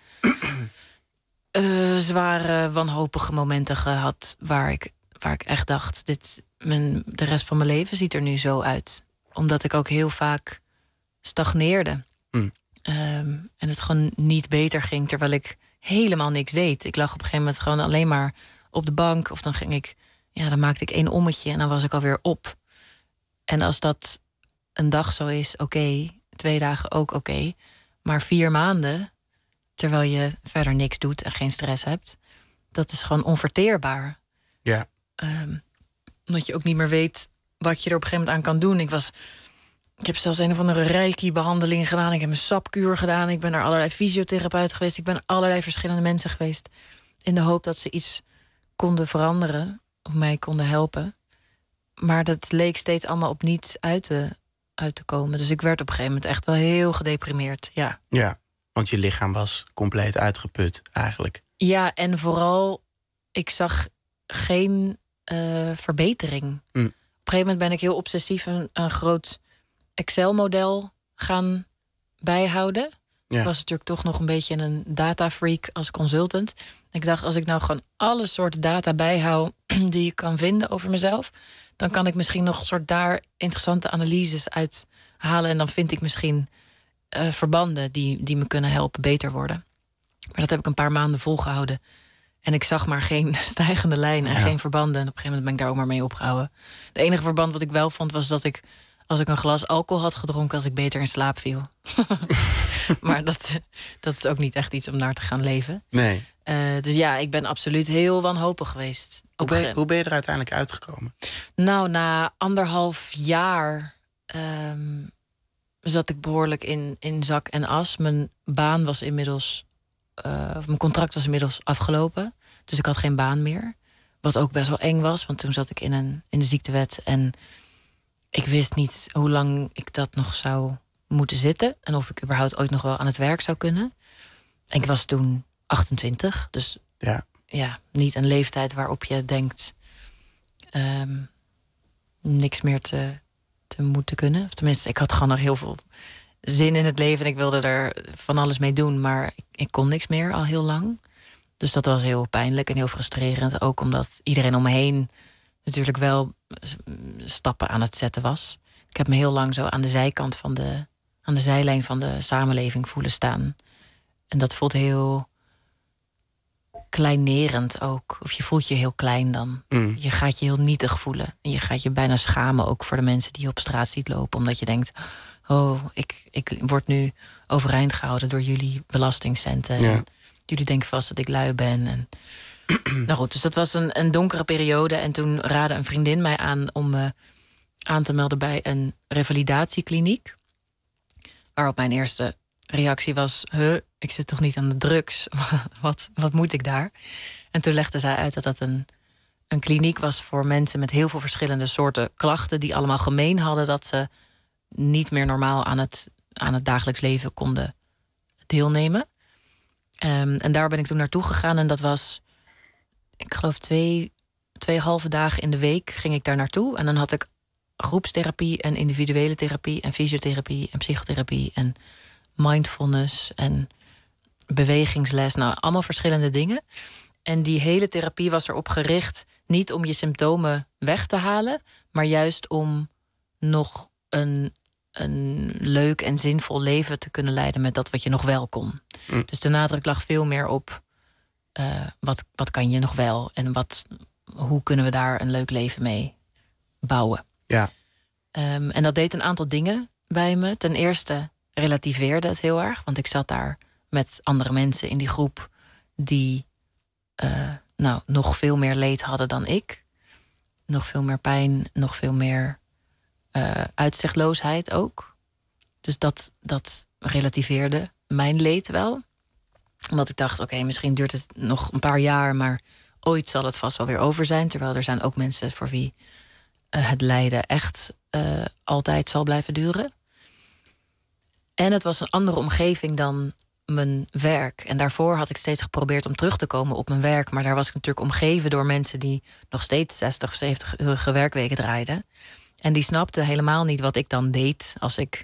zware, wanhopige momenten gehad waar ik echt dacht, de rest van mijn leven ziet er nu zo uit. Omdat ik ook heel vaak stagneerde. En het gewoon niet beter ging, terwijl ik helemaal niks deed. Ik lag op een gegeven moment gewoon alleen maar op de bank. Of dan dan maakte ik 1 ommetje en dan was ik alweer op. En als dat een dag zo is, oké. 2 dagen ook oké. Maar 4 maanden, terwijl je verder niks doet en geen stress hebt, dat is gewoon onverteerbaar. Ja. Omdat je ook niet meer weet wat je er op een gegeven moment aan kan doen. Ik heb zelfs een of andere reiki-behandeling gedaan. Ik heb een sapkuur gedaan. Ik ben naar allerlei fysiotherapeuten geweest. Ik ben naar allerlei verschillende mensen geweest. In de hoop dat ze iets konden veranderen. Of mij konden helpen. Maar dat leek steeds allemaal op niets uit te komen. Dus ik werd op een gegeven moment echt wel heel gedeprimeerd. Ja. Ja, want je lichaam was compleet uitgeput eigenlijk. Ja, en vooral, ik zag geen verbetering. Op een gegeven moment ben ik heel obsessief een groot Excel-model gaan bijhouden. Ja. Ik was natuurlijk toch nog een beetje een datafreak als consultant. Ik dacht, als ik nou gewoon alle soorten data bijhoud die ik kan vinden over mezelf, dan kan ik misschien nog een soort daar interessante analyses uit halen. En dan vind ik misschien verbanden die me kunnen helpen beter worden. Maar dat heb ik een paar maanden volgehouden. En ik zag maar geen stijgende lijn en geen verbanden. En op een gegeven moment ben ik daar ook maar mee opgehouden. Het enige verband wat ik wel vond was dat ik, als ik een glas alcohol had gedronken, dat ik beter in slaap viel. Maar dat is ook niet echt iets om naar te gaan leven. Nee. Dus ja, ik ben absoluut heel wanhopig geweest. Hoe ben je er uiteindelijk uitgekomen? Nou, na 1,5 jaar zat ik behoorlijk in zak en as. Mijn baan was inmiddels, mijn contract was inmiddels afgelopen. Dus ik had geen baan meer. Wat ook best wel eng was, want toen zat ik in de ziektewet. En ik wist niet hoe lang ik dat nog zou moeten zitten. En of ik überhaupt ooit nog wel aan het werk zou kunnen. En ik was toen 28, dus ja, niet een leeftijd waarop je denkt niks meer te moeten kunnen. Of tenminste, ik had gewoon nog heel veel zin in het leven en ik wilde er van alles mee doen, maar ik kon niks meer al heel lang. Dus dat was heel pijnlijk en heel frustrerend. Ook omdat iedereen om me heen natuurlijk wel stappen aan het zetten was. Ik heb me heel lang zo aan de zijkant aan de zijlijn van de samenleving voelen staan. En dat voelt heel kleinerend ook. Of je voelt je heel klein dan. Je gaat je heel nietig voelen. En je gaat je bijna schamen ook voor de mensen die je op straat ziet lopen. Omdat je denkt, oh, ik word nu overeind gehouden door jullie belastingcenten. Ja. En jullie denken vast dat ik lui ben. En nou goed, dus dat was een donkere periode. En toen raadde een vriendin mij aan om me aan te melden bij een revalidatiekliniek. Waarop mijn eerste reactie was, ik zit toch niet aan de drugs? Wat moet ik daar? En toen legde zij uit dat dat een kliniek was voor mensen met heel veel verschillende soorten klachten, die allemaal gemeen hadden dat ze niet meer normaal aan het dagelijks leven konden deelnemen. En daar ben ik toen naartoe gegaan en dat was, ik geloof 2 halve dagen in de week ging ik daar naartoe. En dan had ik groepstherapie en individuele therapie en fysiotherapie en psychotherapie en mindfulness en bewegingsles. Nou, allemaal verschillende dingen. En die hele therapie was erop gericht niet om je symptomen weg te halen, maar juist om nog een leuk en zinvol leven te kunnen leiden met dat wat je nog wel kon. Dus de nadruk lag veel meer op wat kan je nog wel en hoe kunnen we daar een leuk leven mee bouwen. Ja. En dat deed een aantal dingen bij me. Ten eerste relativeerde het heel erg, want ik zat daar met andere mensen in die groep die nog veel meer leed hadden dan ik. Nog veel meer pijn, nog veel meer uitzichtloosheid ook. Dus dat relativeerde mijn leed wel. Omdat ik dacht, oké, misschien duurt het nog een paar jaar, maar ooit zal het vast wel weer over zijn. Terwijl er zijn ook mensen voor wie het lijden echt altijd zal blijven duren. En het was een andere omgeving dan mijn werk. En daarvoor had ik steeds geprobeerd om terug te komen op mijn werk. Maar daar was ik natuurlijk omgeven door mensen die nog steeds 60 of 70-urige werkweken draaiden. En die snapten helemaal niet wat ik dan deed als ik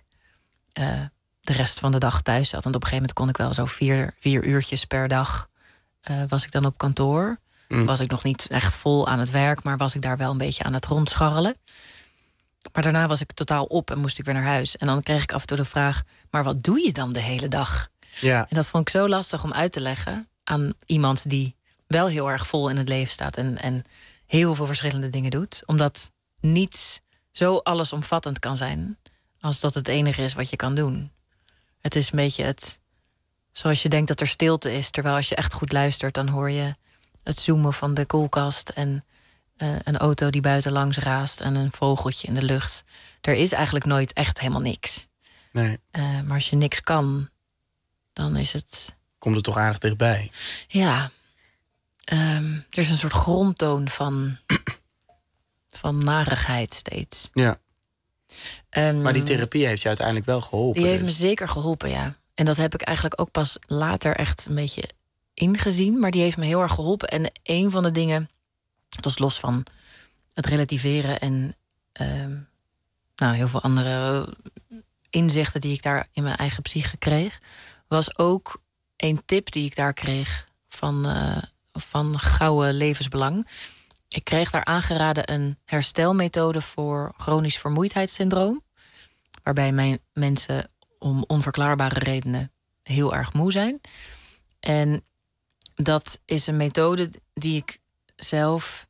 de rest van de dag thuis zat. Want op een gegeven moment kon ik wel zo 4 uurtjes per dag was ik dan op kantoor. Was ik nog niet echt vol aan het werk, maar was ik daar wel een beetje aan het rondscharrelen. Maar daarna was ik totaal op en moest ik weer naar huis. En dan kreeg ik af en toe de vraag, maar wat doe je dan de hele dag? Ja. En dat vond ik zo lastig om uit te leggen aan iemand die wel heel erg vol in het leven staat en heel veel verschillende dingen doet. Omdat niets zo allesomvattend kan zijn als dat het enige is wat je kan doen. Het is een beetje zoals je denkt dat er stilte is, terwijl als je echt goed luistert, dan hoor je het zoomen van de koelkast en een auto die buiten langs raast en een vogeltje in de lucht. Er is eigenlijk nooit echt helemaal niks. Nee. Maar als je niks kan, dan is het... Komt het toch aardig dichtbij? Ja. Er is een soort grondtoon van narigheid steeds. Ja. Maar die therapie heeft je uiteindelijk wel geholpen. Die heeft me zeker geholpen, ja. En dat heb ik eigenlijk ook pas later echt een beetje ingezien. Maar die heeft me heel erg geholpen. En een van de dingen, dat is los van het relativeren en heel veel andere inzichten die ik daar in mijn eigen psyche kreeg, was ook een tip die ik daar kreeg van gouden levensbelang. Ik kreeg daar aangeraden een herstelmethode voor chronisch vermoeidheidssyndroom, waarbij mensen om onverklaarbare redenen heel erg moe zijn. En dat is een methode die ik zelf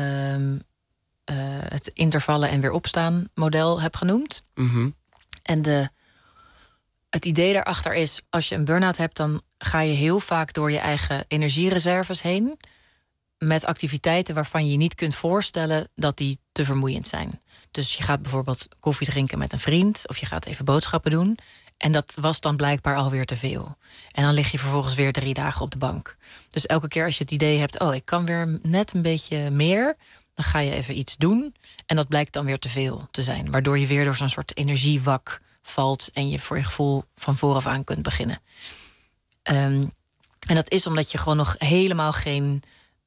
het intervallen en weer opstaan model heb genoemd. Mm-hmm. En het idee daarachter is, als je een burn-out hebt, dan ga je heel vaak door je eigen energiereserves heen met activiteiten waarvan je je niet kunt voorstellen dat die te vermoeiend zijn. Dus je gaat bijvoorbeeld koffie drinken met een vriend, of je gaat even boodschappen doen. En dat was dan blijkbaar alweer te veel. En dan lig je vervolgens weer 3 dagen op de bank. Dus elke keer als je het idee hebt, ik kan weer net een beetje meer, dan ga je even iets doen. En dat blijkt dan weer te veel te zijn. Waardoor je weer door zo'n soort energiewak valt en je voor je gevoel van vooraf aan kunt beginnen. En dat is omdat je gewoon nog helemaal geen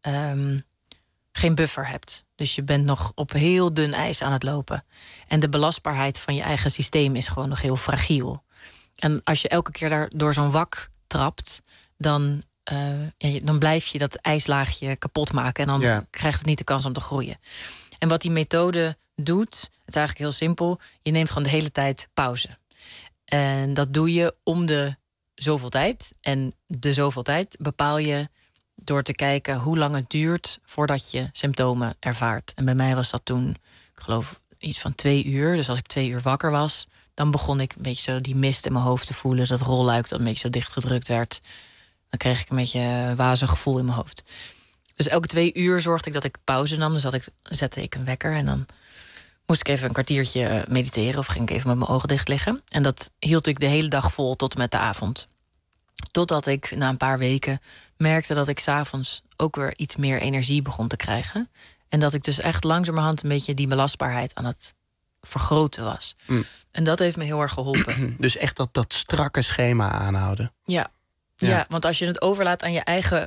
buffer hebt. Dus je bent nog op heel dun ijs aan het lopen. En de belastbaarheid van je eigen systeem is gewoon nog heel fragiel. En als je elke keer daar door zo'n wak trapt, dan blijf je dat ijslaagje kapot maken. En dan krijgt het niet de kans om te groeien. En wat die methode doet, het is eigenlijk heel simpel. Je neemt gewoon de hele tijd pauze. En dat doe je om de zoveel tijd. En de zoveel tijd bepaal je door te kijken hoe lang het duurt voordat je symptomen ervaart. En bij mij was dat toen, ik geloof, iets van 2 uur. Dus als ik 2 uur wakker was, dan begon ik een beetje zo die mist in mijn hoofd te voelen. Dat rolluik dat een beetje zo dichtgedrukt werd. Dan kreeg ik een beetje een wazig gevoel in mijn hoofd. Dus elke 2 uur zorgde ik dat ik pauze nam. Dus zette ik een wekker en dan moest ik even een kwartiertje mediteren of ging ik even met mijn ogen dicht liggen. En dat hield ik de hele dag vol tot en met de avond. Totdat ik na een paar weken merkte dat ik 's avonds ook weer iets meer energie begon te krijgen. En dat ik dus echt langzamerhand een beetje die belastbaarheid aan het vergroten was. Mm. En dat heeft me heel erg geholpen. Dus echt dat strakke schema aanhouden. Ja, want als je het overlaat aan je eigen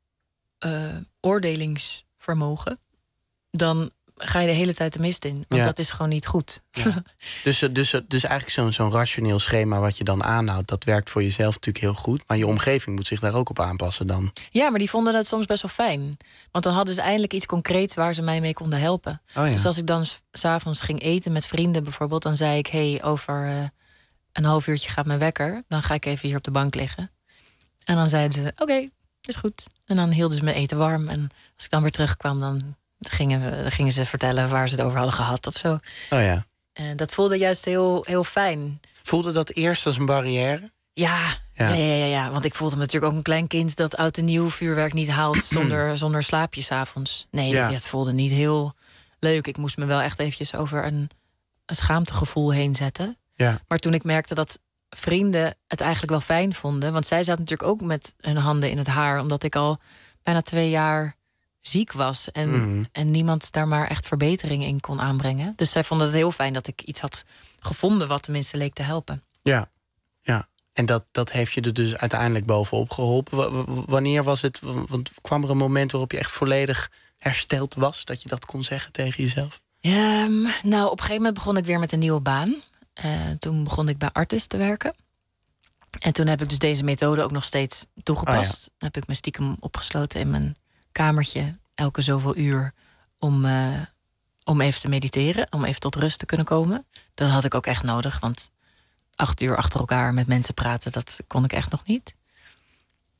oordelingsvermogen, dan ga je de hele tijd de mist in. Want dat is gewoon niet goed. Ja. Dus eigenlijk zo'n rationeel schema wat je dan aanhoudt, dat werkt voor jezelf natuurlijk heel goed. Maar je omgeving moet zich daar ook op aanpassen dan. Ja, maar die vonden het soms best wel fijn. Want dan hadden ze eindelijk iets concreets waar ze mij mee konden helpen. Dus als ik dan 's avonds ging eten met vrienden bijvoorbeeld, dan zei ik, over een half uurtje gaat mijn wekker. Dan ga ik even hier op de bank liggen. En dan zeiden ze, oké, is goed. En dan hielden ze mijn eten warm. En als ik dan weer terugkwam, dan gingen ze vertellen waar ze het over hadden gehad of zo. Oh ja. En dat voelde juist heel, heel fijn. Voelde dat eerst als een barrière? Ja. Want ik voelde me natuurlijk ook een klein kind dat oud en nieuw vuurwerk niet haalt zonder slaapje 's avonds. Nee, dat voelde niet heel leuk. Ik moest me wel echt eventjes over een schaamtegevoel heen zetten. Ja. Maar toen ik merkte dat vrienden het eigenlijk wel fijn vonden, want zij zaten natuurlijk ook met hun handen in het haar, omdat ik al bijna 2 jaar ziek was en niemand daar maar echt verbetering in kon aanbrengen. Dus zij vonden het heel fijn dat ik iets had gevonden wat tenminste leek te helpen. Ja. En dat heeft je er dus uiteindelijk bovenop geholpen. Wanneer was het? Want kwam er een moment waarop je echt volledig hersteld was, dat je dat kon zeggen tegen jezelf? Nou, op een gegeven moment begon ik weer met een nieuwe baan. Toen begon ik bij Artis te werken. En toen heb ik dus deze methode ook nog steeds toegepast. Dan heb ik me stiekem opgesloten in mijn kamertje elke zoveel uur om even te mediteren, om even tot rust te kunnen komen. Dat had ik ook echt nodig, want 8 uur achter elkaar met mensen praten, dat kon ik echt nog niet.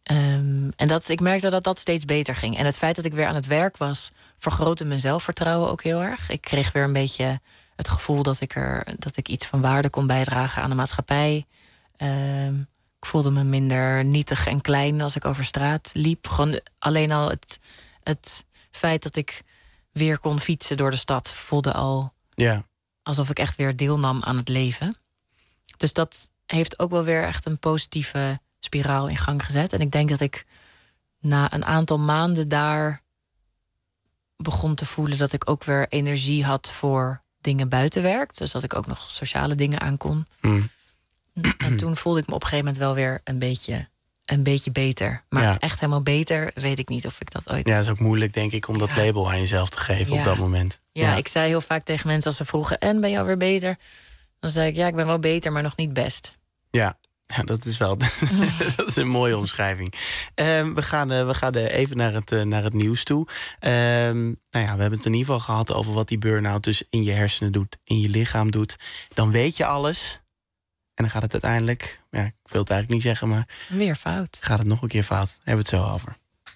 En ik merkte dat steeds beter ging. En het feit dat ik weer aan het werk was, vergrootte mijn zelfvertrouwen ook heel erg. Ik kreeg weer een beetje het gevoel dat ik iets van waarde kon bijdragen aan de maatschappij. Ik voelde me minder nietig en klein als ik over straat liep. Gewoon alleen al het feit dat ik weer kon fietsen door de stad voelde al alsof ik echt weer deelnam aan het leven. Dus dat heeft ook wel weer echt een positieve spiraal in gang gezet. En ik denk dat ik na een aantal maanden daar begon te voelen dat ik ook weer energie had voor dingen buiten werk. Dus dat ik ook nog sociale dingen aan kon. En toen voelde ik me op een gegeven moment wel weer een beetje beter. Maar echt helemaal beter weet ik niet of ik dat ooit... Ja, dat is ook moeilijk, denk ik, om dat label aan jezelf te geven op dat moment. Ja, ik zei heel vaak tegen mensen als ze vroegen, en ben je alweer beter? Dan zei ik, ik ben wel beter, maar nog niet best. Ja, dat is wel dat is een mooie omschrijving. We gaan even naar het nieuws toe. We hebben het in ieder geval gehad over wat die burn-out dus in je hersenen doet, in je lichaam doet. Dan weet je alles. En dan gaat het uiteindelijk, ik wil het eigenlijk niet zeggen, maar... Weer fout. Gaat het nog een keer fout. Daar hebben we het zo over.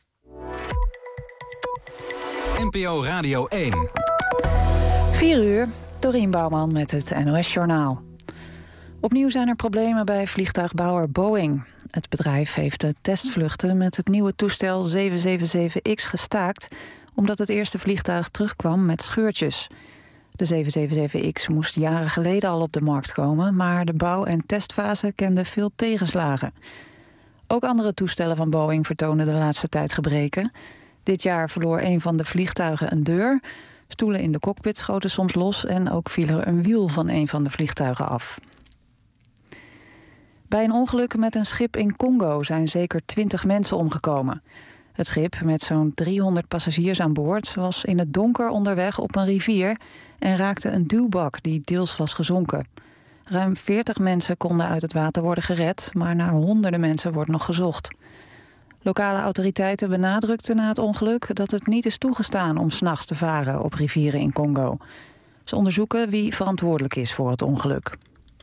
NPO Radio 1. 4 uur, Dorien Bouwman met het NOS-journaal. Opnieuw zijn er problemen bij vliegtuigbouwer Boeing. Het bedrijf heeft de testvluchten met het nieuwe toestel 777X gestaakt, omdat het eerste vliegtuig terugkwam met scheurtjes. De 777X moest jaren geleden al op de markt komen, maar de bouw- en testfase kende veel tegenslagen. Ook andere toestellen van Boeing vertonen de laatste tijd gebreken. Dit jaar verloor een van de vliegtuigen een deur. Stoelen in de cockpit schoten soms los en ook viel er een wiel van een van de vliegtuigen af. Bij een ongeluk met een schip in Congo zijn zeker 20 mensen omgekomen. Het schip, met zo'n 300 passagiers aan boord, was in het donker onderweg op een rivier en raakte een duwbak die deels was gezonken. Ruim 40 mensen konden uit het water worden gered, maar naar honderden mensen wordt nog gezocht. Lokale autoriteiten benadrukten na het ongeluk dat het niet is toegestaan om 's nachts te varen op rivieren in Congo. Ze onderzoeken wie verantwoordelijk is voor het ongeluk.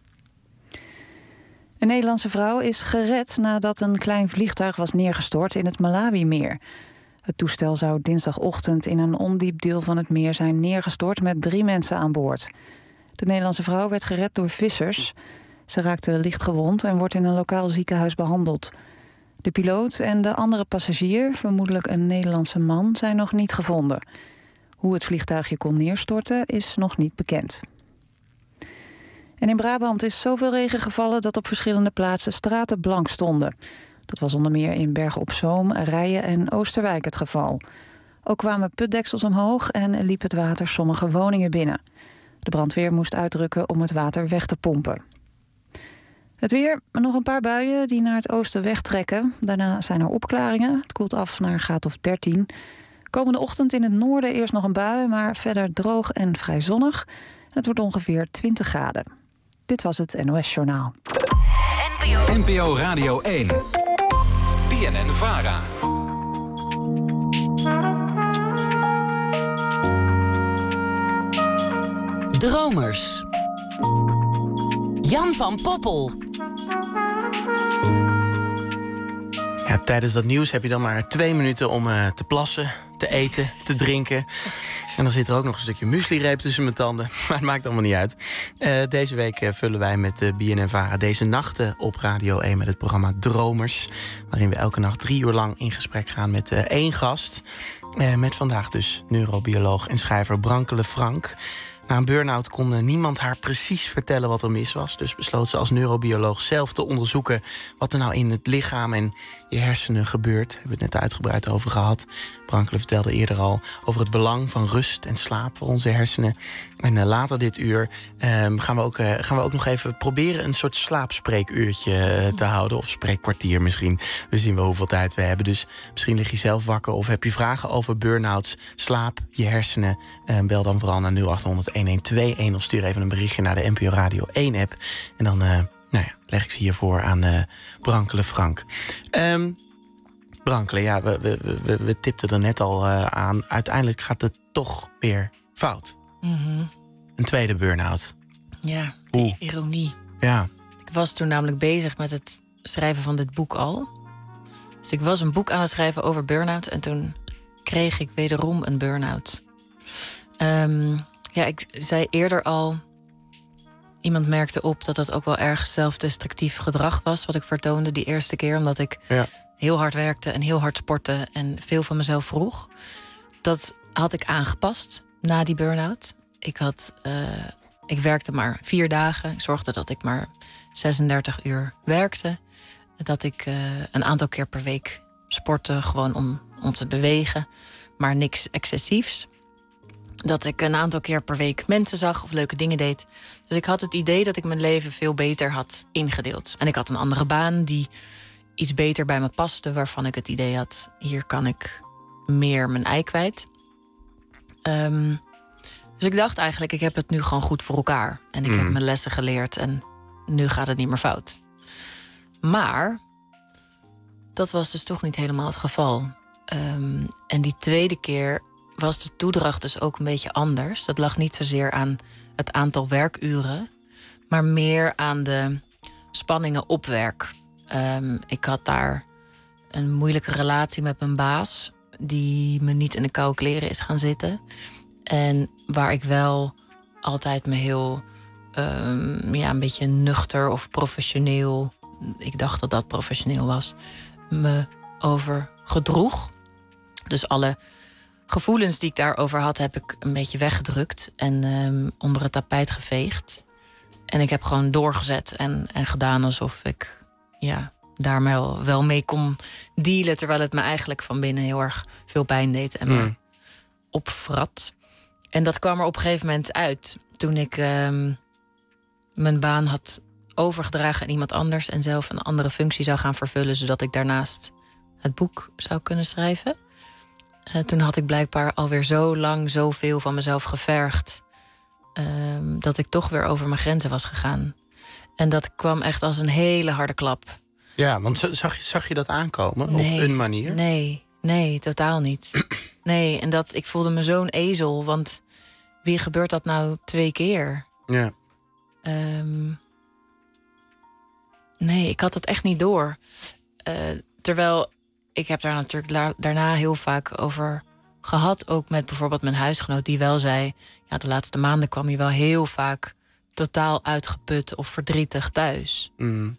Een Nederlandse vrouw is gered nadat een klein vliegtuig was neergestort in het Malawi-meer. Het toestel zou dinsdagochtend in een ondiep deel van het meer zijn neergestort met 3 mensen aan boord. De Nederlandse vrouw werd gered door vissers. Ze raakte licht gewond en wordt in een lokaal ziekenhuis behandeld. De piloot en de andere passagier, vermoedelijk een Nederlandse man, zijn nog niet gevonden. Hoe het vliegtuigje kon neerstorten is nog niet bekend. En in Brabant is zoveel regen gevallen dat op verschillende plaatsen straten blank stonden. Dat was onder meer in Bergen op Zoom, Rijen en Oosterwijk het geval. Ook kwamen putdeksels omhoog en liep het water sommige woningen binnen. De brandweer moest uitrukken om het water weg te pompen. Het weer, nog een paar buien die naar het oosten wegtrekken. Daarna zijn er opklaringen. Het koelt af naar een graad of 13. Komende ochtend in het noorden eerst nog een bui, maar verder droog en vrij zonnig. Het wordt ongeveer 20 graden. Dit was het NOS-journaal. NPO Radio 1. BNN-VARA. Dromers. Jan van Poppel. Ja, tijdens dat nieuws heb je dan maar 2 minuten om te plassen, te eten, te drinken. En dan zit er ook nog een stukje muesli-reep tussen mijn tanden. Maar het maakt allemaal niet uit. Deze week vullen wij met BNN-VARA deze nachten op Radio 1 met het programma Dromers. Waarin we elke nacht 3 uur lang in gesprek gaan met 1 gast. Met vandaag dus neurobioloog en schrijver Brankele Frank. Na een burn-out kon niemand haar precies vertellen wat er mis was. Dus besloot ze als neurobioloog zelf te onderzoeken wat er nou in het lichaam en je hersenen gebeurt. Daar hebben we het net uitgebreid over gehad. Brankele vertelde eerder al over het belang van rust en slaap voor onze hersenen. En later dit uur gaan we ook nog even proberen een soort slaapspreekuurtje te houden. Of spreekkwartier misschien. We zien wel hoeveel tijd we hebben. Dus misschien lig je zelf wakker of heb je vragen over burn-outs, slaap, je hersenen. Bel dan vooral naar 0800-1121 of stuur even een berichtje naar de NPO Radio 1 app. En dan leg ik ze hiervoor aan Brankele Frank. Brankele, ja, we tipten er net al aan. Uiteindelijk gaat het toch weer fout. Mm-hmm. Een tweede burn-out. Ja, die ironie. Ja. Ik was toen namelijk bezig met het schrijven van dit boek al. Dus ik was een boek aan het schrijven over burn-out en toen kreeg ik wederom een burn-out. Ik zei eerder al, iemand merkte op dat het ook wel erg zelfdestructief gedrag was wat ik vertoonde die eerste keer, omdat ik heel hard werkte en heel hard sportte en veel van mezelf vroeg. Dat had ik aangepast na die burn-out. Ik werkte maar 4 dagen. Ik zorgde dat ik maar 36 uur werkte. Dat ik een aantal keer per week sportte, gewoon om te bewegen. Maar niks excessiefs. Dat ik een aantal keer per week mensen zag of leuke dingen deed. Dus ik had het idee dat ik mijn leven veel beter had ingedeeld. En ik had een andere baan die iets beter bij me paste, waarvan ik het idee had, hier kan ik meer mijn ei kwijt. Dus ik dacht eigenlijk, ik heb het nu gewoon goed voor elkaar. En ik heb mijn lessen geleerd en nu gaat het niet meer fout. Maar dat was dus toch niet helemaal het geval. En die tweede keer was de toedracht dus ook een beetje anders. Dat lag niet zozeer aan het aantal werkuren, maar meer aan de spanningen op werk. Ik had daar een moeilijke relatie met mijn baas, die me niet in de koude kleren is gaan zitten. En waar ik wel altijd me heel een beetje nuchter of professioneel, ik dacht dat dat professioneel was, me over gedroeg. Dus alle gevoelens die ik daarover had, heb ik een beetje weggedrukt en onder het tapijt geveegd. En ik heb gewoon doorgezet en gedaan alsof ik daar wel mee kon dealen, terwijl het me eigenlijk van binnen heel erg veel pijn deed en me opvrat. En dat kwam er op een gegeven moment uit toen ik mijn baan had overgedragen aan iemand anders en zelf een andere functie zou gaan vervullen, zodat ik daarnaast het boek zou kunnen schrijven. Toen had ik blijkbaar alweer zo lang zoveel van mezelf gevergd, dat ik toch weer over mijn grenzen was gegaan. En dat kwam echt als een hele harde klap. Ja, want zag je dat aankomen op een manier? Nee, totaal niet. Nee, en ik voelde me zo'n ezel, want wie gebeurt dat nou 2 keer? Ja. Nee, ik had het echt niet door. Terwijl ik heb daar natuurlijk daarna heel vaak over gehad. Ook met bijvoorbeeld mijn huisgenoot die wel zei, ja, de laatste maanden kwam je wel heel vaak totaal uitgeput of verdrietig thuis.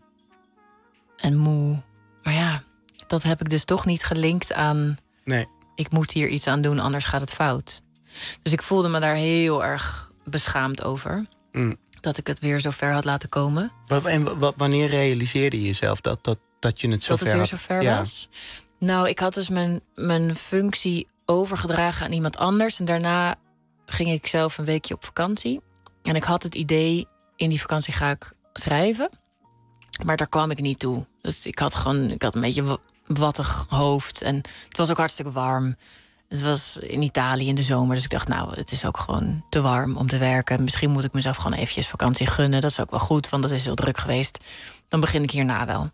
En moe. Maar ja, dat heb ik dus toch niet gelinkt aan, nee, ik moet hier iets aan doen, anders gaat het fout. Dus ik voelde me daar heel erg beschaamd over. Dat ik het weer zo ver had laten komen. En wanneer realiseerde je jezelf dat je het zo ver had? Dat het weer zo ver was? Nou, ik had dus mijn functie overgedragen aan iemand anders. En daarna ging ik zelf een weekje op vakantie. En ik had het idee, in die vakantie ga ik schrijven. Maar daar kwam ik niet toe. Dus ik had een beetje wattig hoofd. En het was ook hartstikke warm. Het was in Italië in de zomer. Dus ik dacht, nou, het is ook gewoon te warm om te werken. Misschien moet ik mezelf gewoon eventjes vakantie gunnen. Dat is ook wel goed, want dat is heel druk geweest. Dan begin ik hierna wel.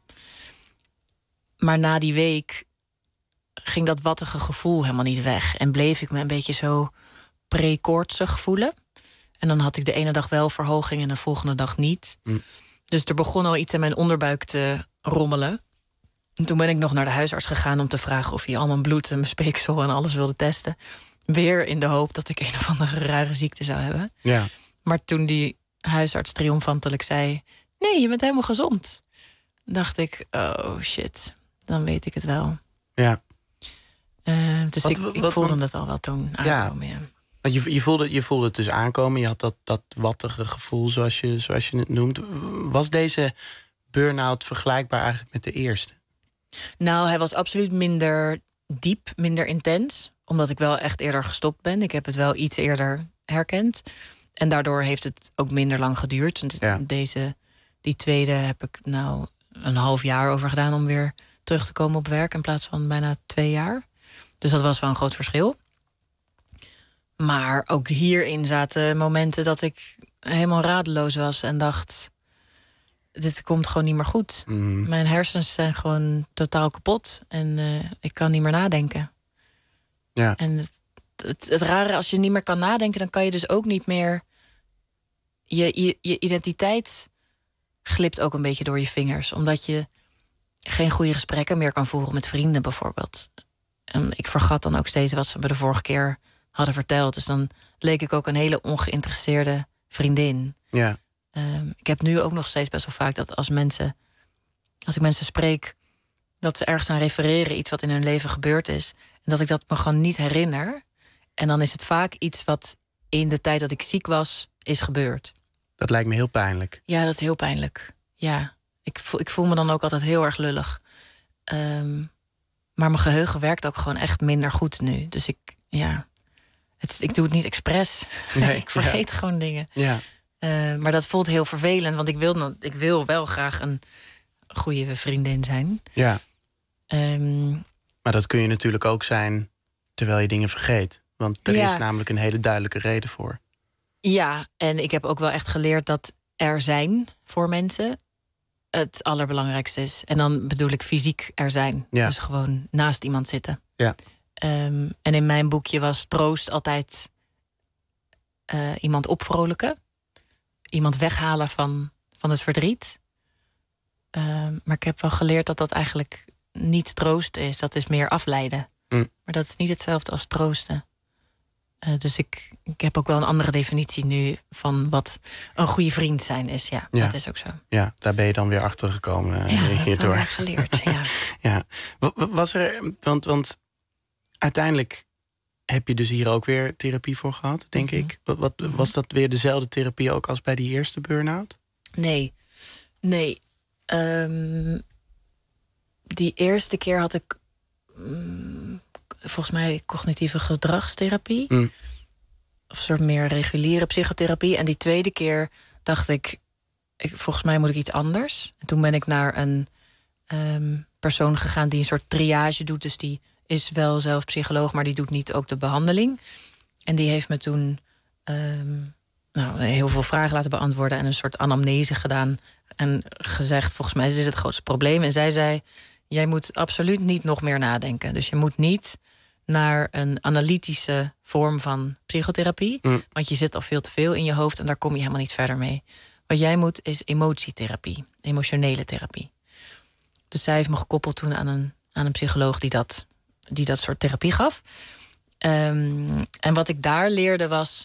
Maar na die week ging dat wattige gevoel helemaal niet weg. En bleef ik me een beetje zo pre-koortsig voelen. En dan had ik de ene dag wel verhoging en de volgende dag niet. Dus er begon al iets in mijn onderbuik te rommelen. En toen ben ik nog naar de huisarts gegaan om te vragen of hij al mijn bloed en mijn speeksel en alles wilde testen. Weer in de hoop dat ik een of andere rare ziekte zou hebben. Ja. Maar toen die huisarts triomfantelijk zei, nee, je bent helemaal gezond, dacht ik, oh shit, dan weet ik het wel. Ja. Dus ik voelde het al wel toen aankomen. Ja. Want je voelde het dus aankomen. Je had dat wattige gevoel, zoals je het noemt. Was deze burn-out vergelijkbaar eigenlijk met de eerste? Nou, hij was absoluut minder diep, minder intens. Omdat ik wel echt eerder gestopt ben. Ik heb het wel iets eerder herkend. En daardoor heeft het ook minder lang geduurd. Die tweede heb ik nou een half jaar over gedaan om weer terug te komen op werk in plaats van bijna 2 jaar. Dus dat was wel een groot verschil. Maar ook hierin zaten momenten dat ik helemaal radeloos was en dacht, dit komt gewoon niet meer goed. Mijn hersens zijn gewoon totaal kapot en ik kan niet meer nadenken. Ja. En het rare, als je niet meer kan nadenken, dan kan je dus ook niet meer, je identiteit glipt ook een beetje door je vingers, omdat je geen goede gesprekken meer kan voeren met vrienden bijvoorbeeld. Ik vergat dan ook steeds wat ze me de vorige keer hadden verteld. Dus dan leek ik ook een hele ongeïnteresseerde vriendin. Ja. Ik heb nu ook nog steeds best wel vaak dat als ik mensen spreek, dat ze ergens aan refereren, iets wat in hun leven gebeurd is, en dat ik dat me gewoon niet herinner. En dan is het vaak iets wat in de tijd dat ik ziek was, is gebeurd. Dat lijkt me heel pijnlijk. Ja, dat is heel pijnlijk. Ja, ik voel me dan ook altijd heel erg lullig. Maar mijn geheugen werkt ook gewoon echt minder goed nu. Dus ik doe het niet expres. Nee, ik vergeet gewoon dingen. Ja. Maar dat voelt heel vervelend, want ik wil wel graag een goede vriendin zijn. Ja. Maar dat kun je natuurlijk ook zijn terwijl je dingen vergeet. Want er is namelijk een hele duidelijke reden voor. Ja, en ik heb ook wel echt geleerd dat er zijn voor mensen het allerbelangrijkste is. En dan bedoel ik fysiek er zijn. Ja. Dus gewoon naast iemand zitten. Ja. En in mijn boekje was troost altijd iemand opvrolijken. Iemand weghalen van het verdriet. Maar ik heb wel geleerd dat dat eigenlijk niet troosten is. Dat is meer afleiden. Maar dat is niet hetzelfde als troosten. Dus ik heb ook wel een andere definitie nu van wat een goede vriend zijn is. Ja, dat is ook zo. Ja, daar ben je dan weer achter gekomen. Ja, dat hierdoor. heb ik geleerd. Ja. Ja. Was er, want uiteindelijk heb je dus hier ook weer therapie voor gehad, denk ik. Was dat weer dezelfde therapie ook als bij die eerste burn-out? Nee. Die eerste keer had ik volgens mij cognitieve gedragstherapie. Of een soort meer reguliere psychotherapie. En die tweede keer dacht ik volgens mij moet ik iets anders. En toen ben ik naar een persoon gegaan die een soort triage doet. Dus die is wel zelf psycholoog, maar die doet niet ook de behandeling. En die heeft me toen heel veel vragen laten beantwoorden en een soort anamnese gedaan. En gezegd, volgens mij is dit het grootste probleem. En zij zei, jij moet absoluut niet nog meer nadenken. Dus je moet niet naar een analytische vorm van psychotherapie. Want je zit al veel te veel in je hoofd en daar kom je helemaal niet verder mee. Wat jij moet is emotietherapie, emotionele therapie. Dus zij heeft me gekoppeld toen aan een psycholoog die dat soort therapie gaf. En wat ik daar leerde was,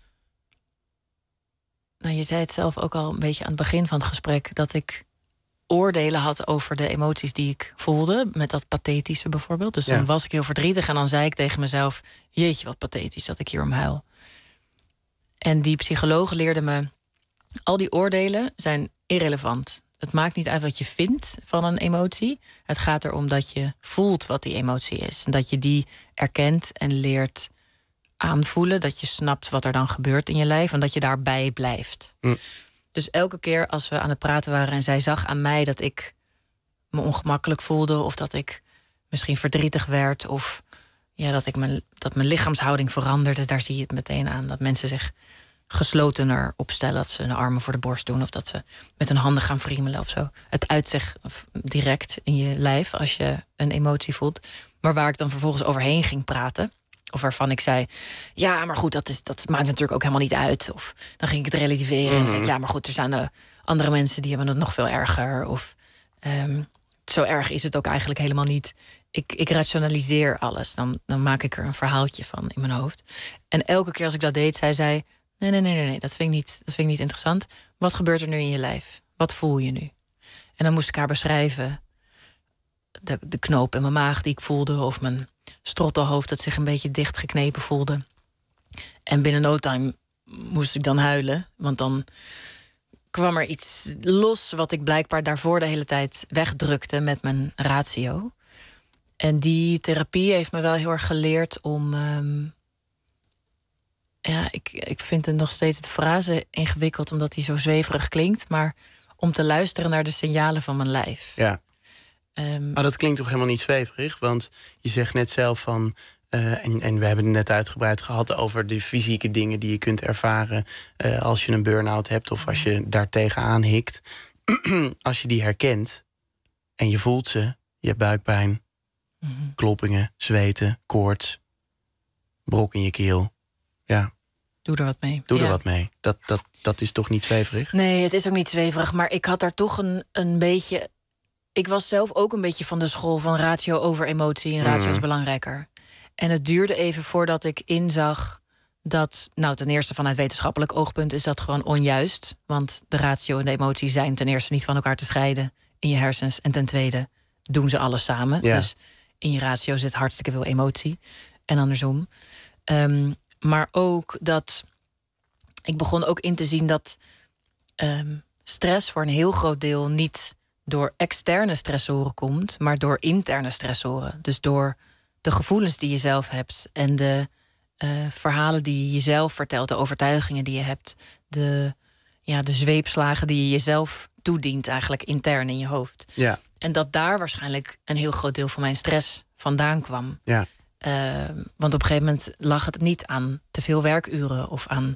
je zei het zelf ook al een beetje aan het begin van het gesprek, dat ik oordelen had over de emoties die ik voelde, met dat pathetische bijvoorbeeld. Dus dan was ik heel verdrietig en dan zei ik tegen mezelf, jeetje wat pathetisch dat ik hier om huil. En die psycholoog leerde me, al die oordelen zijn irrelevant. Het maakt niet uit wat je vindt van een emotie. Het gaat erom dat je voelt wat die emotie is. En dat je die erkent en leert aanvoelen. Dat je snapt wat er dan gebeurt in je lijf. En dat je daarbij blijft. Dus elke keer als we aan het praten waren en zij zag aan mij dat ik me ongemakkelijk voelde, of dat ik misschien verdrietig werd, of dat mijn lichaamshouding veranderde, daar zie je het meteen aan. Dat mensen zich geslotener opstellen, dat ze hun armen voor de borst doen, of dat ze met hun handen gaan friemelen of zo. Het uit zich direct in je lijf als je een emotie voelt. Maar waar ik dan vervolgens overheen ging praten, of waarvan ik zei, ja, maar goed, dat maakt natuurlijk ook helemaal niet uit. Of dan ging ik het relativeren en zei ik, ja, maar goed, er zijn andere mensen die hebben het nog veel erger. Of zo erg is het ook eigenlijk helemaal niet. Ik rationaliseer alles. Dan maak ik er een verhaaltje van in mijn hoofd. En elke keer als ik dat deed, zei zij, nee, dat vind ik niet interessant. Wat gebeurt er nu in je lijf? Wat voel je nu? En dan moest ik haar beschrijven de knoop in mijn maag die ik voelde, of mijn strottelhoofd dat zich een beetje dichtgeknepen voelde. En binnen no time moest ik dan huilen, want dan kwam er iets los wat ik blijkbaar daarvoor de hele tijd wegdrukte met mijn ratio. En die therapie heeft me wel heel erg geleerd om ik vind het nog steeds de frase ingewikkeld, omdat die zo zweverig klinkt, maar om te luisteren naar de signalen van mijn lijf. Ja. Maar dat klinkt toch helemaal niet zweverig? Want je zegt net zelf van, en we hebben het net uitgebreid gehad over de fysieke dingen die je kunt ervaren als je een burn-out hebt of als je daar tegenaan hikt. Als je die herkent en je voelt ze, je hebt buikpijn, kloppingen, zweten, koorts, brok in je keel. Ja. Doe er wat mee. Doe er wat mee. Dat is toch niet zweverig? Nee, het is ook niet zweverig. Maar ik had daar toch een beetje ik was zelf ook een beetje van de school van ratio over emotie. En ratio is belangrijker. En het duurde even voordat ik inzag dat... Nou, ten eerste vanuit wetenschappelijk oogpunt is dat gewoon onjuist. Want de ratio en de emotie zijn ten eerste niet van elkaar te scheiden in je hersens. En ten tweede doen ze alles samen. Ja. Dus in je ratio zit hartstikke veel emotie. En andersom. Maar ook dat... Ik begon ook in te zien dat stress voor een heel groot deel niet door externe stressoren komt, maar door interne stressoren. Dus door de gevoelens die je zelf hebt en de verhalen die je jezelf vertelt, de overtuigingen die je hebt, de zweepslagen die je jezelf toedient eigenlijk intern in je hoofd. Ja. En dat daar waarschijnlijk een heel groot deel van mijn stress vandaan kwam. Ja. Want op een gegeven moment lag het niet aan te veel werkuren of aan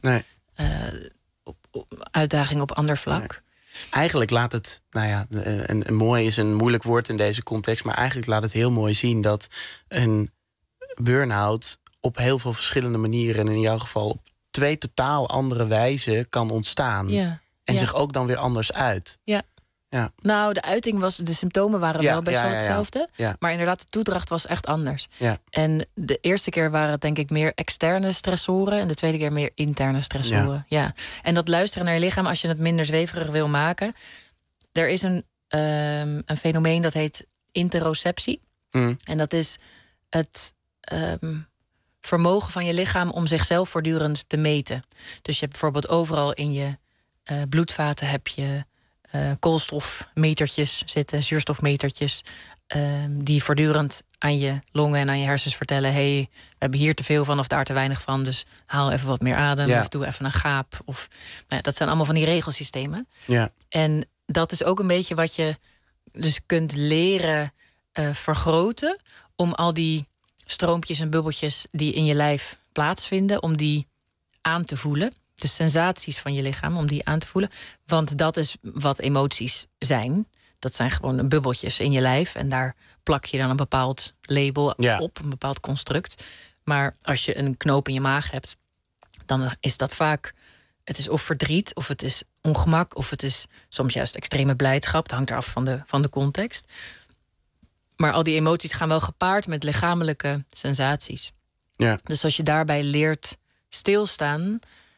uitdagingen op ander vlak. Nee. Eigenlijk laat het, een mooi is een moeilijk woord in deze context, maar eigenlijk laat het heel mooi zien dat een burn-out op heel veel verschillende manieren, en in jouw geval op 2 totaal andere wijzen, kan ontstaan. Ja. En zich ook dan weer anders uit. Ja. Ja. Nou, de uiting was, de symptomen waren wel best wel hetzelfde. Ja. Maar inderdaad, de toedracht was echt anders. Ja. En de eerste keer waren het denk ik meer externe stressoren. En de tweede keer meer interne stressoren. Ja. En dat luisteren naar je lichaam, als je het minder zweverig wil maken. Er is een fenomeen dat heet interoceptie. En dat is het vermogen van je lichaam om zichzelf voortdurend te meten. Dus je hebt bijvoorbeeld overal in je bloedvaten heb je koolstofmetertjes zitten, zuurstofmetertjes, die voortdurend aan je longen en aan je hersens vertellen: hey, we hebben hier te veel van of daar te weinig van, dus haal even wat meer adem of doe even een gaap. Of, dat zijn allemaal van die regelsystemen. Ja. En dat is ook een beetje wat je dus kunt leren vergroten, om al die stroompjes en bubbeltjes die in je lijf plaatsvinden, om die aan te voelen. De sensaties van je lichaam, om die aan te voelen. Want dat is wat emoties zijn. Dat zijn gewoon bubbeltjes in je lijf. En daar plak je dan een bepaald label op, een bepaald construct. Maar als je een knoop in je maag hebt, dan is dat vaak... Het is of verdriet, of het is ongemak, of het is soms juist extreme blijdschap. Het hangt eraf van de context. Maar al die emoties gaan wel gepaard met lichamelijke sensaties. Ja. Dus als je daarbij leert stilstaan,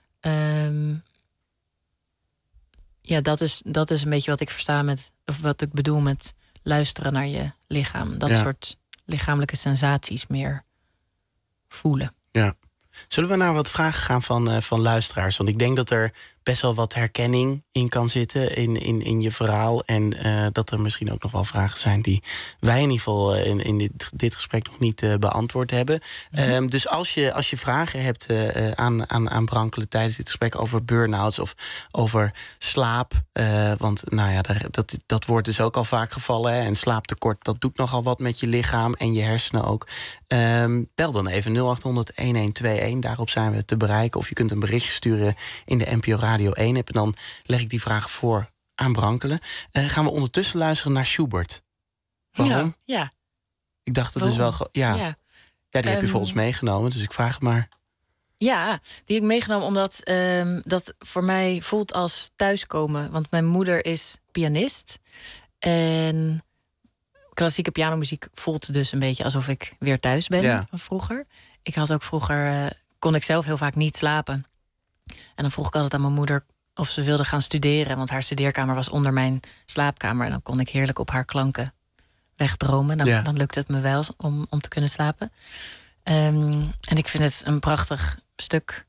dat is een beetje wat ik versta met, of wat ik bedoel met luisteren naar je lichaam. Dat soort lichamelijke sensaties meer voelen. Ja. Zullen we naar wat vragen gaan van luisteraars? Want ik denk dat er best wel wat herkenning in kan zitten in je verhaal. En dat er misschien ook nog wel vragen zijn die wij in ieder geval in dit gesprek nog niet beantwoord hebben. Mm-hmm. Dus als je vragen hebt aan Brankelen tijdens dit gesprek over burn-outs of over slaap. Want dat wordt dus ook al vaak gevallen. Hè, en slaaptekort, dat doet nogal wat met je lichaam en je hersenen ook. Bel dan even 0800-1121. Daarop zijn we te bereiken. Of je kunt een berichtje sturen in de NPO Radio 1 app. En dan leg ik die vragen voor aan Brankelen. Gaan we ondertussen luisteren naar Schubert. Waarom? Ja. Ik dacht, dat is wel... Ja, die heb je volgens meegenomen. Dus ik vraag het maar. Ja, die heb ik meegenomen omdat dat voor mij voelt als thuiskomen. Want mijn moeder is pianist. En klassieke pianomuziek voelt dus een beetje alsof ik weer thuis ben van vroeger. Ik had ook vroeger... kon ik zelf heel vaak niet slapen. En dan vroeg ik altijd aan mijn moeder of ze wilde gaan studeren. Want haar studeerkamer was onder mijn slaapkamer. En dan kon ik heerlijk op haar klanken wegdromen. Dan lukte het me wel om te kunnen slapen. En ik vind het een prachtig stuk.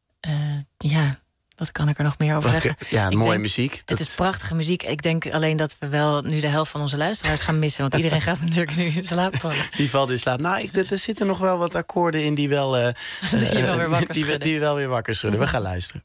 Wat kan ik er nog meer over zeggen? Ja, mooie muziek. Het is prachtige muziek. Ik denk alleen dat we wel nu de helft van onze luisteraars gaan missen. Want iedereen gaat natuurlijk nu in slaap vallen. Die valt in slaap. Nou, er zitten nog wel wat akkoorden in die wel weer wakker schudden. Die wel weer wakker schudden. We gaan luisteren.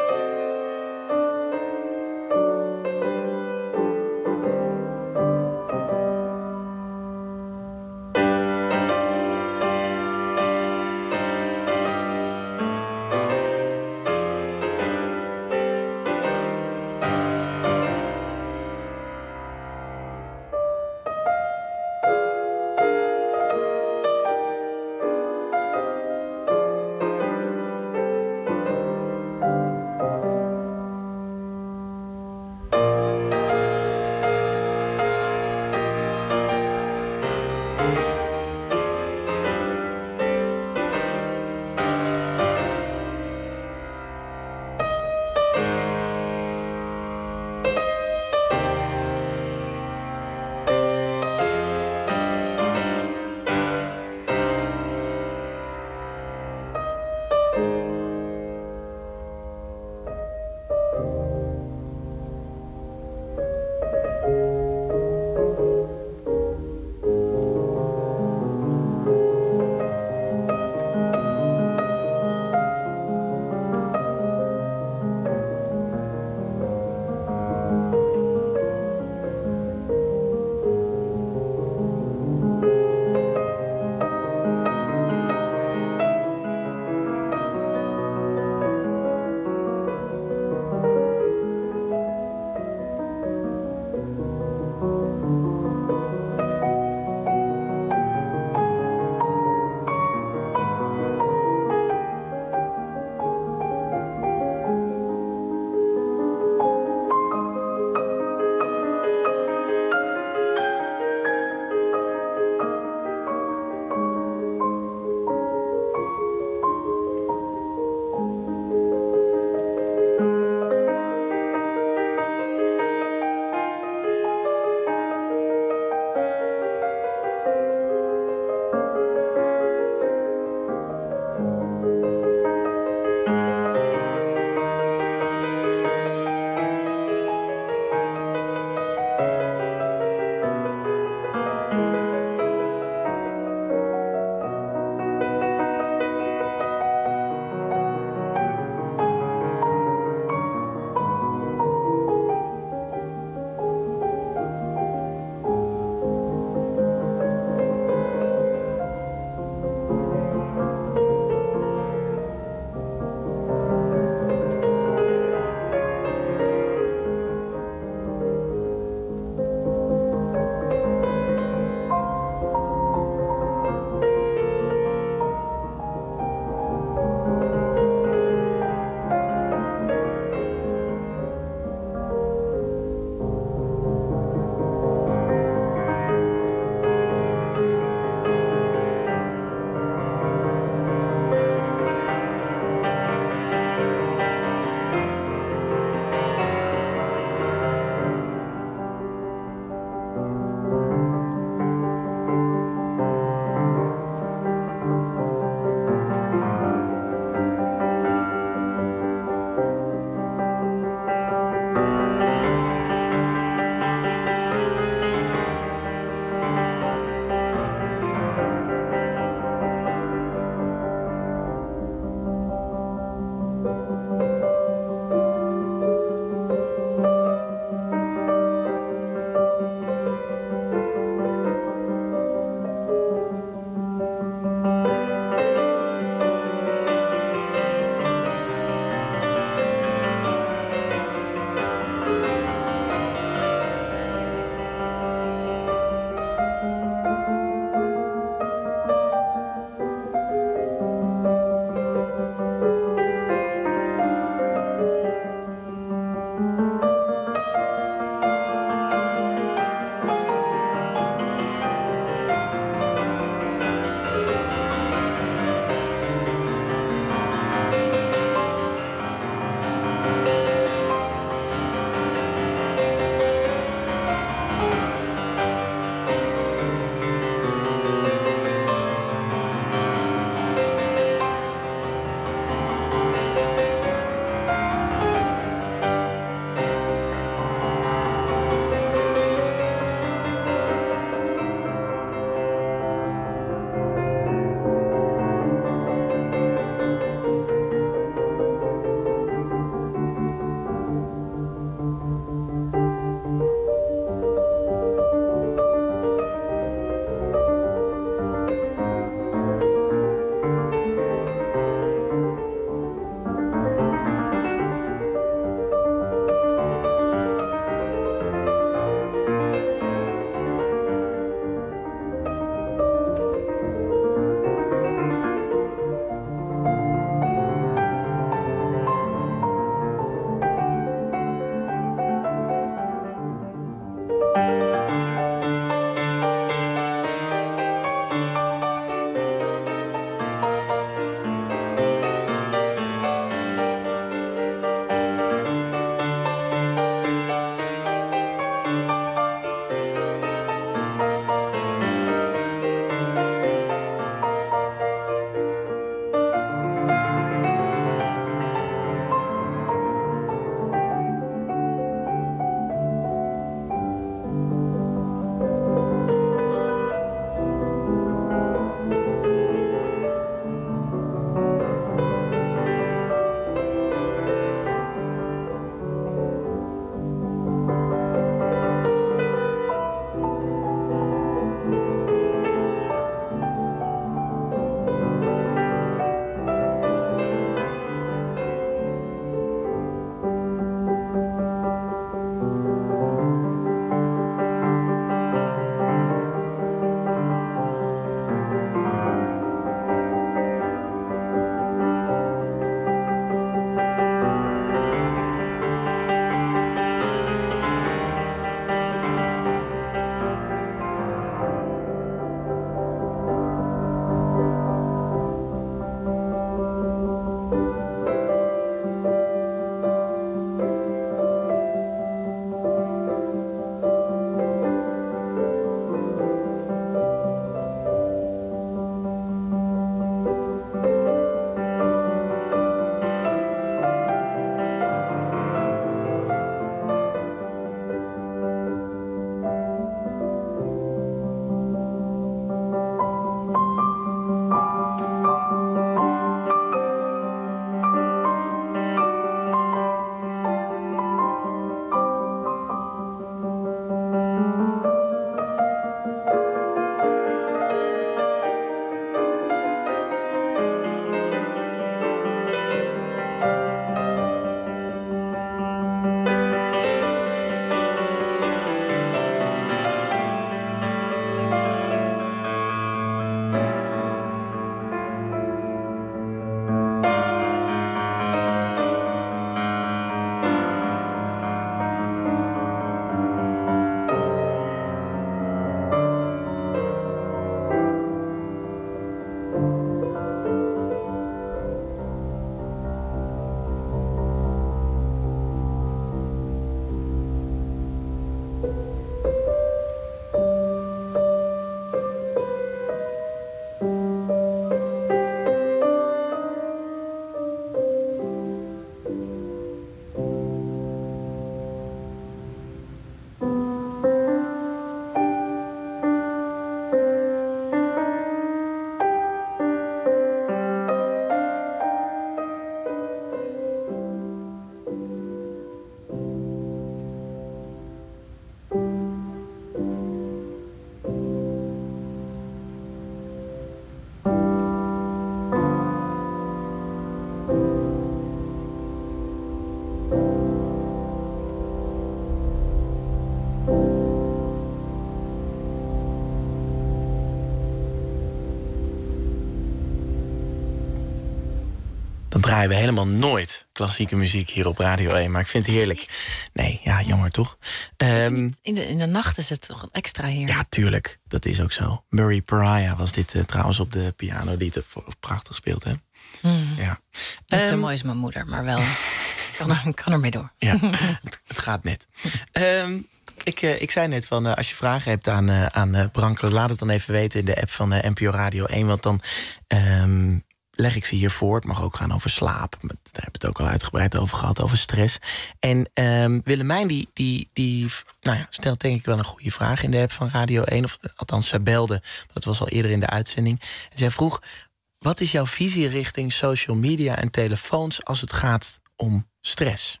draaien we helemaal nooit klassieke muziek hier op Radio 1. Maar ik vind het heerlijk. Nee, ja, jammer toch? In de nacht is het toch extra heerlijk? Ja, tuurlijk. Dat is ook zo. Murray Pariah was dit trouwens op de piano die het prachtig speelt, hè? Ja. Niet zo mooi is mijn moeder, maar wel. kan er mee door. Ja, het gaat net. Ik zei net van, als je vragen hebt aan Brankelen, laat het dan even weten in de app van NPO Radio 1. Want dan leg ik ze hier voor. Het mag ook gaan over slaap. Daar hebben we het ook al uitgebreid over gehad, over stress. En Willemijn die stelt denk ik wel een goede vraag in de app van Radio 1. Of althans, zij belde. Dat was al eerder in de uitzending. En zij vroeg, wat is jouw visie richting social media en telefoons als het gaat om stress?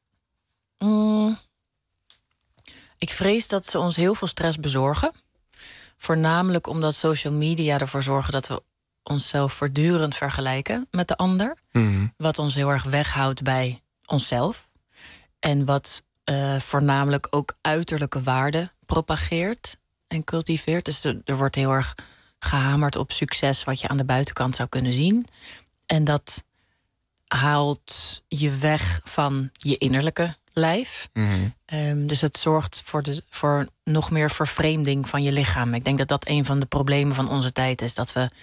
Ik vrees dat ze ons heel veel stress bezorgen. Voornamelijk omdat social media ervoor zorgen dat we onszelf voortdurend vergelijken met de ander. Wat ons heel erg weghoudt bij onszelf. En wat voornamelijk ook uiterlijke waarden propageert en cultiveert. Dus er wordt heel erg gehamerd op succes wat je aan de buitenkant zou kunnen zien. En dat haalt je weg van je innerlijke lijf. Dus het zorgt voor nog meer vervreemding van je lichaam. Ik denk dat dat een van de problemen van onze tijd is. Dat we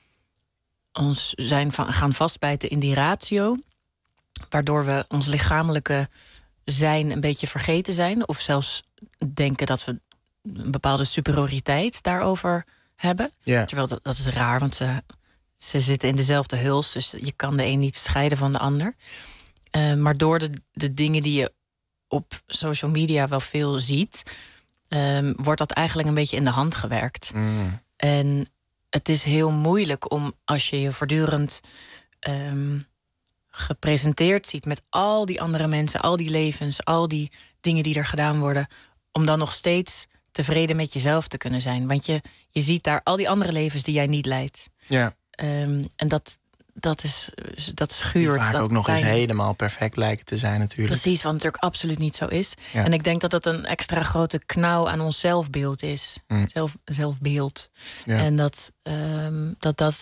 ons gaan vastbijten in die ratio, waardoor we ons lichamelijke zijn een beetje vergeten zijn. Of zelfs denken dat we een bepaalde superioriteit daarover hebben. Yeah. Terwijl dat is raar, want ze zitten in dezelfde huls. Dus je kan de een niet scheiden van de ander. Maar door de dingen die je op social media wel veel ziet, wordt dat eigenlijk een beetje in de hand gewerkt. En het is heel moeilijk om, als je je voortdurend gepresenteerd ziet met al die andere mensen, al die levens, al die dingen die er gedaan worden, om dan nog steeds tevreden met jezelf te kunnen zijn. Want je ziet daar al die andere levens die jij niet leidt. Ja. En dat schuurt. Die vaak ook nog eens helemaal perfect lijken te zijn natuurlijk. Precies, wat natuurlijk absoluut niet zo is. Ja. En ik denk dat dat een extra grote knauw aan ons zelfbeeld is. Zelfbeeld. Ja. En dat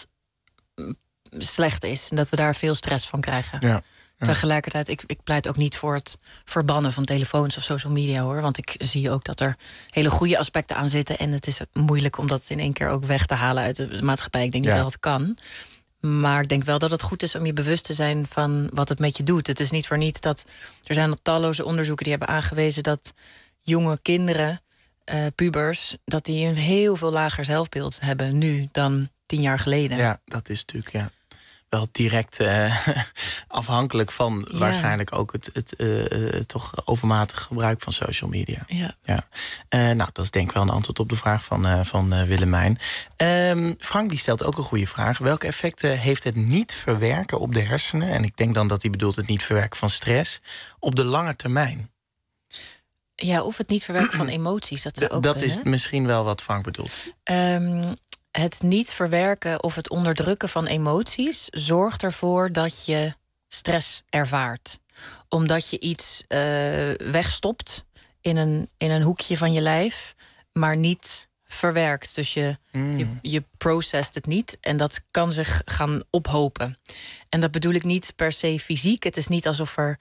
slecht is. En dat we daar veel stress van krijgen. Ja. Ja. Tegelijkertijd, ik pleit ook niet voor het verbannen van telefoons of social media, hoor. Want ik zie ook dat er hele goede aspecten aan zitten. En het is moeilijk om dat in één keer ook weg te halen uit de maatschappij. Ik denk niet dat dat kan. Maar ik denk wel dat het goed is om je bewust te zijn van wat het met je doet. Het is niet voor niets dat er zijn al talloze onderzoeken die hebben aangewezen dat jonge kinderen, pubers, dat die een heel veel lager zelfbeeld hebben nu dan 10 jaar geleden. Ja, dat is natuurlijk wel direct afhankelijk van waarschijnlijk ook het toch overmatig gebruik van social media. Ja. Dat is denk ik wel een antwoord op de vraag van Willemijn. Frank die stelt ook een goede vraag. Welke effecten heeft het niet verwerken op de hersenen, en ik denk dan dat hij bedoelt het niet verwerken van stress, op de lange termijn? Ja, of het niet verwerken van emoties. Dat is misschien wel wat Frank bedoelt. Het niet verwerken of het onderdrukken van emoties zorgt ervoor dat je stress ervaart. Omdat je iets wegstopt in een hoekje van je lijf, maar niet verwerkt. Dus je processt het niet en dat kan zich gaan ophopen. En dat bedoel ik niet per se fysiek. Het is niet alsof er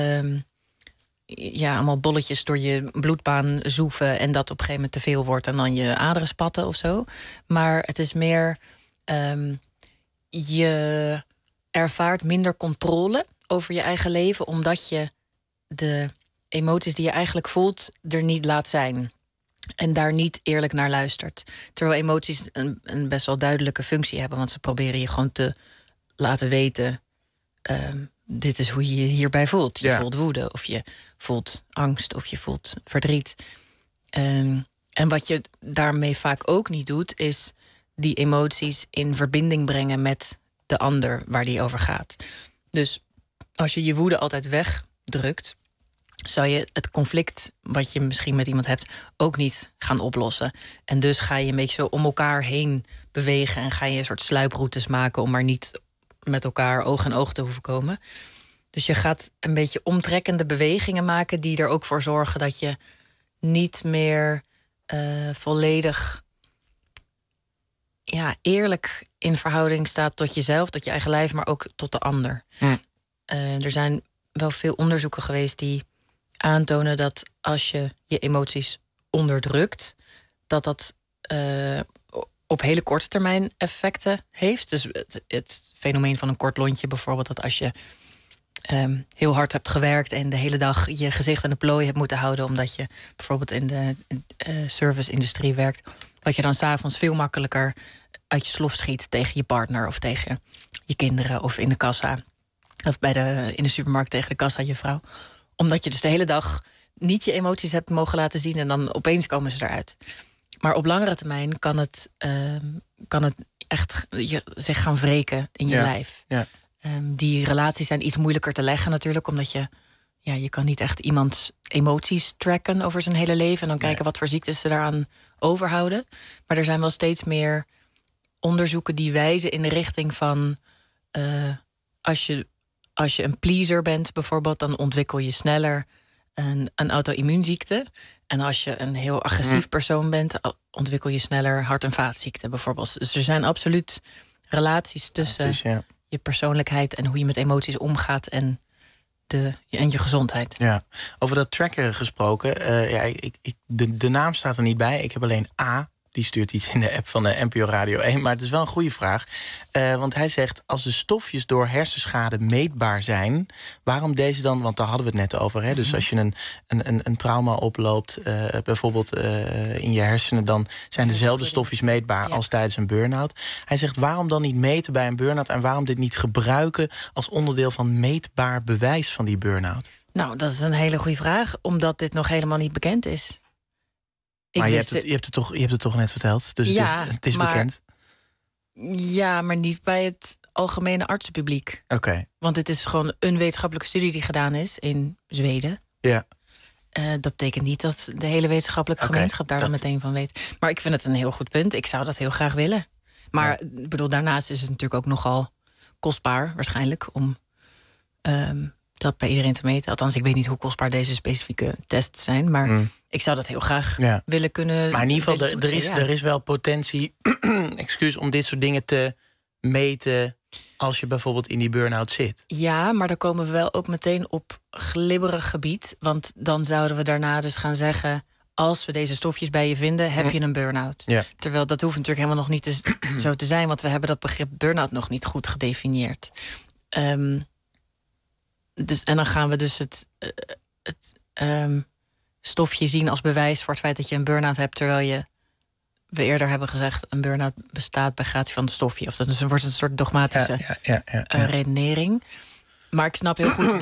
allemaal bolletjes door je bloedbaan zoeven en dat op een gegeven moment te veel wordt en dan je aderen spatten of zo. Maar het is meer, je ervaart minder controle over je eigen leven, omdat je de emoties die je eigenlijk voelt er niet laat zijn. En daar niet eerlijk naar luistert. Terwijl emoties een best wel duidelijke functie hebben, want ze proberen je gewoon te laten weten, dit is hoe je je hierbij voelt. Je voelt woede, of je voelt angst, of je voelt verdriet. En wat je daarmee vaak ook niet doet, is die emoties in verbinding brengen met de ander waar die over gaat. Dus als je je woede altijd wegdrukt, zou je het conflict wat je misschien met iemand hebt ook niet gaan oplossen. En dus ga je een beetje zo om elkaar heen bewegen en ga je een soort sluiproutes maken om maar niet met elkaar oog in oog te hoeven komen. Dus je gaat een beetje omtrekkende bewegingen maken die er ook voor zorgen dat je niet meer volledig eerlijk in verhouding staat tot jezelf, tot je eigen lijf, maar ook tot de ander. Er zijn wel veel onderzoeken geweest die aantonen dat als je je emoties onderdrukt, dat op hele korte termijn effecten heeft. Dus het fenomeen van een kort lontje bijvoorbeeld, dat als je heel hard hebt gewerkt en de hele dag je gezicht aan de plooi hebt moeten houden, omdat je bijvoorbeeld in de service-industrie werkt, dat je dan 's avonds veel makkelijker uit je slof schiet tegen je partner of tegen je kinderen of in de kassa of in de supermarkt tegen de kassa je vrouw. Omdat je dus de hele dag niet je emoties hebt mogen laten zien en dan opeens komen ze eruit. Maar op langere termijn kan het echt zich gaan wreken in je lijf. Ja. Die relaties zijn iets moeilijker te leggen natuurlijk, omdat je kan niet echt iemands emoties tracken over zijn hele leven en dan kijken wat voor ziektes ze daaraan overhouden. Maar er zijn wel steeds meer onderzoeken die wijzen in de richting van als je een pleaser bent bijvoorbeeld, dan ontwikkel je sneller een auto-immuunziekte. En als je een heel agressief persoon bent, ontwikkel je sneller hart- en vaatziekten bijvoorbeeld. Dus er zijn absoluut relaties tussen je persoonlijkheid en hoe je met emoties omgaat en je gezondheid. Ja, over dat trackeren gesproken. De naam staat er niet bij. Ik heb alleen A. Die stuurt iets in de app van de NPO Radio 1. Maar het is wel een goede vraag. Want hij zegt, als de stofjes door hersenschade meetbaar zijn, waarom deze dan? Want daar hadden we het net over. Hè? Dus als je een trauma oploopt, bijvoorbeeld in je hersenen, dan zijn dezelfde stofjes meetbaar als tijdens een burn-out. Hij zegt, waarom dan niet meten bij een burn-out en waarom dit niet gebruiken als onderdeel van meetbaar bewijs van die burn-out? Nou, dat is een hele goede vraag, omdat dit nog helemaal niet bekend is. Maar je hebt het toch net verteld, dus het is bekend. Ja, maar niet bij het algemene artsenpubliek. Oké. Want het is gewoon een wetenschappelijke studie die gedaan is in Zweden. Ja. Dat betekent niet dat de hele wetenschappelijke gemeenschap daar dan meteen van weet. Maar ik vind het een heel goed punt. Ik zou dat heel graag willen. Maar ik bedoel, daarnaast is het natuurlijk ook nogal kostbaar waarschijnlijk om dat bij iedereen te meten. Althans, ik weet niet hoe kostbaar deze specifieke tests zijn. Maar ik zou dat heel graag willen kunnen. Maar in ieder geval, er is wel potentie om dit soort dingen te meten als je bijvoorbeeld in die burn-out zit. Ja, maar dan komen we wel ook meteen op glibberig gebied. Want dan zouden we daarna dus gaan zeggen, als we deze stofjes bij je vinden, heb je een burn-out. Ja. Terwijl dat hoeft natuurlijk helemaal nog niet zo te zijn, want we hebben dat begrip burn-out nog niet goed gedefinieerd. En dan gaan we dus het stofje zien als bewijs voor het feit dat je een burn-out hebt, terwijl we eerder hebben gezegd, een burn-out bestaat bij gratie van het stofje. Of dat wordt een soort dogmatische redenering. Maar ik snap heel goed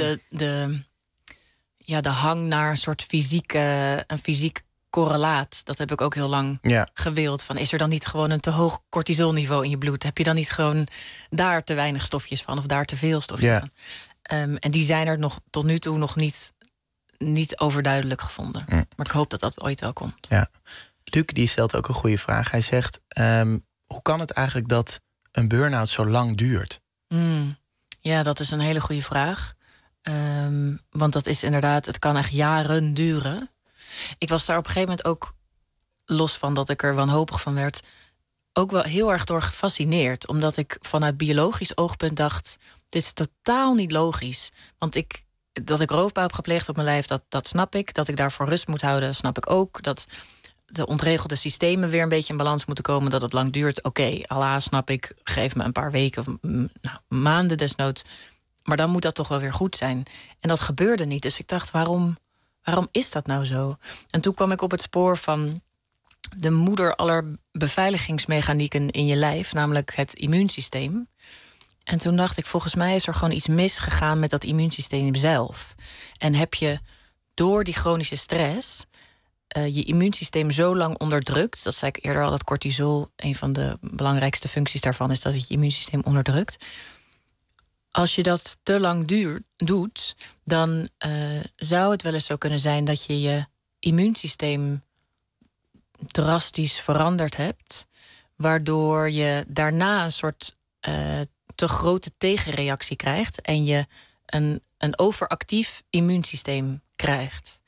de hang naar een soort fysiek correlaat. Dat heb ik ook heel lang gewild. Van, is er dan niet gewoon een te hoog cortisolniveau in je bloed? Heb je dan niet gewoon daar te weinig stofjes van of daar te veel stofjes van? En die zijn er tot nu toe nog niet overduidelijk gevonden. Maar ik hoop dat dat ooit wel komt. Ja. Luc die stelt ook een goede vraag. Hij zegt, hoe kan het eigenlijk dat een burn-out zo lang duurt? Ja, dat is een hele goede vraag. Want dat is inderdaad, het kan echt jaren duren. Ik was daar op een gegeven moment ook, los van dat ik er wanhopig van werd, ook wel heel erg door gefascineerd. Omdat ik vanuit biologisch oogpunt dacht, dit is totaal niet logisch. Want dat ik roofbouw heb gepleegd op mijn lijf, dat snap ik. Dat ik daarvoor rust moet houden, snap ik ook. Dat de ontregelde systemen weer een beetje in balans moeten komen, dat het lang duurt. Oké, Allah, snap ik. Geef me een paar weken of maanden desnoods. Maar dan moet dat toch wel weer goed zijn. En dat gebeurde niet. Dus ik dacht, waarom is dat nou zo? En toen kwam ik op het spoor van de moeder aller beveiligingsmechanieken in je lijf, namelijk het immuunsysteem. En toen dacht ik, volgens mij is er gewoon iets misgegaan met dat immuunsysteem zelf. En heb je door die chronische stress je immuunsysteem zo lang onderdrukt, dat zei ik eerder al, dat cortisol, een van de belangrijkste functies daarvan is dat het je immuunsysteem onderdrukt. Als je dat te lang doet, dan zou het wel eens zo kunnen zijn dat je je immuunsysteem drastisch veranderd hebt, waardoor je daarna een soort te grote tegenreactie krijgt en je een overactief immuunsysteem krijgt.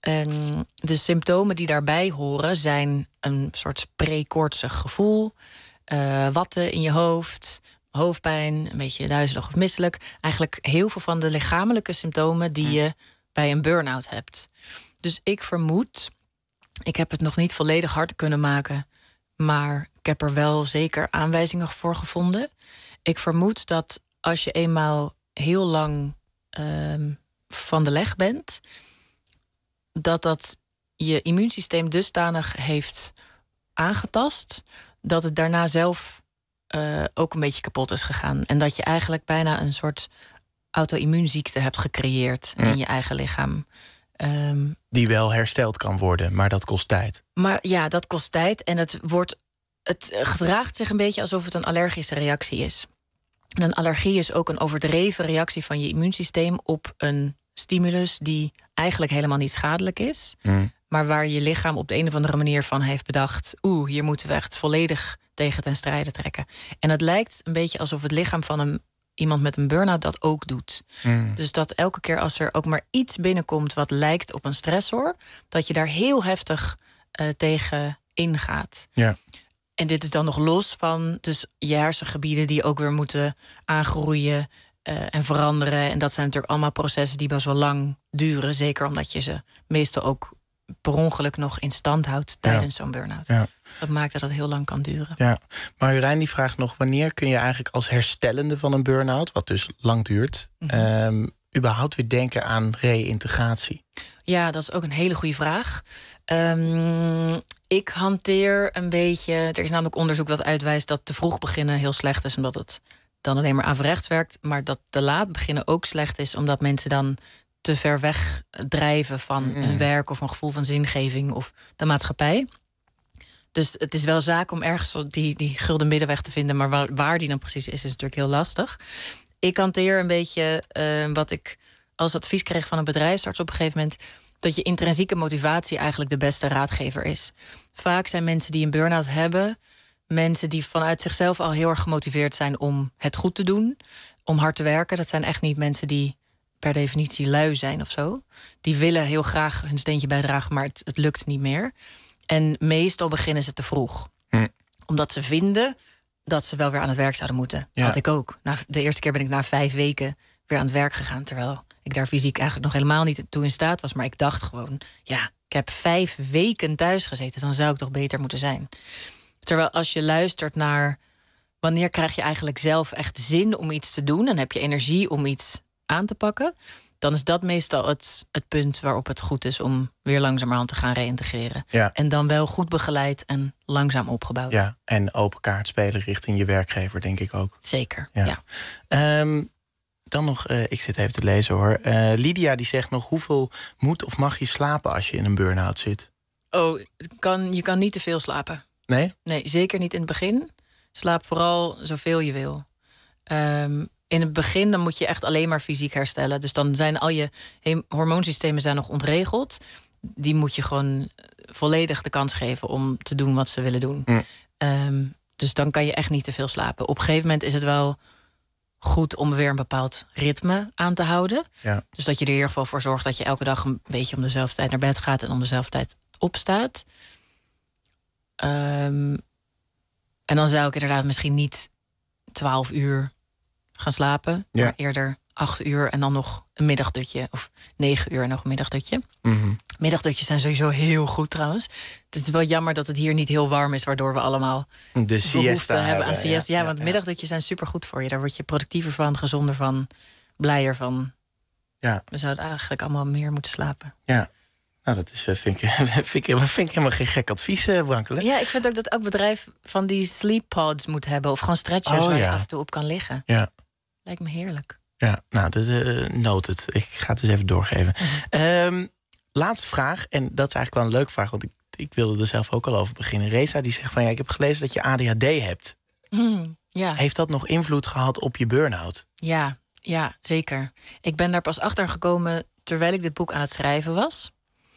De symptomen die daarbij horen zijn een soort pre-koortsig gevoel, watten in je hoofd, hoofdpijn, een beetje duizelig of misselijk. Eigenlijk heel veel van de lichamelijke symptomen die je bij een burn-out hebt. Dus ik vermoed, ik heb het nog niet volledig hard kunnen maken, maar ik heb er wel zeker aanwijzingen voor gevonden. Ik vermoed dat als je eenmaal heel lang van de leg bent, dat je immuunsysteem dusdanig heeft aangetast dat het daarna zelf ook een beetje kapot is gegaan. En dat je eigenlijk bijna een soort auto-immuunziekte hebt gecreëerd in je eigen lichaam. Die wel hersteld kan worden, maar dat kost tijd. Maar ja, dat kost tijd. En het gedraagt zich een beetje alsof het een allergische reactie is. En een allergie is ook een overdreven reactie van je immuunsysteem op een stimulus die eigenlijk helemaal niet schadelijk is. Maar waar je lichaam op de een of andere manier van heeft bedacht, hier moeten we echt volledig tegen ten strijde trekken. En het lijkt een beetje alsof het lichaam van iemand met een burn-out dat ook doet. Dus dat elke keer als er ook maar iets binnenkomt wat lijkt op een stressor, dat je daar heel heftig tegen ingaat. Ja. En dit is dan nog los van dus je hersengebieden die ook weer moeten aangroeien en veranderen. En dat zijn natuurlijk allemaal processen die best wel lang duren. Zeker omdat je ze meestal ook per ongeluk nog in stand houdt tijdens zo'n burn-out. Ja. Dat maakt dat het heel lang kan duren. Ja. Marjolein die vraagt nog, wanneer kun je eigenlijk als herstellende van een burn-out, wat dus lang duurt, überhaupt weer denken aan reïntegratie? Ja, dat is ook een hele goede vraag. Ik hanteer een beetje, er is namelijk onderzoek dat uitwijst dat te vroeg beginnen heel slecht is, omdat het dan alleen maar averechts werkt, maar dat te laat beginnen ook slecht is, omdat mensen dan te ver weg drijven van hun werk of een gevoel van zingeving of de maatschappij. Dus het is wel zaak om ergens die gulden middenweg te vinden, maar waar die dan precies is natuurlijk heel lastig. Ik hanteer een beetje wat ik als advies kreeg van een bedrijfsarts op een gegeven moment, dat je intrinsieke motivatie eigenlijk de beste raadgever is. Vaak zijn mensen die een burn-out hebben mensen die vanuit zichzelf al heel erg gemotiveerd zijn om het goed te doen, om hard te werken. Dat zijn echt niet mensen die per definitie lui zijn of zo. Die willen heel graag hun steentje bijdragen, maar het lukt niet meer. En meestal beginnen ze te vroeg. Omdat ze vinden dat ze wel weer aan het werk zouden moeten. Dat had ik ook. De eerste keer ben ik na 5 weken weer aan het werk gegaan, terwijl ik daar fysiek eigenlijk nog helemaal niet toe in staat was. Maar ik dacht gewoon, ik heb 5 weken thuis gezeten, dan zou ik toch beter moeten zijn. Terwijl als je luistert naar wanneer krijg je eigenlijk zelf echt zin om iets te doen, dan heb je energie om iets aan te pakken, dan is dat meestal het punt waarop het goed is om weer langzamerhand te gaan reïntegreren. Ja. En dan wel goed begeleid en langzaam opgebouwd. Ja, en open kaart spelen richting je werkgever, denk ik ook. Zeker, ja. Dan nog, ik zit even te lezen hoor. Lydia die zegt nog, hoeveel moet of mag je slapen als je in een burn-out zit? Oh, je kan niet te veel slapen. Nee? Nee, zeker niet in het begin. Slaap vooral zoveel je wil. In het begin dan moet je echt alleen maar fysiek herstellen. Dus dan zijn al je hormoonsystemen zijn nog ontregeld. Die moet je gewoon volledig de kans geven om te doen wat ze willen doen. Dus dan kan je echt niet te veel slapen. Op een gegeven moment is het wel goed om weer een bepaald ritme aan te houden. Ja. Dus dat je er in ieder geval voor zorgt dat je elke dag een beetje om dezelfde tijd naar bed gaat en om dezelfde tijd opstaat. En dan zou ik inderdaad misschien niet 12 uur gaan slapen, maar eerder 8 uur en dan nog een middagdutje. Of 9 uur en nog een middagdutje. Middagdutjes zijn sowieso heel goed trouwens. Het is wel jammer dat het hier niet heel warm is, waardoor we allemaal de siesta hebben aan siesta. Ja, want middagdutjes zijn supergoed voor je. Daar word je productiever van, gezonder van, blijer van. Ja. We zouden eigenlijk allemaal meer moeten slapen. Ja. Nou, dat is, vind ik helemaal geen gek advies, Brankelen. Ja, ik vind ook dat elk bedrijf van die sleep pods moet hebben. Of gewoon stretchers waar je af en toe op kan liggen. Ja. Lijkt me heerlijk. Ja, nou, dat noted. Ik ga het eens even doorgeven. Laatste vraag, en dat is eigenlijk wel een leuke vraag, want ik wilde er zelf ook al over beginnen. Reza die zegt van, ik heb gelezen dat je ADHD hebt. Ja. Heeft dat nog invloed gehad op je burn-out? Ja, zeker. Ik ben daar pas achter gekomen terwijl ik dit boek aan het schrijven was.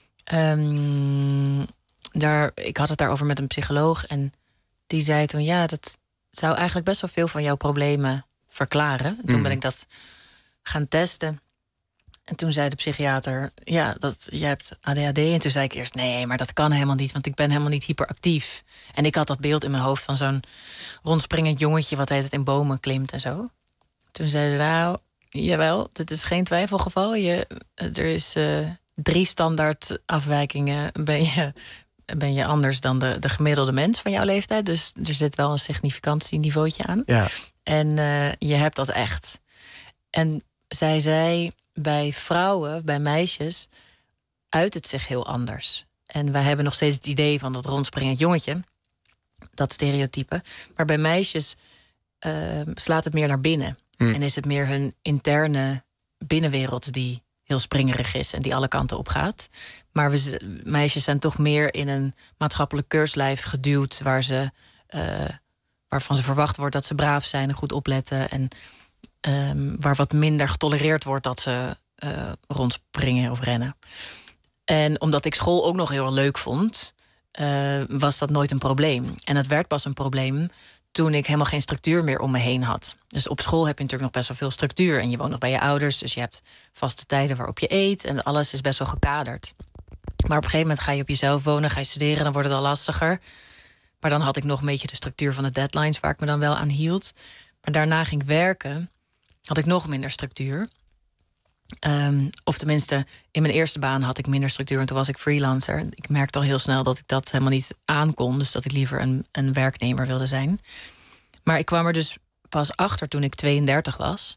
Ik had het daarover met een psycholoog en die zei toen, dat zou eigenlijk best wel veel van jouw problemen verklaren. Toen ben ik dat gaan testen. En toen zei de psychiater, jij hebt ADHD. En toen zei ik eerst, nee, maar dat kan helemaal niet, want ik ben helemaal niet hyperactief. En ik had dat beeld in mijn hoofd van zo'n rondspringend jongetje wat heet het in bomen klimt en zo. Toen zei ze, nou, jawel, dit is geen twijfelgeval. Er is 3 standaard afwijkingen. Ben je anders dan de gemiddelde mens van jouw leeftijd. Dus er zit wel een significantieniveautje aan. Ja. En je hebt dat echt. En zij zei, bij vrouwen, bij meisjes, uit het zich heel anders. En wij hebben nog steeds het idee van dat rondspringend jongetje. Dat stereotype. Maar bij meisjes slaat het meer naar binnen. En is het meer hun interne binnenwereld die heel springerig is en die alle kanten op gaat. Maar meisjes zijn toch meer in een maatschappelijk keurslijf geduwd, waarvan ze verwacht wordt dat ze braaf zijn en goed opletten. En waar wat minder getolereerd wordt dat ze rondspringen of rennen. En omdat ik school ook nog heel leuk vond, was dat nooit een probleem. En het werd pas een probleem toen ik helemaal geen structuur meer om me heen had. Dus op school heb je natuurlijk nog best wel veel structuur. En je woont nog bij je ouders, dus je hebt vaste tijden waarop je eet. En alles is best wel gekaderd. Maar op een gegeven moment ga je op jezelf wonen, ga je studeren, dan wordt het al lastiger. Maar dan had ik nog een beetje de structuur van de deadlines, waar ik me dan wel aan hield. Maar daarna ging ik werken, had ik nog minder structuur. Of tenminste, in mijn eerste baan had ik minder structuur en toen was ik freelancer. Ik merkte al heel snel dat ik dat helemaal niet aankon. Dus dat ik liever een werknemer wilde zijn. Maar ik kwam er dus pas achter toen ik 32 was.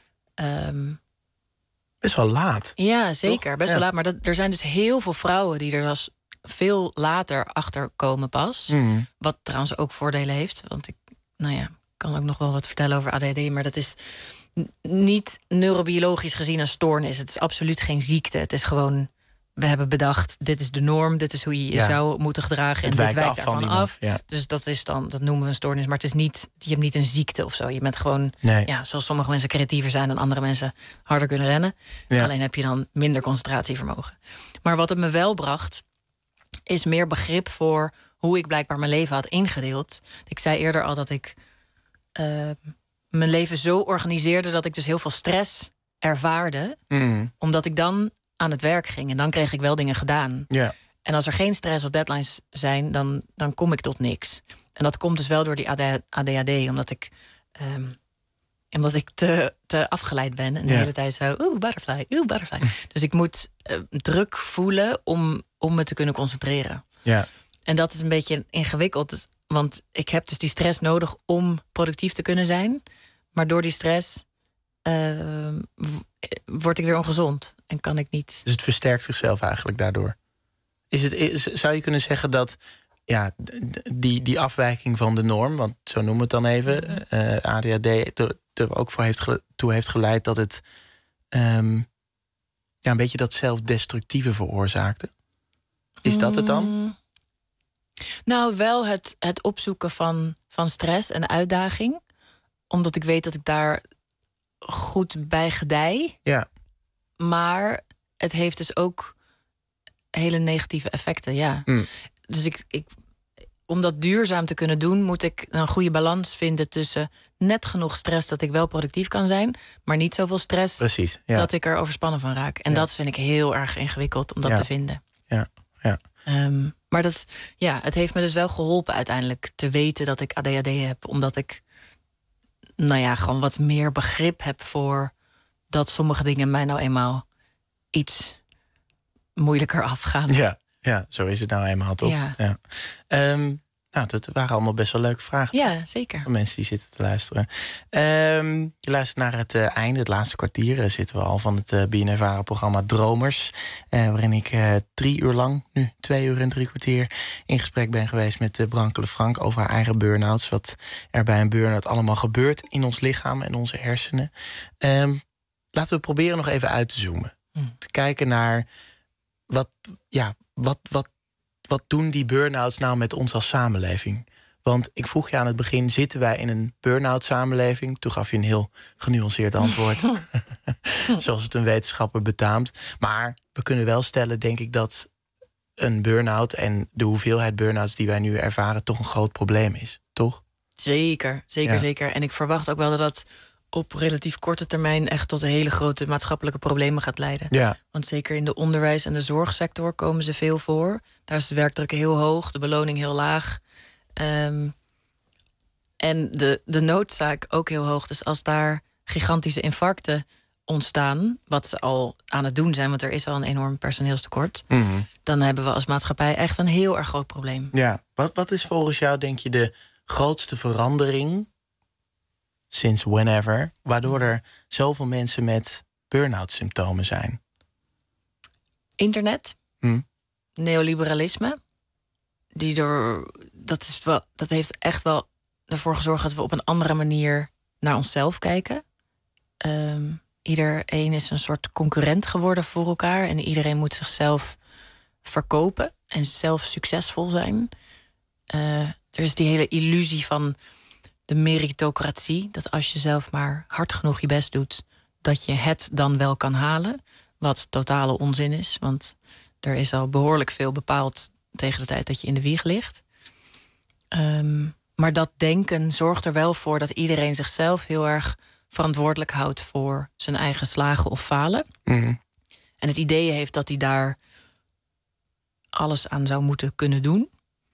Best wel laat. Ja, zeker. Best wel laat. Maar er zijn dus heel veel vrouwen die er dus veel later achter komen pas. Wat trouwens ook voordelen heeft. Want ik kan ook nog wel wat vertellen over ADHD. Maar dat is niet neurobiologisch gezien een stoornis. Het is absoluut geen ziekte. Het is gewoon, we hebben bedacht, dit is de norm, dit is hoe je je zou moeten gedragen. En dit wijkt daarvan af. Ja. Dus dat noemen we een stoornis. Maar het is niet, je hebt niet een ziekte of zo. Je bent gewoon, zoals sommige mensen creatiever zijn dan andere mensen harder kunnen rennen. Ja. Alleen heb je dan minder concentratievermogen. Maar wat het me wel bracht, is meer begrip voor hoe ik blijkbaar mijn leven had ingedeeld. Ik zei eerder al dat ik mijn leven zo organiseerde dat ik dus heel veel stress ervaarde. Omdat ik dan aan het werk ging. En dan kreeg ik wel dingen gedaan. Yeah. En als er geen stress of deadlines zijn, dan kom ik tot niks. En dat komt dus wel door die ADHD. Omdat ik te afgeleid ben. En de hele tijd zo, butterfly. Dus ik moet druk voelen om me te kunnen concentreren. Yeah. En dat is een beetje ingewikkeld. Want ik heb dus die stress nodig om productief te kunnen zijn. Maar door die stress word ik weer ongezond. En kan ik niet. Dus het versterkt zichzelf eigenlijk daardoor. Zou je kunnen zeggen dat die afwijking van de norm, want zo noemen we het dan even, ADHD er ook toe heeft geleid dat het een beetje dat zelfdestructieve veroorzaakte? Is dat het dan? Nou, wel het opzoeken van stress en uitdaging. Omdat ik weet dat ik daar goed bij gedij. Ja. Maar het heeft dus ook hele negatieve effecten, ja. Dus om dat duurzaam te kunnen doen, moet ik een goede balans vinden tussen net genoeg stress dat ik wel productief kan zijn, maar niet zoveel stress dat ik er overspannen van raak. En dat vind ik heel erg ingewikkeld om dat te vinden. Ja. Maar het heeft me dus wel geholpen uiteindelijk te weten dat ik ADHD heb, omdat ik gewoon wat meer begrip heb voor dat sommige dingen mij nou eenmaal iets moeilijker afgaan. Ja, zo is het nou eenmaal, toch? Ja. Dat waren allemaal best wel leuke vragen. Ja, zeker. Voor mensen die zitten te luisteren. Je luistert naar het einde, het laatste kwartier. Zitten we al van het BNNVARA-programma Dromers. Waarin ik 3 uur lang, nu 2 uur en 3 kwartier... in gesprek ben geweest met Brankele Frank over haar eigen burn-outs. Wat er bij een burn-out allemaal gebeurt in ons lichaam en onze hersenen. Laten we proberen nog even uit te zoomen. Te kijken naar wat doen die burn-outs nou met ons als samenleving? Want ik vroeg je aan het begin, zitten wij in een burn-out samenleving? Toen gaf je een heel genuanceerd antwoord. Zoals het een wetenschapper betaamt. Maar we kunnen wel stellen, denk ik, dat een burn-out en de hoeveelheid burn-outs die wij nu ervaren toch een groot probleem is. Toch? Zeker. En ik verwacht ook wel dat op relatief korte termijn echt tot hele grote maatschappelijke problemen gaat leiden. Ja. Want zeker in de onderwijs- en de zorgsector komen ze veel voor. Daar is de werkdruk heel hoog, de beloning heel laag. En de noodzaak ook heel hoog. Dus als daar gigantische infarcten ontstaan, wat ze al aan het doen zijn, want er is al een enorm personeelstekort, dan hebben we als maatschappij echt een heel erg groot probleem. Ja. Wat is volgens jou, denk je, de grootste verandering sinds whenever, waardoor er zoveel mensen met burn-out symptomen zijn? Internet, neoliberalisme, dat heeft echt wel ervoor gezorgd dat we op een andere manier naar onszelf kijken. Iedereen is een soort concurrent geworden voor elkaar en iedereen moet zichzelf verkopen en zelf succesvol zijn. Er is die hele illusie van de meritocratie, dat als je zelf maar hard genoeg je best doet, dat je het dan wel kan halen. Wat totale onzin is, want er is al behoorlijk veel bepaald tegen de tijd dat je in de wieg ligt. Maar dat denken zorgt er wel voor dat iedereen zichzelf heel erg verantwoordelijk houdt voor zijn eigen slagen of falen. En het idee heeft dat hij daar alles aan zou moeten kunnen doen.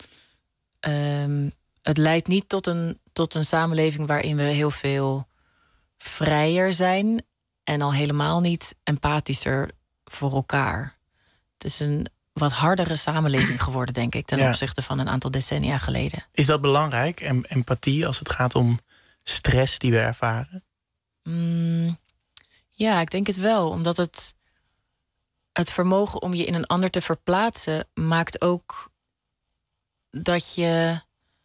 Het leidt niet tot een samenleving waarin we heel veel vrijer zijn en al helemaal niet empathischer voor elkaar. Het is een wat hardere samenleving geworden, denk ik, ten opzichte van een aantal decennia geleden. Is dat belangrijk, empathie, als het gaat om stress die we ervaren? Ja, ik denk het wel. Omdat het vermogen om je in een ander te verplaatsen maakt ook dat je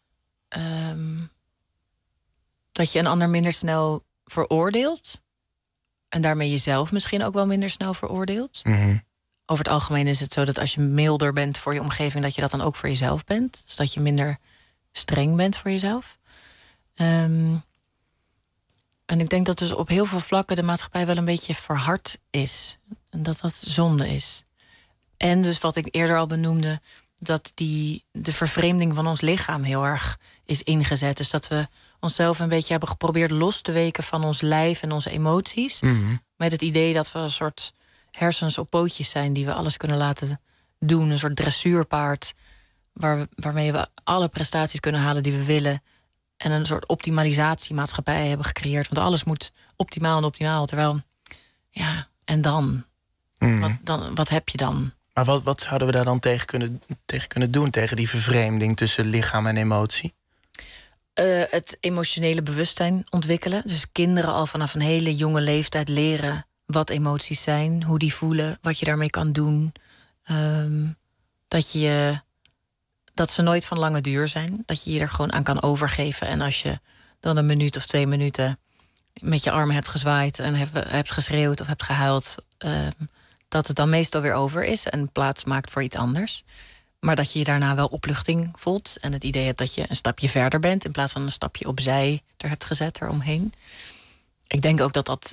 een ander minder snel veroordeelt. En daarmee jezelf misschien ook wel minder snel veroordeelt. Over het algemeen is het zo dat als je milder bent voor je omgeving, dat je dat dan ook voor jezelf bent. Dus dat je minder streng bent voor jezelf. En ik denk dat dus op heel veel vlakken de maatschappij wel een beetje verhard is. En dat dat zonde is. En dus wat ik eerder al benoemde, dat de vervreemding van ons lichaam heel erg is ingezet. Dus dat we onszelf een beetje hebben geprobeerd los te weken van ons lijf en onze emoties. Met het idee dat we een soort hersens op pootjes zijn die we alles kunnen laten doen. Een soort dressuurpaard waarmee we alle prestaties kunnen halen die we willen. En een soort optimalisatiemaatschappij hebben gecreëerd. Want alles moet optimaal en optimaal. Terwijl, ja, en dan? Wat heb je dan? Maar wat zouden we daar dan tegen kunnen doen? Tegen die vervreemding tussen lichaam en emotie? Het emotionele bewustzijn ontwikkelen. Dus kinderen al vanaf een hele jonge leeftijd leren wat emoties zijn, hoe die voelen, wat je daarmee kan doen. Dat ze nooit van lange duur zijn. Dat je je er gewoon aan kan overgeven. En als je dan 1 minuut of 2 minuten met je armen hebt gezwaaid en hebt geschreeuwd of hebt gehuild, dat het dan meestal weer over is en plaats maakt voor iets anders. Maar dat je je daarna wel opluchting voelt en het idee hebt dat je een stapje verder bent in plaats van een stapje opzij er hebt gezet eromheen. Ik denk ook dat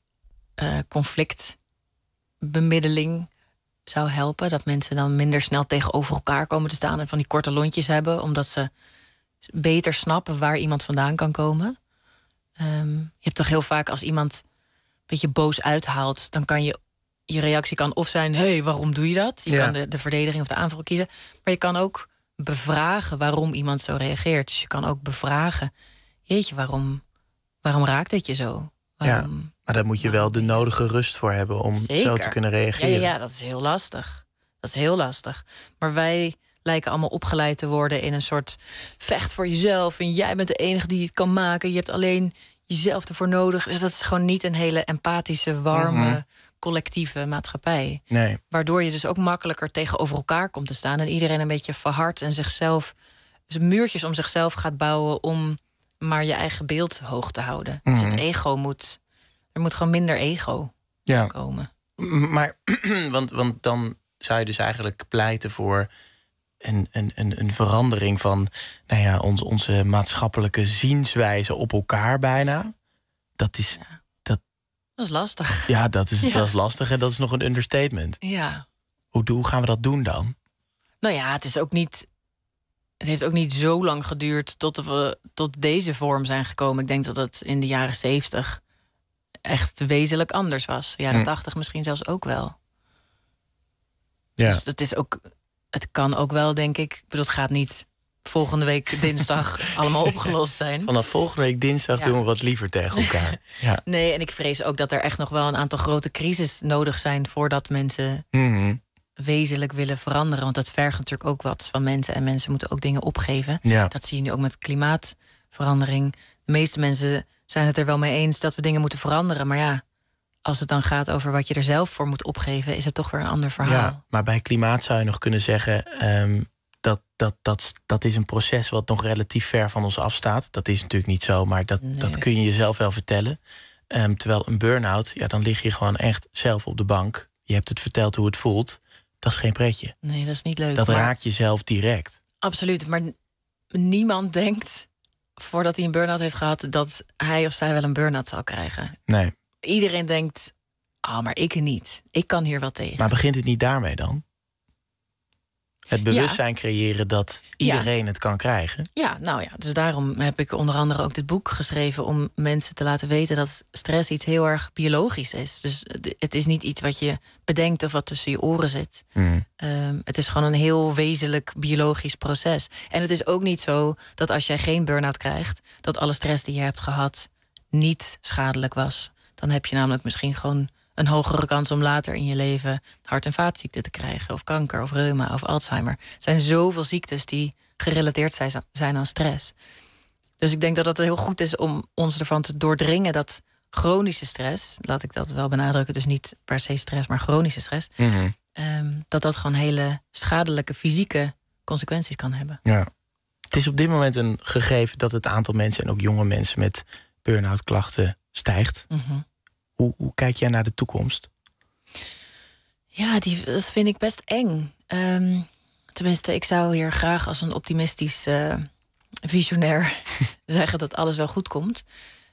conflictbemiddeling zou helpen. Dat mensen dan minder snel tegenover elkaar komen te staan en van die korte lontjes hebben, omdat ze beter snappen waar iemand vandaan kan komen. Je hebt toch heel vaak als iemand een beetje boos uithaalt, dan kan je reactie kan of zijn, hey, waarom doe je dat? Je kan de verdediging of de aanval kiezen. Maar je kan ook bevragen waarom iemand zo reageert. Dus je kan ook bevragen, jeetje, waarom raakt het je zo? Ja, maar daar moet je wel de nodige rust voor hebben om zo te kunnen reageren. Ja, dat is heel lastig. Dat is heel lastig. Maar wij lijken allemaal opgeleid te worden in een soort vecht voor jezelf. En jij bent de enige die het kan maken. Je hebt alleen jezelf ervoor nodig. Dat is gewoon niet een hele empathische, warme, collectieve maatschappij. Nee. Waardoor je dus ook makkelijker tegenover elkaar komt te staan. En iedereen een beetje verhardt en zichzelf, dus muurtjes om zichzelf gaat bouwen om maar je eigen beeld hoog te houden. Dus het ego er moet gewoon minder ego komen. Maar, want dan zou je dus eigenlijk pleiten voor een verandering van onze maatschappelijke zienswijze op elkaar bijna. Dat is lastig. Ja, dat is lastig en dat is nog een understatement. Ja. Hoe gaan we dat doen dan? Nou ja, het heeft ook niet zo lang geduurd tot we tot deze vorm zijn gekomen. Ik denk dat het in de jaren 70 echt wezenlijk anders was. Jaren 80 misschien zelfs ook wel. Ja. Dus het kan ook wel, denk ik. Ik bedoel, het gaat niet volgende week dinsdag allemaal opgelost zijn. Vanaf volgende week dinsdag doen we wat liever tegen elkaar. Ja. Nee, en ik vrees ook dat er echt nog wel een aantal grote crises nodig zijn voordat mensen wezenlijk willen veranderen. Want dat vergt natuurlijk ook wat van mensen. En mensen moeten ook dingen opgeven. Ja. Dat zie je nu ook met klimaatverandering. De meeste mensen zijn het er wel mee eens dat we dingen moeten veranderen. Maar ja, als het dan gaat over wat je er zelf voor moet opgeven, is het toch weer een ander verhaal. Ja, maar bij klimaat zou je nog kunnen zeggen, dat is een proces wat nog relatief ver van ons afstaat. Dat is natuurlijk niet zo, maar dat kun je jezelf wel vertellen. Terwijl een burn-out, ja, dan lig je gewoon echt zelf op de bank. Je hebt het verteld hoe het voelt. Dat is geen pretje. Nee, dat is niet leuk. Dat raakt jezelf direct. Absoluut, maar niemand denkt, voordat hij een burn-out heeft gehad, dat hij of zij wel een burn-out zal krijgen. Nee. Iedereen denkt, maar ik niet. Ik kan hier wel tegen. Maar begint het niet daarmee dan? Het bewustzijn creëren dat iedereen het kan krijgen? Ja, nou ja, dus daarom heb ik onder andere ook dit boek geschreven om mensen te laten weten dat stress iets heel erg biologisch is. Dus het is niet iets wat je bedenkt of wat tussen je oren zit. Het is gewoon een heel wezenlijk biologisch proces. En het is ook niet zo dat als jij geen burn-out krijgt, dat alle stress die je hebt gehad niet schadelijk was. Dan heb je namelijk misschien gewoon een hogere kans om later in je leven hart- en vaatziekten te krijgen, of kanker, of reuma, of Alzheimer. Er zijn zoveel ziektes die gerelateerd zijn aan stress. Dus ik denk dat het heel goed is om ons ervan te doordringen dat chronische stress, laat ik dat wel benadrukken, dus niet per se stress, maar chronische stress, dat gewoon hele schadelijke fysieke consequenties kan hebben. Ja. Het is op dit moment een gegeven dat het aantal mensen, en ook jonge mensen met burn-out klachten, stijgt. Hoe kijk jij naar de toekomst? Ja, dat vind ik best eng. Tenminste, ik zou hier graag als een optimistisch visionair zeggen dat alles wel goed komt.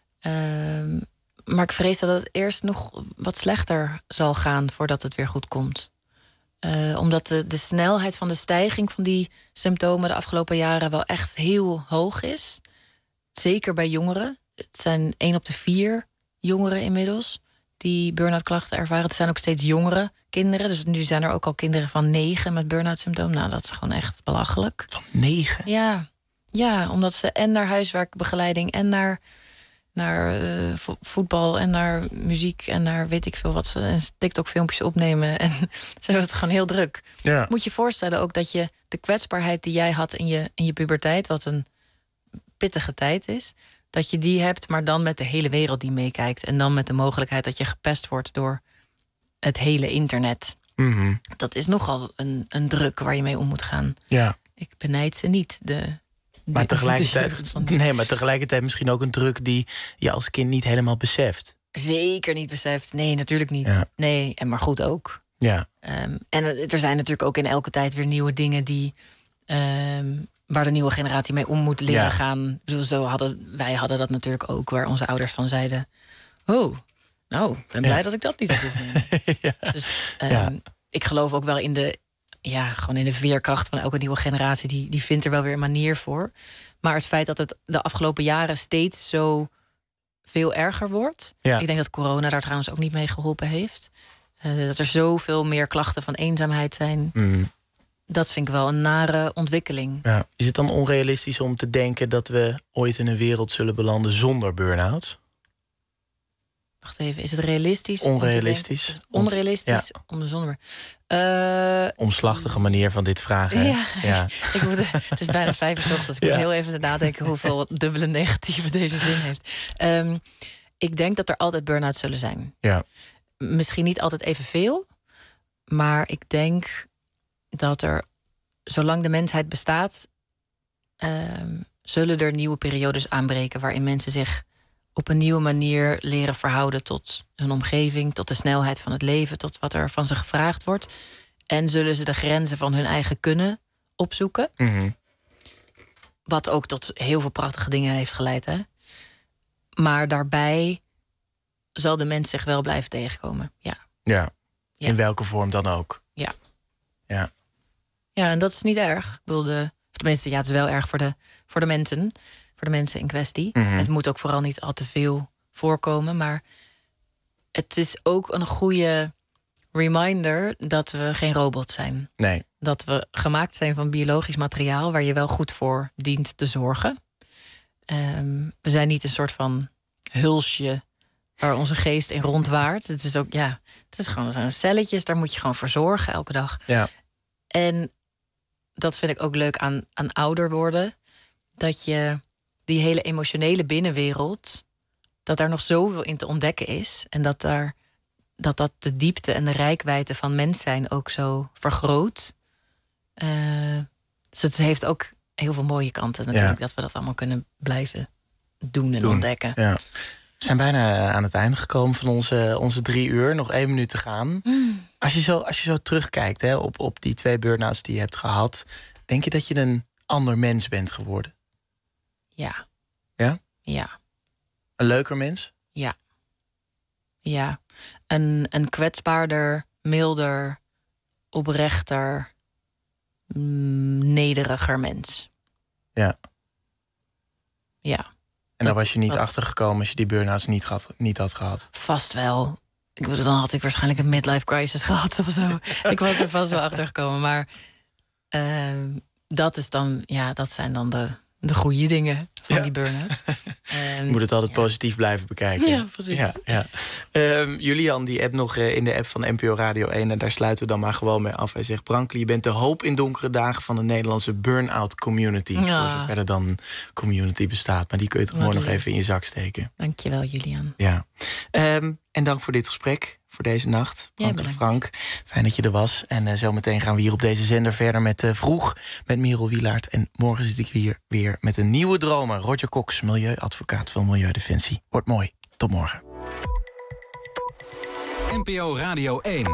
Maar ik vrees dat het eerst nog wat slechter zal gaan voordat het weer goed komt. Omdat de snelheid van de stijging van die symptomen de afgelopen jaren wel echt heel hoog is. Zeker bij jongeren. Het zijn 1 op de 4 jongeren inmiddels die burn-out klachten ervaren. Het zijn ook steeds jongere kinderen. Dus nu zijn er ook al kinderen van 9 met burn-out symptoom. Nou, dat is gewoon echt belachelijk. Van 9? Ja, omdat ze en naar huiswerkbegeleiding en naar voetbal en naar muziek en naar weet ik veel wat ze en TikTok-filmpjes opnemen. En ze hebben het gewoon heel druk. Ja. Moet je voorstellen ook dat je de kwetsbaarheid die jij had in je puberteit, wat een pittige tijd is, dat je die hebt, maar dan met de hele wereld die meekijkt. En dan met de mogelijkheid dat je gepest wordt door het hele internet. Dat is nogal een druk waar je mee om moet gaan. Ja. Ik benijd ze niet. Maar tegelijkertijd misschien ook een druk die je als kind niet helemaal beseft. Zeker niet beseft. Nee, natuurlijk niet. Ja. Nee, maar goed ook. Ja. En er zijn natuurlijk ook in elke tijd weer nieuwe dingen die waar de nieuwe generatie mee om moet leren gaan. Ik bedoel, wij hadden dat natuurlijk ook, waar onze ouders van zeiden: oh, nou, ik ben blij dat ik dat niet heb nemen. Dus ik geloof ook wel in gewoon in de veerkracht van elke nieuwe generatie. Die vindt er wel weer een manier voor. Maar het feit dat het de afgelopen jaren steeds zo veel erger wordt. Ik denk dat corona daar trouwens ook niet mee geholpen heeft. Dat er zoveel meer klachten van eenzaamheid zijn. Dat vind ik wel een nare ontwikkeling. Ja. Is het dan onrealistisch om te denken dat we ooit in een wereld zullen belanden zonder burn-out? Wacht even, is het realistisch? Onrealistisch. Is het onrealistisch om de zonder? Omslachtige manier van dit vragen. Ja. Het is bijna 5 uur 's ochtends. Ik moet heel even nadenken hoeveel dubbele negatieve deze zin heeft. Ik denk dat er altijd burn-outs zullen zijn. Ja. Misschien niet altijd evenveel. Maar ik denk dat er, zolang de mensheid bestaat, zullen er nieuwe periodes aanbreken waarin mensen zich op een nieuwe manier leren verhouden tot hun omgeving, tot de snelheid van het leven, tot wat er van ze gevraagd wordt. En zullen ze de grenzen van hun eigen kunnen opzoeken. Wat ook tot heel veel prachtige dingen heeft geleid. Hè? Maar daarbij zal de mens zich wel blijven tegenkomen. Ja. In welke vorm dan ook. Ja. Ja, en dat is niet erg. Ik bedoel, tenminste, het is wel erg voor de mensen in kwestie. Het moet ook vooral niet al te veel voorkomen. Maar het is ook een goede reminder dat we geen robot zijn. Nee. Dat we gemaakt zijn van biologisch materiaal waar je wel goed voor dient te zorgen. We zijn niet een soort van hulsje waar onze geest in rondwaart. Het is ook, het is gewoon zo'n celletjes, daar moet je gewoon voor zorgen elke dag. Ja. En dat vind ik ook leuk aan ouder worden. Dat je die hele emotionele binnenwereld, dat daar nog zoveel in te ontdekken is. En dat de diepte en de reikwijdte van mens zijn ook zo vergroot. Dus het heeft ook heel veel mooie kanten natuurlijk. Dat we dat allemaal kunnen blijven doen en ontdekken. Ja. We zijn bijna aan het einde gekomen van onze 3 uur. Nog 1 minuut te gaan. Als je zo terugkijkt, hè, op die 2 burn-outs die je hebt gehad, denk je dat je een ander mens bent geworden? Ja. Ja? Ja. Een leuker mens? Ja. Ja. Een kwetsbaarder, milder, oprechter, nederiger mens. Ja. Ja. En daar was je niet achtergekomen als je die burn-outs niet had gehad? Vast wel. Dan had ik waarschijnlijk een midlife crisis gehad of zo. Ik was er vast wel achter gekomen. Maar dat zijn dan de goede dingen van die burn-out. Je moet het altijd positief blijven bekijken. Ja, precies. Ja. Julian, die app nog in de app van NPO Radio 1... en daar sluiten we dan maar gewoon mee af. Hij zegt, Brankle, je bent de hoop in donkere dagen van de Nederlandse burn-out community. Ja. Voor zover er dan community bestaat. Maar die kun je toch gewoon nog even in je zak steken. Dankjewel, Julian. Ja. En dank voor dit gesprek. Voor deze nacht. Frank, fijn dat je er was. En zometeen gaan we hier op deze zender verder met Vroeg. Met Merel Wielaert. En morgen zit ik hier weer met een nieuwe dromer. Roger Cox, milieuadvocaat van Milieudefensie. Wordt mooi. Tot morgen. NPO Radio 1.